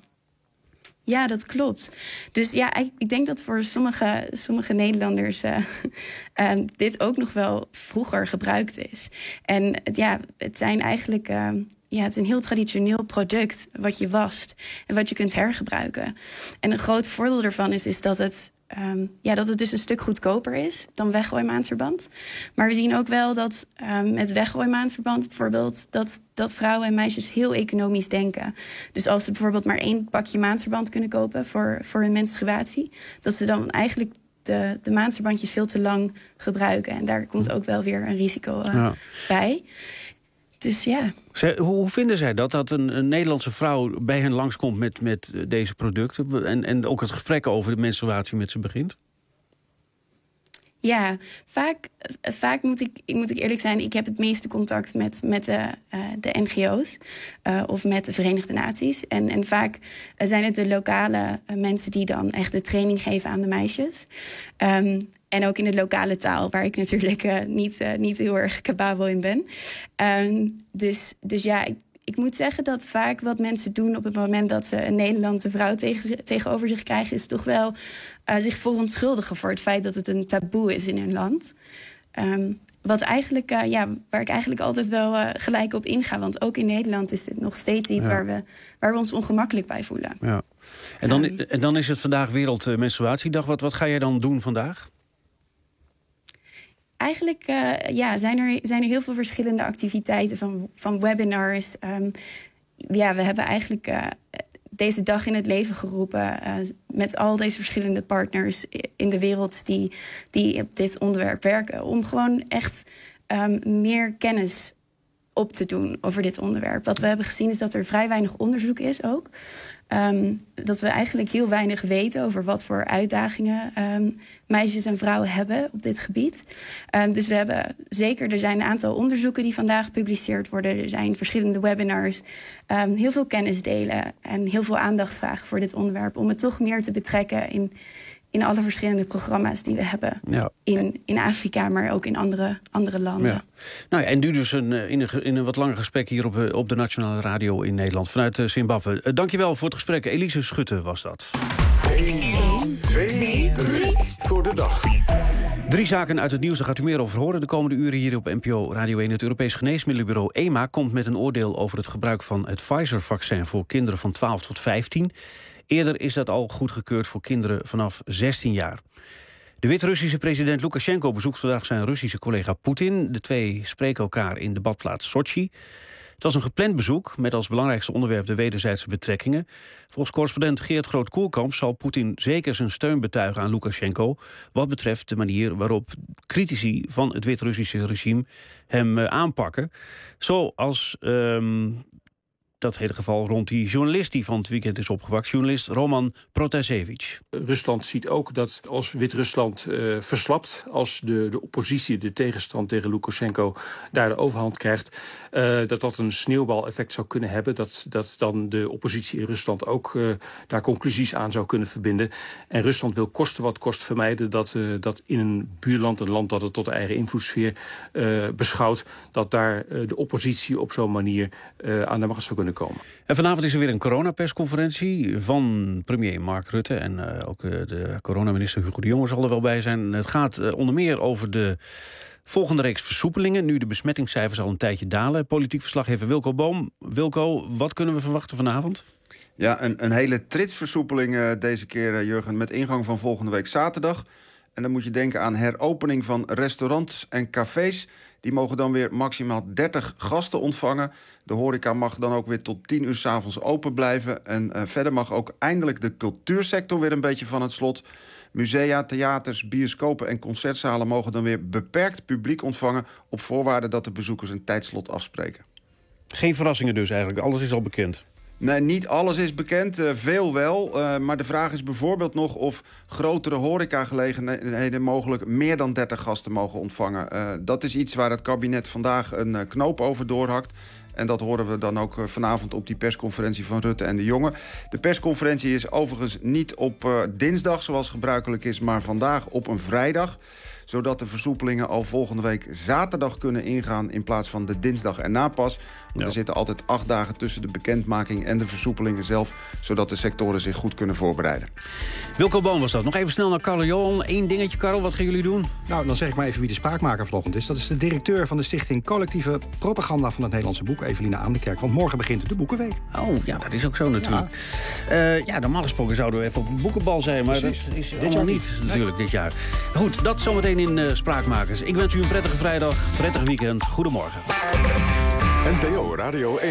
Ja, dat klopt. Dus ja, ik denk dat voor sommige Nederlanders dit ook nog wel vroeger gebruikt is. En het zijn eigenlijk het is een heel traditioneel product wat je wast en wat je kunt hergebruiken. En een groot voordeel ervan is dat het dus een stuk goedkoper is dan weggooimaandverband. Maar we zien ook wel dat met weggooimaandverband bijvoorbeeld dat vrouwen en meisjes heel economisch denken. Dus als ze bijvoorbeeld maar 1 pakje maandverband kunnen kopen voor hun menstruatie, dat ze dan eigenlijk de maandverbandjes veel te lang gebruiken. En daar komt ook wel weer een risico bij. Dus ja. Hoe vinden zij dat een Nederlandse vrouw bij hen langskomt met deze producten en ook het gesprek over de menstruatie met ze begint? Ja, vaak moet ik eerlijk zijn, ik heb het meeste contact met de NGO's of met de Verenigde Naties. En vaak zijn het de lokale mensen die dan echt de training geven aan de meisjes. En ook in de lokale taal, waar ik natuurlijk niet heel erg capabel in ben. Dus ja, ik moet zeggen dat vaak wat mensen doen op het moment dat ze een Nederlandse vrouw tegenover zich krijgen, is toch wel zich verontschuldigen voor het feit dat het een taboe is in hun land. Waar ik eigenlijk altijd wel gelijk op inga. Want ook in Nederland is dit nog steeds iets waar we ons ongemakkelijk bij voelen. Ja. En dan is het vandaag Wereldmenstruatiedag. Wat ga jij dan doen vandaag? Eigenlijk zijn er heel veel verschillende activiteiten van webinars. We hebben eigenlijk deze dag in het leven geroepen met al deze verschillende partners in de wereld die op dit onderwerp werken. Om gewoon echt meer kennis op te doen over dit onderwerp. Wat we hebben gezien is dat er vrij weinig onderzoek is ook. Dat we eigenlijk heel weinig weten over wat voor uitdagingen meisjes en vrouwen hebben op dit gebied. Dus we hebben zeker, er zijn een aantal onderzoeken die vandaag gepubliceerd worden. Er zijn verschillende webinars. Heel veel kennis delen en heel veel aandacht vragen voor dit onderwerp. Om het toch meer te betrekken in alle verschillende programma's die we hebben. Ja. In Afrika, maar ook in andere landen. Ja. Nou ja, en nu dus in een wat langer gesprek hier op de Nationale Radio in Nederland vanuit Zimbabwe. Dankjewel voor het gesprek. Elise Schutte was dat. 1, 2, 3 voor de dag. 3 zaken uit het nieuws, daar gaat u meer over horen de komende uren hier op NPO Radio 1. Het Europees Geneesmiddelenbureau EMA komt met een oordeel over het gebruik van het Pfizer-vaccin voor kinderen van 12 tot 15. Eerder is dat al goedgekeurd voor kinderen vanaf 16 jaar. De Wit-Russische president Lukasjenko bezoekt vandaag zijn Russische collega Poetin. De twee spreken elkaar in de badplaats Sochi. Het was een gepland bezoek met als belangrijkste onderwerp de wederzijdse betrekkingen. Volgens correspondent Geert Groot-Koelkamp zal Poetin zeker zijn steun betuigen aan Lukasjenko wat betreft de manier waarop critici van het Wit-Russische regime hem aanpakken. Zoals dat hele geval rond die journalist die van het weekend is opgepakt, journalist Roman Protasevich. Rusland ziet ook dat als Wit-Rusland verslapt, als de oppositie, de tegenstand tegen Lukasjenko daar de overhand krijgt, dat een sneeuwbaleffect zou kunnen hebben. Dat dan de oppositie in Rusland ook daar conclusies aan zou kunnen verbinden. En Rusland wil koste wat kost vermijden dat in een buurland, een land dat het tot de eigen invloedssfeer beschouwt, dat daar de oppositie op zo'n manier aan de macht zou kunnen komen. En vanavond is er weer een coronapersconferentie van premier Mark Rutte en ook de coronaminister Hugo de Jonge zal er wel bij zijn. Het gaat onder meer over de volgende reeks versoepelingen, nu de besmettingscijfers al een tijdje dalen. Politiek verslaggever Wilco Boom. Wilco, wat kunnen we verwachten vanavond? Ja, een hele trits versoepeling deze keer, Jurgen, met ingang van volgende week zaterdag. En dan moet je denken aan heropening van restaurants en cafés. Die mogen dan weer maximaal 30 gasten ontvangen. De horeca mag dan ook weer tot 10 uur 's avonds open blijven. En verder mag ook eindelijk de cultuursector weer een beetje van het slot. Musea, theaters, bioscopen en concertzalen mogen dan weer beperkt publiek ontvangen, op voorwaarde dat de bezoekers een tijdslot afspreken. Geen verrassingen dus eigenlijk, alles is al bekend. Nee, niet alles is bekend, veel wel. Maar de vraag is bijvoorbeeld nog of grotere horecagelegenheden mogelijk meer dan 30 gasten mogen ontvangen. Dat is iets waar het kabinet vandaag een knoop over doorhakt. En dat horen we dan ook vanavond op die persconferentie van Rutte en de Jonge. De persconferentie is overigens niet op dinsdag zoals gebruikelijk is, maar vandaag op een vrijdag. Zodat de versoepelingen al volgende week zaterdag kunnen ingaan in plaats van de dinsdag erna pas. Want er zitten altijd 8 dagen tussen de bekendmaking en de versoepelingen zelf, zodat de sectoren zich goed kunnen voorbereiden. Wilco Boom was dat. Nog even snel naar Karel Johan. Eén dingetje, Karel, wat gaan jullie doen? Nou, dan zeg ik maar even wie de spraakmaker vanochtend is. Dat is de directeur van de Stichting Collectieve Propaganda van het Nederlandse Boek, Evelina Amedekerk. Want morgen begint de Boekenweek. Oh, ja, dat is ook zo natuurlijk. Ja, normaal gesproken zouden we even op een boekenbal zijn, maar precies. Dat is allemaal niet natuurlijk dit jaar. Goed, dat zometeen in Spraakmakers. Ik wens u een prettige vrijdag, prettig weekend. Goedemorgen. NPO Radio 1.